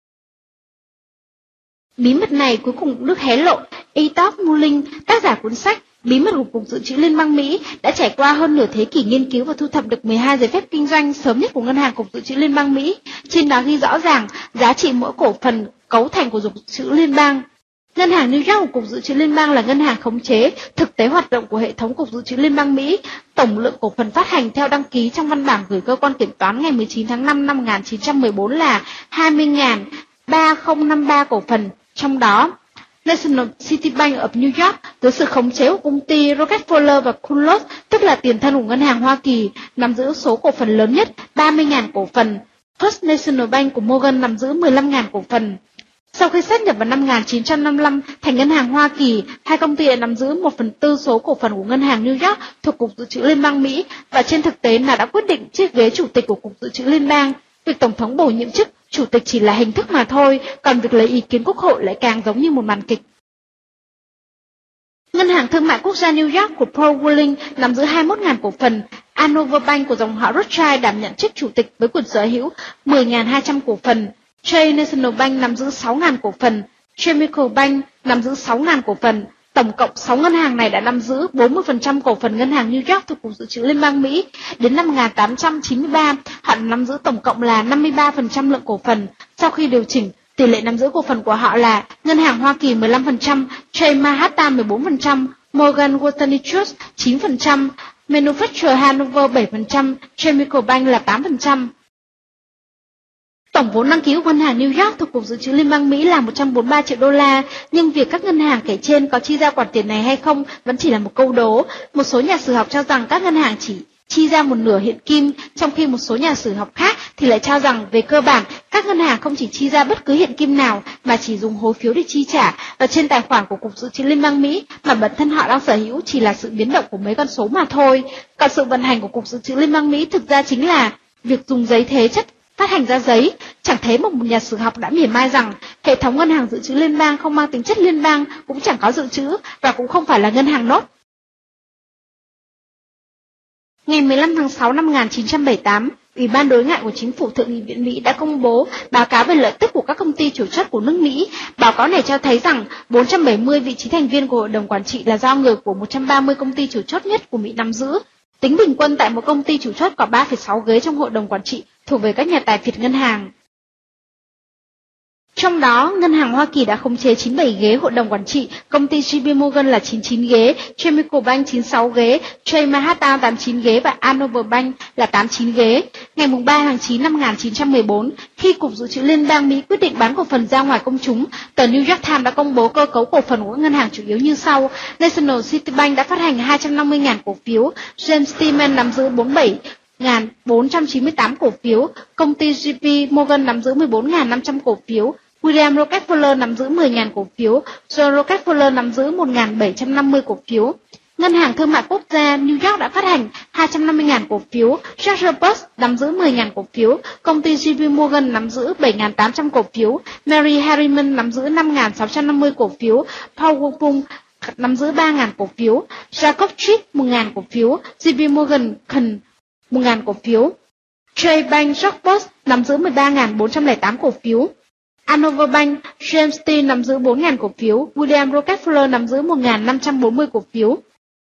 Bí mật này cuối cùng được hé lộ. Etop Mullin, tác giả cuốn sách Bí mật của Cục Dự trữ Liên bang Mỹ, đã trải qua hơn nửa thế kỷ nghiên cứu và thu thập được 12 giấy phép kinh doanh sớm nhất của ngân hàng Cục Dự trữ Liên bang Mỹ. Trên đó ghi rõ ràng giá trị mỗi cổ phần cấu thành của Cục Dự trữ Liên bang. Ngân hàng New York của Cục Dự trữ Liên bang là ngân hàng khống chế thực tế hoạt động của hệ thống Cục Dự trữ Liên bang Mỹ. Tổng lượng cổ phần phát hành theo đăng ký trong văn bản gửi cơ quan kiểm toán ngày 19 tháng 5 năm 1914 là 20.3053 cổ phần. Trong đó, National City Bank of New York, dưới sự khống chế của công ty Rockefeller và Kunlos, tức là tiền thân của ngân hàng Hoa Kỳ, nắm giữ số cổ phần lớn nhất 30.000 cổ phần. First National Bank của Morgan nắm giữ 15.000 cổ phần. Sau khi sát nhập vào năm 1955 thành ngân hàng Hoa Kỳ, hai công ty đã nắm giữ 1/4 số cổ phần của ngân hàng New York thuộc Cục Dự trữ Liên bang Mỹ, và trên thực tế là đã quyết định chiếc ghế chủ tịch của Cục Dự trữ Liên bang. Việc Tổng thống bổ nhiệm chức chủ tịch chỉ là hình thức mà thôi, còn việc lấy ý kiến Quốc hội lại càng giống như một màn kịch. Ngân hàng Thương mại Quốc gia New York của Paul Wheeling nắm giữ 21.000 cổ phần. Hanover Bank của dòng họ Rothschild đảm nhận chức chủ tịch với quyền sở hữu 10.200 cổ phần. Chase National Bank nắm giữ 6.000 cổ phần. Chemical Bank nắm giữ 6.000 cổ phần. Tổng cộng 6 ngân hàng này đã nắm giữ 40% cổ phần ngân hàng New York thuộc Cục Dự trữ Liên bang Mỹ. Đến năm 1893, họ nắm giữ tổng cộng là 53% lượng cổ phần. Sau khi điều chỉnh, tỷ lệ nắm giữ cổ phần của họ là ngân hàng Hoa Kỳ 15%, Chase Manhattan 14%, Morgan Stanley Trust 9%, Manufacturer Hanover 7%, Chemical Bank là 8%. Tổng vốn đăng ký của ngân hàng New York thuộc Cục Dự trữ Liên bang Mỹ là 143 triệu đô la, nhưng việc các ngân hàng kể trên có chi ra khoản tiền này hay không vẫn chỉ là một câu đố. Một số nhà sử học cho rằng các ngân hàng chỉ chi ra một nửa hiện kim, trong khi một số nhà sử học khác thì lại cho rằng về cơ bản các ngân hàng không chỉ chi ra bất cứ hiện kim nào mà chỉ dùng hối phiếu để chi trả ở trên tài khoản của Cục Dự trữ Liên bang Mỹ, mà bản thân họ đang sở hữu chỉ là sự biến động của mấy con số mà thôi. Còn sự vận hành của Cục Dự trữ Liên bang Mỹ thực ra chính là việc dùng giấy thế chất phát hành ra giấy. Chẳng thế một nhà sử học đã mỉa mai rằng hệ thống ngân hàng dự trữ liên bang không mang tính chất liên bang, cũng chẳng có dự trữ và cũng không phải là ngân hàng nốt. Ngày 15 tháng 6 năm 1978, Ủy ban đối ngoại của Chính phủ Thượng nghị viện Mỹ đã công bố báo cáo về lợi tức của các công ty chủ chốt của nước Mỹ. Báo cáo này cho thấy rằng 470 vị trí thành viên của Hội đồng Quản trị là do người của 130 công ty chủ chốt nhất của Mỹ nắm giữ. Tính bình quân tại một công ty chủ chốt có 3,6 ghế trong Hội đồng Quản trị thuộc về các nhà tài phiệt ngân hàng. Trong đó, Ngân hàng Hoa Kỳ đã khống chế 97 ghế hội đồng quản trị, công ty JP Morgan là 99 ghế, Chemical Bank 96 ghế, Chase Manhattan 89 ghế và Hanover Bank là 89 ghế. Ngày 3 tháng 9 năm 1914, khi Cục Dự trữ Liên bang Mỹ quyết định bán cổ phần ra ngoài công chúng, tờ New York Times đã công bố cơ cấu cổ phần của ngân hàng chủ yếu như sau. National City Bank đã phát hành 250.000 cổ phiếu, James Stillman nắm giữ 47.498 cổ phiếu, công ty JP Morgan nắm giữ 14.500 cổ phiếu, William Rockefeller nắm giữ 10.000 cổ phiếu, John Rockefeller nắm giữ 1.750 cổ phiếu. Ngân hàng Thương mại Quốc gia New York đã phát hành 250.000 cổ phiếu, George Bush nắm giữ 10.000 cổ phiếu, công ty JP Morgan nắm giữ 7.800 cổ phiếu, Mary Harriman nắm giữ 5.650 cổ phiếu, Paul Wupung nắm giữ 3.000 cổ phiếu, Jacob Trick 1.000 cổ phiếu, JP Morgan 1.000 cổ phiếu, Chase Bank George Bush nắm giữ 13.408 cổ phiếu. Hanover Bank, James Steele nắm giữ 4.000 cổ phiếu, William Rockefeller nắm giữ 1.540 cổ phiếu.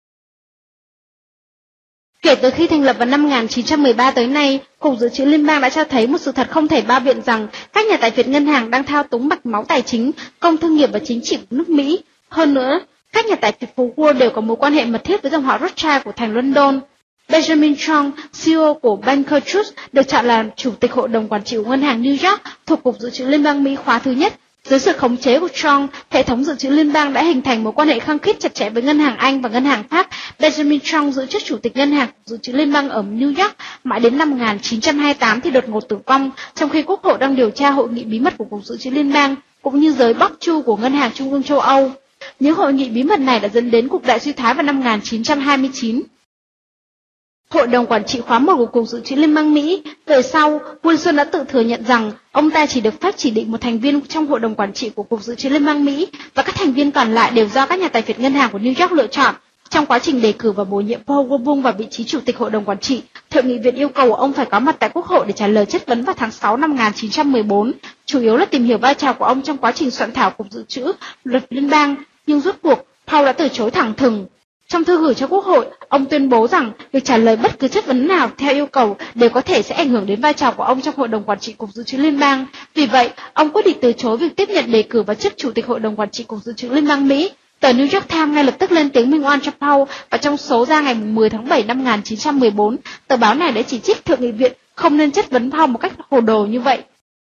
Kể từ khi thành lập vào năm 1913 tới nay, Cục Dự trữ Liên bang đã cho thấy một sự thật không thể bao biện rằng các nhà tài phiệt ngân hàng đang thao túng mạch máu tài chính, công thương nghiệp và chính trị của nước Mỹ. Hơn nữa, các nhà tài phiệt phố Wall đều có mối quan hệ mật thiết với dòng họ Rothschild của thành London. Benjamin Strong, CEO của Banker Trust, được chọn là Chủ tịch Hội đồng Quản trị của Ngân hàng New York thuộc Cục Dự trữ Liên bang Mỹ khóa thứ nhất. Dưới sự khống chế của Strong, hệ thống dự trữ liên bang đã hình thành mối quan hệ khăng khít chặt chẽ với Ngân hàng Anh và Ngân hàng Pháp. Benjamin Strong giữ chức Chủ tịch Ngân hàng Dự trữ Liên bang ở New York mãi đến năm 1928 thì đột ngột tử vong, trong khi Quốc hội đang điều tra hội nghị bí mật của Cục Dự trữ Liên bang cũng như giới bóc chu của Ngân hàng Trung ương châu Âu. Những hội nghị bí mật này đã dẫn đến cuộc đại suy thoái vào năm 1929. Hội đồng Quản trị khóa 1 của Cục Dự trữ Liên bang Mỹ. Về sau, Wilson đã tự thừa nhận rằng ông ta chỉ được phép chỉ định một thành viên trong Hội đồng Quản trị của Cục Dự trữ Liên bang Mỹ và các thành viên còn lại đều do các nhà tài phiệt ngân hàng của New York lựa chọn. Trong quá trình đề cử và bổ nhiệm Paul Wupung vào vị trí Chủ tịch Hội đồng Quản trị, Thượng nghị viện yêu cầu ông phải có mặt tại Quốc hội để trả lời chất vấn vào tháng 6 năm 1914, chủ yếu là tìm hiểu vai trò của ông trong quá trình soạn thảo Cục Dự trữ Luật Liên bang, nhưng rốt cuộc Paul đã từ chối thẳng thừng. Trong thư gửi cho Quốc hội, ông tuyên bố rằng việc trả lời bất cứ chất vấn nào theo yêu cầu đều có thể sẽ ảnh hưởng đến vai trò của ông trong Hội đồng Quản trị Cục Dự trữ Liên bang. Vì vậy, ông quyết định từ chối việc tiếp nhận đề cử vào chức Chủ tịch Hội đồng Quản trị Cục Dự trữ Liên bang Mỹ. Tờ New York Times ngay lập tức lên tiếng minh oan cho Paul và trong số ra ngày 10 tháng 7 năm 1914, tờ báo này đã chỉ trích Thượng nghị viện không nên chất vấn Paul một cách hồ đồ như vậy.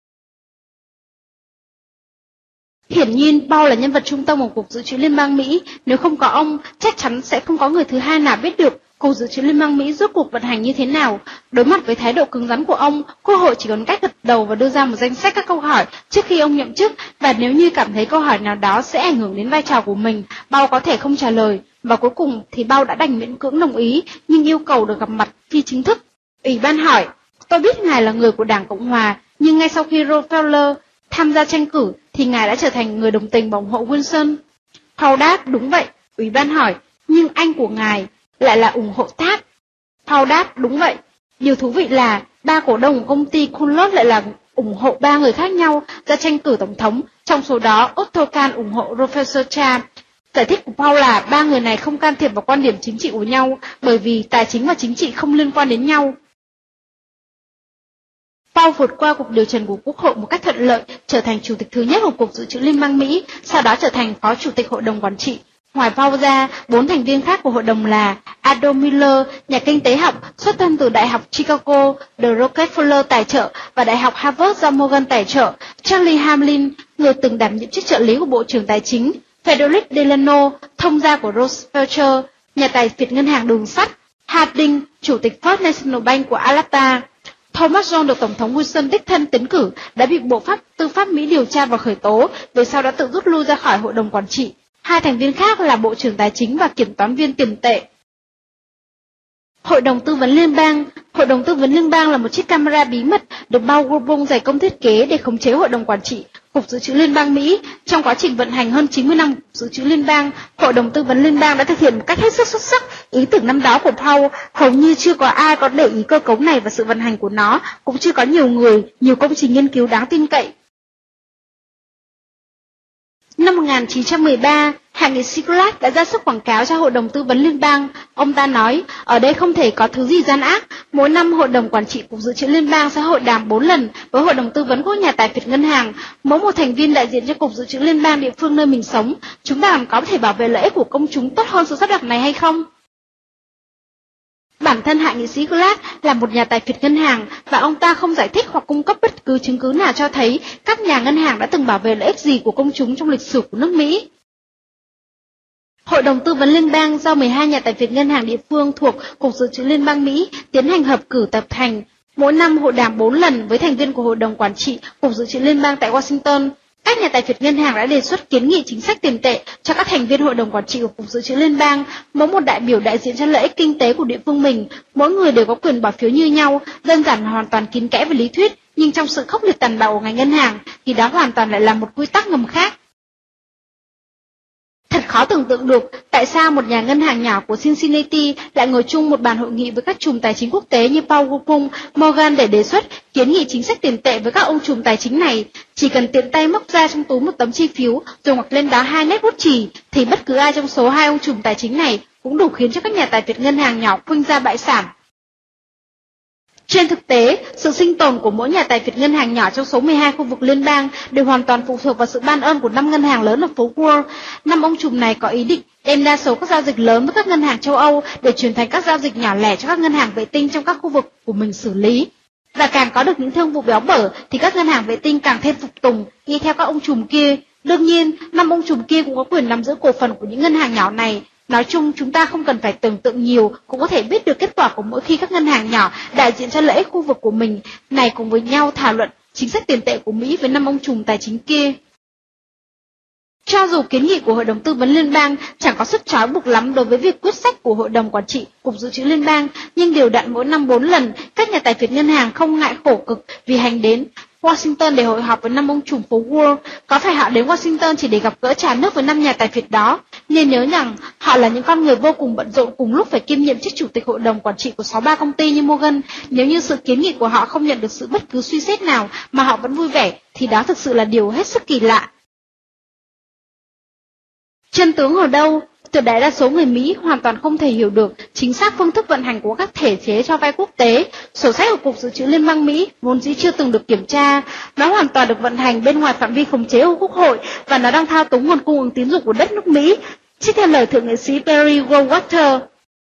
Hiển nhiên, Paul là nhân vật trung tâm của Cục Dự trữ Liên bang Mỹ. Nếu không có ông, chắc chắn sẽ không có người thứ hai nào biết được Cục Dự trữ Liên bang Mỹ rốt cuộc vận hành như thế nào. Đối mặt với thái độ cứng rắn của ông, Quốc hội chỉ còn cách gật đầu và đưa ra một danh sách các câu hỏi trước khi ông nhậm chức, và nếu như cảm thấy câu hỏi nào đó sẽ ảnh hưởng đến vai trò của mình, Paul có thể không trả lời. Và cuối cùng thì Paul đã đành miễn cưỡng đồng ý, nhưng yêu cầu được gặp mặt phi chính thức. Ủy ban hỏi, tôi biết ngài là người của Đảng Cộng Hòa, nhưng ngay sau khi Rockefeller tham gia tranh cử thì ngài đã trở thành người đồng tình và ủng hộ Wilson. Paul đáp, đúng vậy. Ủy ban hỏi, nhưng anh của ngài lại là ủng hộ Taft. Paul đáp, đúng vậy. Điều thú vị là ba cổ đông của công ty Kunlot lại là ủng hộ ba người khác nhau ra tranh cử tổng thống, trong số đó Otto Kahn ủng hộ Professor Cha. Giải thích của Paul là ba người này không can thiệp vào quan điểm chính trị của nhau bởi vì tài chính và chính trị không liên quan đến nhau. Paul vượt qua cuộc điều trần của Quốc hội một cách thuận lợi, trở thành Chủ tịch thứ nhất của Cục Dự trữ Liên bang Mỹ, sau đó trở thành Phó Chủ tịch Hội đồng Quản trị. Ngoài Paul ra, 4 thành viên khác của hội đồng là Adolf Miller, nhà kinh tế học xuất thân từ Đại học Chicago, The Rockefeller tài trợ và Đại học Harvard do Morgan tài trợ, Charlie Hamlin, người từng đảm nhiệm chức trợ lý của Bộ trưởng Tài chính, Frederick Delano, thông gia của Rockefeller, nhà tài phiệt ngân hàng đường sắt, Harding, Chủ tịch First National Bank của Atlanta. Thomas Jones được Tổng thống Wilson đích thân tiến cử đã bị Bộ Tư pháp Mỹ điều tra và khởi tố, về sau đã tự rút lui ra khỏi Hội đồng Quản trị. Hai thành viên khác là Bộ trưởng Tài chính và Kiểm toán viên tiền tệ. Hội đồng Tư vấn Liên bang. Hội đồng Tư vấn Liên bang là một chiếc camera bí mật được Paul Wupung dày công thiết kế để khống chế Hội đồng Quản trị Cục Dự trữ Liên bang Mỹ. Trong quá trình vận hành hơn 90 năm Cục Dự trữ Liên bang, Hội đồng Tư vấn Liên bang đã thực hiện một cách hết sức xuất sắc ý tưởng năm đó của Paul. Hầu như chưa có ai có để ý cơ cấu này và sự vận hành của nó, cũng chưa có nhiều công trình nghiên cứu đáng tin cậy. Năm 1913, Hạ nghị sĩ Clark đã ra sức quảng cáo cho Hội đồng Tư vấn Liên bang. Ông ta nói, ở đây không thể có thứ gì gian ác. Mỗi năm, Hội đồng Quản trị Cục Dự trữ Liên bang sẽ hội đàm 4 lần với Hội đồng Tư vấn Quốc nhà tài phiệt ngân hàng. Mỗi một thành viên đại diện cho Cục Dự trữ Liên bang địa phương nơi mình sống. Chúng ta có thể bảo vệ lợi ích của công chúng tốt hơn sự sắp đặt này hay không? Bản thân hạ nghị sĩ Clark là một nhà tài phiệt ngân hàng và ông ta không giải thích hoặc cung cấp bất cứ chứng cứ nào cho thấy các nhà ngân hàng đã từng bảo vệ lợi ích gì của công chúng trong lịch sử của nước Mỹ. Hội đồng Tư vấn Liên bang do 12 nhà tài phiệt ngân hàng địa phương thuộc Cục Dự trữ Liên bang Mỹ tiến hành hợp cử tập thành. Mỗi năm hội đàm 4 lần với thành viên của Hội đồng Quản trị Cục Dự trữ Liên bang tại Washington. Các nhà tài phiệt ngân hàng đã đề xuất kiến nghị chính sách tiền tệ cho các thành viên Hội đồng Quản trị của Cục Dự trữ Liên bang. Mỗi một đại biểu đại diện cho lợi ích kinh tế của địa phương mình, mỗi người đều có quyền bỏ phiếu như nhau, đơn giản hoàn toàn kín kẽ về lý thuyết, nhưng trong sự khốc liệt tàn bạo của ngành ngân hàng thì đó hoàn toàn lại là một quy tắc ngầm khác. Thật khó tưởng tượng được tại sao một nhà ngân hàng nhỏ của Cincinnati lại ngồi chung một bàn hội nghị với các trùm tài chính quốc tế như Paul Wupung, Morgan để đề xuất kiến nghị chính sách tiền tệ với các ông trùm tài chính này. Chỉ cần tiện tay móc ra trong túi một tấm chi phiếu rồi ngoặc lên đó 2 nét bút chì thì bất cứ ai trong số 2 ông trùm tài chính này cũng đủ khiến cho các nhà tài phiệt ngân hàng nhỏ khuynh ra bại sản. Trên thực tế, sự sinh tồn của mỗi nhà tài phiệt ngân hàng nhỏ trong số 12 khu vực liên bang đều hoàn toàn phụ thuộc vào sự ban ơn của 5 ngân hàng lớn ở phố Wall. 5 ông trùm này có ý định đem đa số các giao dịch lớn với các ngân hàng châu Âu để chuyển thành các giao dịch nhỏ lẻ cho các ngân hàng vệ tinh trong các khu vực của mình xử lý. Và càng có được những thương vụ béo bở thì các ngân hàng vệ tinh càng thêm phục tùng, đi theo các ông trùm kia. Đương nhiên, 5 ông trùm kia cũng có quyền nắm giữ cổ phần của những ngân hàng nhỏ này. Nói chung, chúng ta không cần phải tưởng tượng nhiều, cũng có thể biết được kết quả của mỗi khi các ngân hàng nhỏ đại diện cho lợi ích khu vực của mình này cùng với nhau thảo luận chính sách tiền tệ của Mỹ với 5 ông trùm tài chính kia. Cho dù kiến nghị của Hội đồng Tư vấn Liên bang chẳng có sức trói buộc lắm đối với việc quyết sách của Hội đồng Quản trị Cục Dự trữ Liên bang, nhưng đều đặn mỗi năm 4 lần, các nhà tài phiệt ngân hàng không ngại khổ cực vì hành đến Washington để hội họp với 5 ông trùm phố Wall. Có phải họ đến Washington chỉ để gặp gỡ trà nước với 5 nhà tài phiệt đó? Nên nhớ rằng họ là những con người vô cùng bận rộn cùng lúc phải kiêm nhiệm chức chủ tịch hội đồng quản trị của 63 công ty như Morgan. Nếu như sự kiến nghị của họ không nhận được sự bất cứ suy xét nào mà họ vẫn vui vẻ, thì đó thực sự là điều hết sức kỳ lạ. Chân tướng ở đâu? Tuyệt đại đa số người Mỹ hoàn toàn không thể hiểu được chính xác phương thức vận hành của các thể chế cho vay quốc tế. Sổ sách của Cục Dự trữ Liên bang Mỹ vốn dĩ chưa từng được kiểm tra. Nó hoàn toàn được vận hành bên ngoài phạm vi khống chế của Quốc hội và nó đang thao túng nguồn cung ứng tín dụng của đất nước Mỹ. Trích theo lời thượng nghị sĩ Perry Goldwater.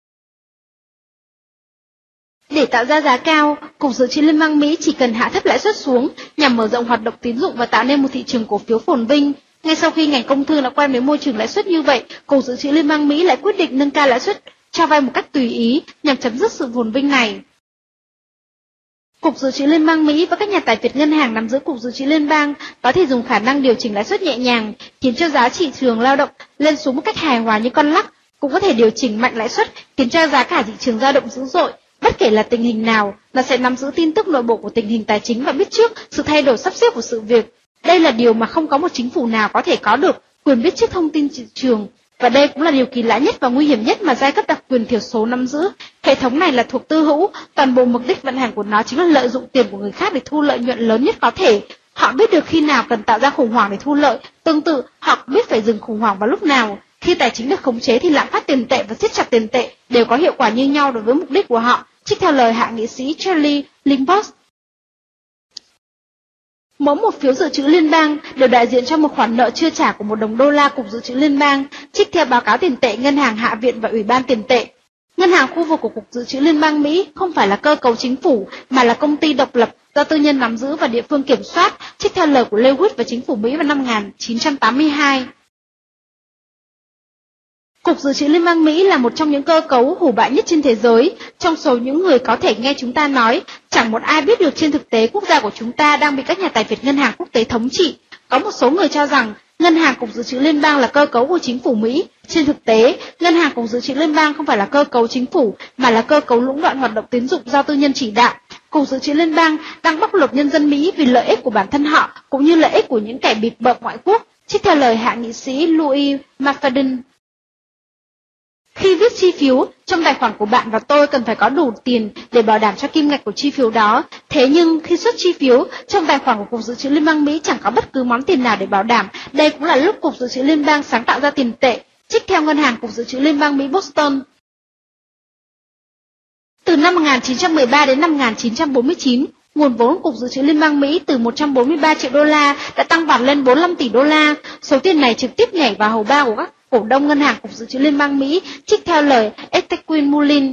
Để tạo ra giá cao, Cục Dự trữ Liên bang Mỹ chỉ cần hạ thấp lãi suất xuống nhằm mở rộng hoạt động tín dụng và tạo nên một thị trường cổ phiếu phồn vinh. Ngay sau khi ngành công thương đã quen với môi trường lãi suất như vậy, Cục Dự trữ Liên bang Mỹ lại quyết định nâng cao lãi suất cho vay một cách tùy ý nhằm chấm dứt sự phồn vinh này. Cục Dự trữ Liên bang Mỹ và các nhà tài phiệt ngân hàng nắm giữ Cục Dự trữ Liên bang có thể dùng khả năng điều chỉnh lãi suất nhẹ nhàng, khiến cho giá trị trường lao động lên xuống một cách hài hòa như con lắc, cũng có thể điều chỉnh mạnh lãi suất, khiến cho giá cả thị trường dao động dữ dội. Bất kể là tình hình nào, nó sẽ nắm giữ tin tức nội bộ của tình hình tài chính và biết trước sự thay đổi sắp xếp của sự việc. Đây là điều mà không có một chính phủ nào có thể có được, quyền biết trước thông tin thị trường. Và đây cũng là điều kỳ lạ nhất và nguy hiểm nhất mà giai cấp đặc quyền thiểu số nắm giữ. Hệ thống này là thuộc tư hữu, toàn bộ mục đích vận hành của nó chính là lợi dụng tiền của người khác để thu lợi nhuận lớn nhất có thể. Họ biết được khi nào cần tạo ra khủng hoảng để thu lợi, tương tự họ biết phải dừng khủng hoảng vào lúc nào. Khi tài chính được khống chế thì lạm phát tiền tệ và siết chặt tiền tệ đều có hiệu quả như nhau đối với mục đích của họ, trích theo lời hạ nghị sĩ Charlie Lindbergh. Mỗi một phiếu dự trữ liên bang đều đại diện cho một khoản nợ chưa trả của $1 Cục Dự trữ Liên bang, trích theo báo cáo tiền tệ Ngân hàng Hạ viện và Ủy ban tiền tệ. Ngân hàng khu vực của Cục Dự trữ Liên bang Mỹ không phải là cơ cấu chính phủ mà là công ty độc lập do tư nhân nắm giữ và địa phương kiểm soát, trích theo lời của Lewis và chính phủ Mỹ vào năm 1982. Cục Dự trữ Liên bang Mỹ là một trong những cơ cấu hủ bại nhất trên thế giới. Trong số những người có thể nghe chúng ta nói, chẳng một ai biết được trên thực tế quốc gia của chúng ta đang bị các nhà tài phiệt ngân hàng quốc tế thống trị. Có một số người cho rằng Ngân hàng Cục Dự trữ Liên bang là cơ cấu của chính phủ Mỹ. Trên thực tế, Ngân hàng Cục Dự trữ Liên bang không phải là cơ cấu chính phủ, mà là cơ cấu lũng đoạn hoạt động tín dụng do tư nhân chỉ đạo. Cục Dự trữ Liên bang đang bóc lột nhân dân Mỹ vì lợi ích của bản thân họ, cũng như lợi ích của những kẻ bịp bợm ngoại quốc, trích theo lời hạ nghị sĩ Louis McFadden. Khi viết chi phiếu, trong tài khoản của bạn và tôi cần phải có đủ tiền để bảo đảm cho kim ngạch của chi phiếu đó. Thế nhưng khi xuất chi phiếu, trong tài khoản của Cục Dự trữ Liên bang Mỹ chẳng có bất cứ món tiền nào để bảo đảm. Đây cũng là lúc Cục Dự trữ Liên bang sáng tạo ra tiền tệ, trích theo ngân hàng Cục Dự trữ Liên bang Mỹ Boston. Từ năm 1913 đến năm 1949, nguồn vốn Cục Dự trữ Liên bang Mỹ từ 143 triệu đô la đã tăng vọt lên 45 tỷ đô la. Số tiền này trực tiếp nhảy vào hầu bao của các cổ đông ngân hàng Cục Dự trữ Liên bang Mỹ, trích theo lời Estequin Mullin.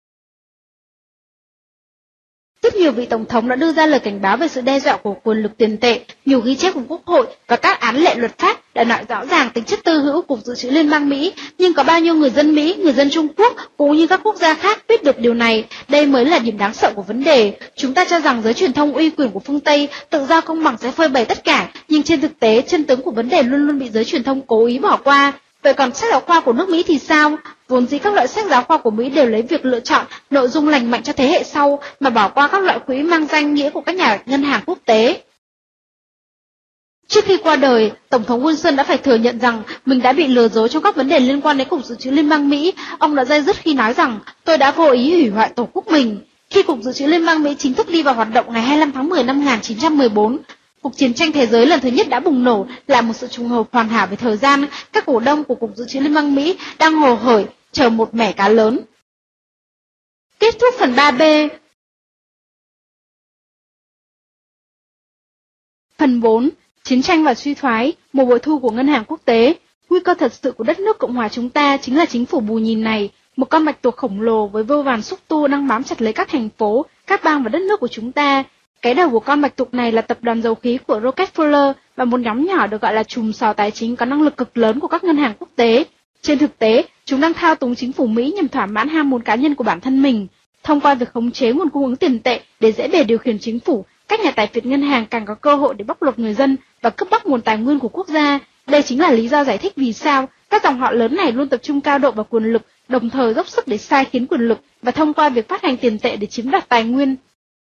Rất nhiều vị tổng thống đã đưa ra lời cảnh báo về sự đe dọa của quyền lực tiền tệ, nhiều ghi chép của Quốc hội và các án lệ luật pháp đã nói rõ ràng tính chất tư hữu Cục Dự trữ Liên bang Mỹ, nhưng có bao nhiêu người dân Mỹ, người dân Trung Quốc cũng như các quốc gia khác biết được điều này. Đây mới là điểm đáng sợ của vấn đề. Chúng ta cho rằng giới truyền thông uy quyền của phương Tây, tự do công bằng sẽ phơi bày tất cả, nhưng trên thực tế chân tướng của vấn đề luôn luôn bị giới truyền thông cố ý bỏ qua. Vậy còn sách giáo khoa của nước Mỹ thì sao? Vốn dĩ các loại sách giáo khoa của Mỹ đều lấy việc lựa chọn nội dung lành mạnh cho thế hệ sau mà bỏ qua các loại quỹ mang danh nghĩa của các nhà ngân hàng quốc tế. Trước khi qua đời, Tổng thống Wilson đã phải thừa nhận rằng mình đã bị lừa dối trong các vấn đề liên quan đến Cục Dự trữ Liên bang Mỹ. Ông đã day dứt khi nói rằng, tôi đã vô ý hủy hoại Tổ quốc mình. Khi Cục Dự trữ Liên bang Mỹ chính thức đi vào hoạt động ngày 25 tháng 10 năm 1914, cuộc chiến tranh thế giới lần thứ nhất đã bùng nổ, là một sự trùng hợp hoàn hảo về thời gian. Các cổ đông của Cục Dự trữ Liên bang Mỹ đang hồ hởi chờ một mẻ cá lớn. Kết thúc phần 3B. Phần 4. Chiến tranh và suy thoái, một bội thu của ngân hàng quốc tế. Nguy cơ thật sự của đất nước Cộng hòa chúng ta chính là chính phủ bù nhìn này, một con bạch tuộc khổng lồ với vô vàn xúc tu đang bám chặt lấy các thành phố, các bang và đất nước của chúng ta. Cái đầu của con bạch tuộc này là tập đoàn dầu khí của Rockefeller và một nhóm nhỏ được gọi là chùm sò tài chính có năng lực cực lớn của các ngân hàng quốc tế. Trên thực tế, chúng đang thao túng chính phủ Mỹ nhằm thỏa mãn ham muốn cá nhân của bản thân mình. Thông qua việc khống chế nguồn cung ứng tiền tệ để dễ bề điều khiển chính phủ, các nhà tài phiệt ngân hàng càng có cơ hội để bóc lột người dân và cướp bóc nguồn tài nguyên của quốc gia. Đây chính là lý do giải thích vì sao các dòng họ lớn này luôn tập trung cao độ vào quyền lực, đồng thời dốc sức để sai khiến quyền lực và thông qua việc phát hành tiền tệ để chiếm đoạt tài nguyên.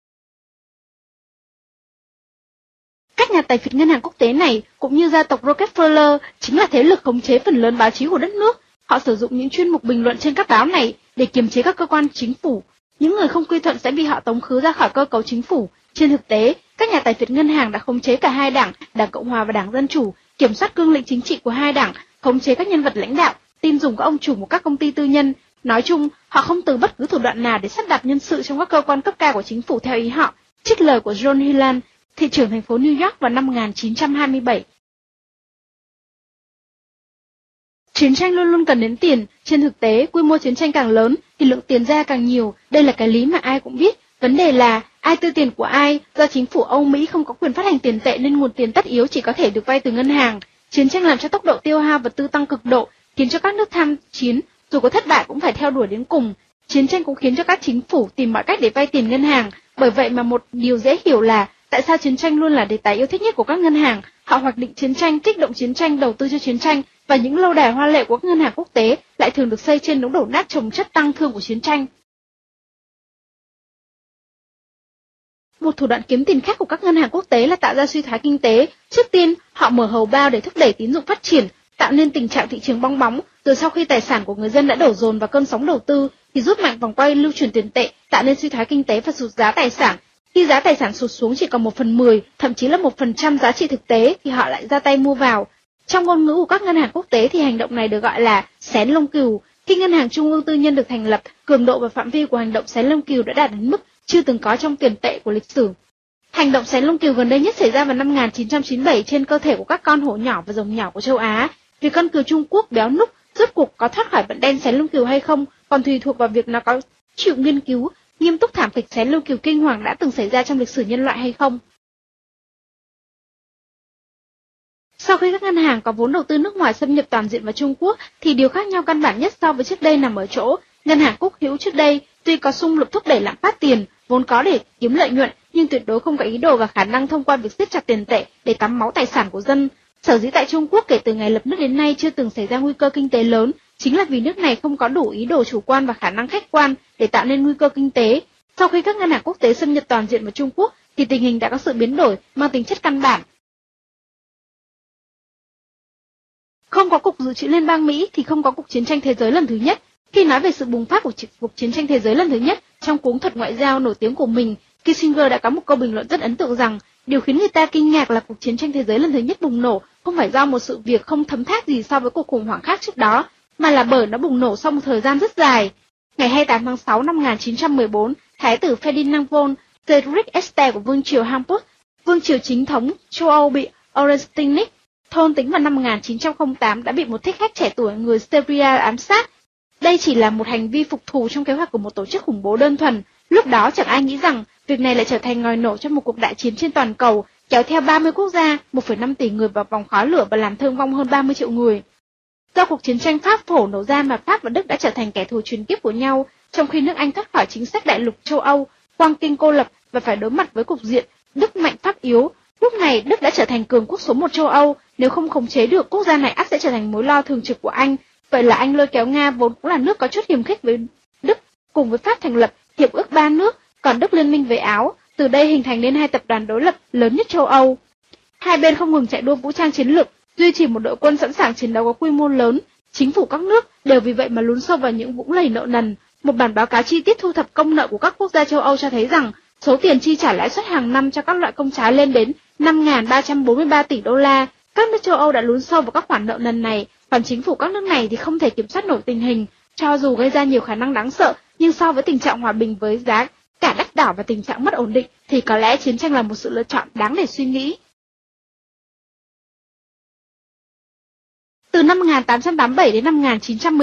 Các nhà tài phiệt ngân hàng quốc tế này, cũng như gia tộc Rockefeller, chính là thế lực khống chế phần lớn báo chí của đất nước. Họ sử dụng những chuyên mục bình luận trên các báo này để kiềm chế các cơ quan chính phủ. Những người không quy thuận sẽ bị họ tống khứ ra khỏi cơ cấu chính phủ. Trên thực tế, các nhà tài phiệt ngân hàng đã khống chế cả hai đảng, Đảng Cộng hòa và Đảng Dân chủ, kiểm soát cương lĩnh chính trị của hai đảng, khống chế các nhân vật lãnh đạo, tin dùng các ông chủ của các công ty tư nhân. Nói chung, họ không từ bất cứ thủ đoạn nào để sắp đặt nhân sự trong các cơ quan cấp cao của chính phủ theo ý họ. Trích lời của John Hillan, thị trưởng thành phố New York vào năm 1927. Chiến tranh luôn luôn cần đến tiền. Trên thực tế, quy mô chiến tranh càng lớn thì lượng tiền ra càng nhiều. Đây là cái lý mà ai cũng biết. Vấn đề là ai tiêu tiền của ai. Do chính phủ Âu Mỹ không có quyền phát hành tiền tệ nên nguồn tiền tất yếu chỉ có thể được vay từ ngân hàng. Chiến tranh làm cho tốc độ tiêu hao vật tư tăng cực độ, khiến cho các nước tham chiến dù có thất bại cũng phải theo đuổi đến cùng. Chiến tranh cũng khiến cho các chính phủ tìm mọi cách để vay tiền ngân hàng. Bởi vậy mà một điều dễ hiểu là tại sao chiến tranh luôn là đề tài yêu thích nhất của các ngân hàng. Họ hoạch định chiến tranh, kích động chiến tranh, đầu tư cho chiến tranh, và những lâu đài hoa lệ của các ngân hàng quốc tế lại thường được xây trên đống đổ nát chồng chất tăng thương của chiến tranh. Một thủ đoạn kiếm tiền khác của các ngân hàng quốc tế là tạo ra suy thoái kinh tế. Trước tiên, họ mở hầu bao để thúc đẩy tín dụng phát triển, tạo nên tình trạng thị trường bong bóng, rồi sau khi tài sản của người dân đã đổ dồn vào cơn sóng đầu tư, thì rút mạnh vòng quay lưu chuyển tiền tệ, tạo nên suy thoái kinh tế và sụt giá tài sản. Khi giá tài sản sụt xuống chỉ còn 1/10, thậm chí là 1% giá trị thực tế, thì họ lại ra tay mua vào. Trong ngôn ngữ của các ngân hàng quốc tế thì hành động này được gọi là xén lông cừu. Khi ngân hàng trung ương tư nhân được thành lập, cường độ và phạm vi của hành động xén lông cừu đã đạt đến mức chưa từng có trong tiền tệ của lịch sử. Hành động xén lông cừu gần đây nhất xảy ra vào năm 1997 trên cơ thể của các con hổ nhỏ và rồng nhỏ của châu Á. Việc con cừu Trung Quốc béo núc rốt cuộc có thoát khỏi vận đen xén lông cừu hay không còn tùy thuộc vào việc nó có chịu nghiên cứu nghiêm túc thảm kịch xén lông cừu kinh hoàng đã từng xảy ra trong lịch sử nhân loại hay không. Sau khi các ngân hàng có vốn đầu tư nước ngoài xâm nhập toàn diện vào Trung Quốc, thì điều khác nhau căn bản nhất so với trước đây nằm ở chỗ, ngân hàng quốc hữu trước đây tuy có xung lực thúc đẩy lạm phát tiền, vốn có để kiếm lợi nhuận, nhưng tuyệt đối không có ý đồ và khả năng thông qua việc siết chặt tiền tệ để tắm máu tài sản của dân. Sở dĩ tại Trung Quốc kể từ ngày lập nước đến nay chưa từng xảy ra nguy cơ kinh tế lớn, chính là vì nước này không có đủ ý đồ chủ quan và khả năng khách quan để tạo nên nguy cơ kinh tế. Sau khi các ngân hàng quốc tế xâm nhập toàn diện vào Trung Quốc, thì tình hình đã có sự biến đổi mang tính chất căn bản. Không có Cục Dự trữ Liên bang Mỹ thì không có cuộc chiến tranh thế giới lần thứ nhất. Khi nói về sự bùng phát của cuộc chiến tranh thế giới lần thứ nhất, trong cuốn Thuật ngoại giao nổi tiếng của mình, Kissinger đã có một câu bình luận rất ấn tượng rằng điều khiến người ta kinh ngạc là cuộc chiến tranh thế giới lần thứ nhất bùng nổ không phải do một sự việc không thấm tháp gì so với cuộc khủng hoảng khác trước đó, mà là bởi nó bùng nổ sau một thời gian rất dài. Ngày 28 tháng 6 năm 1914, Thái tử Ferdinand von Friedrich Este của Vương triều Hamburg, vương triều chính thống châu Âu bị Ornsteinic thôn tính vào năm 1908 đã bị một thích khách trẻ tuổi người Serbia ám sát. Đây chỉ là một hành vi phục thù trong kế hoạch của một tổ chức khủng bố đơn thuần. Lúc đó chẳng ai nghĩ rằng việc này lại trở thành ngòi nổ cho một cuộc đại chiến trên toàn cầu, kéo theo 30 quốc gia, 1,5 tỷ người vào vòng khói lửa và làm thương vong hơn 30 triệu người. Do cuộc chiến tranh Pháp-Phổ nổ ra mà Pháp và Đức đã trở thành kẻ thù truyền kiếp của nhau, trong khi nước Anh thoát khỏi chính sách đại lục châu Âu, quang kinh cô lập và phải đối mặt với cục diện Đức mạnh Pháp yếu. Lúc này Đức đã trở thành cường quốc số 1 châu Âu, nếu không khống chế được quốc gia này ắt sẽ trở thành mối lo thường trực của Anh. Vậy là Anh lôi kéo Nga vốn cũng là nước có chút hiềm khích với Đức, cùng với Pháp thành lập Hiệp ước ba nước, còn Đức liên minh với Áo, từ đây hình thành nên hai tập đoàn đối lập lớn nhất châu Âu. Hai bên không ngừng chạy đua vũ trang chiến lược, duy trì một đội quân sẵn sàng chiến đấu có quy mô lớn. Chính phủ các nước đều vì vậy mà lún sâu vào những vũng lầy nợ nần. Một bản báo cáo chi tiết thu thập công nợ của các quốc gia châu Âu cho thấy rằng số tiền chi trả lãi suất hàng năm cho các loại công trái lên đến 5.343 tỷ đô la. Các nước châu Âu đã lún sâu vào các khoản nợ nần này, còn chính phủ các nước này thì không thể kiểm soát nổi tình hình. Cho dù gây ra nhiều khả năng đáng sợ, nhưng so với tình trạng hòa bình với giá cả đắt đỏ và tình trạng mất ổn định, thì có lẽ chiến tranh là một sự lựa chọn đáng để suy nghĩ. Từ năm 1887 đến năm 1910,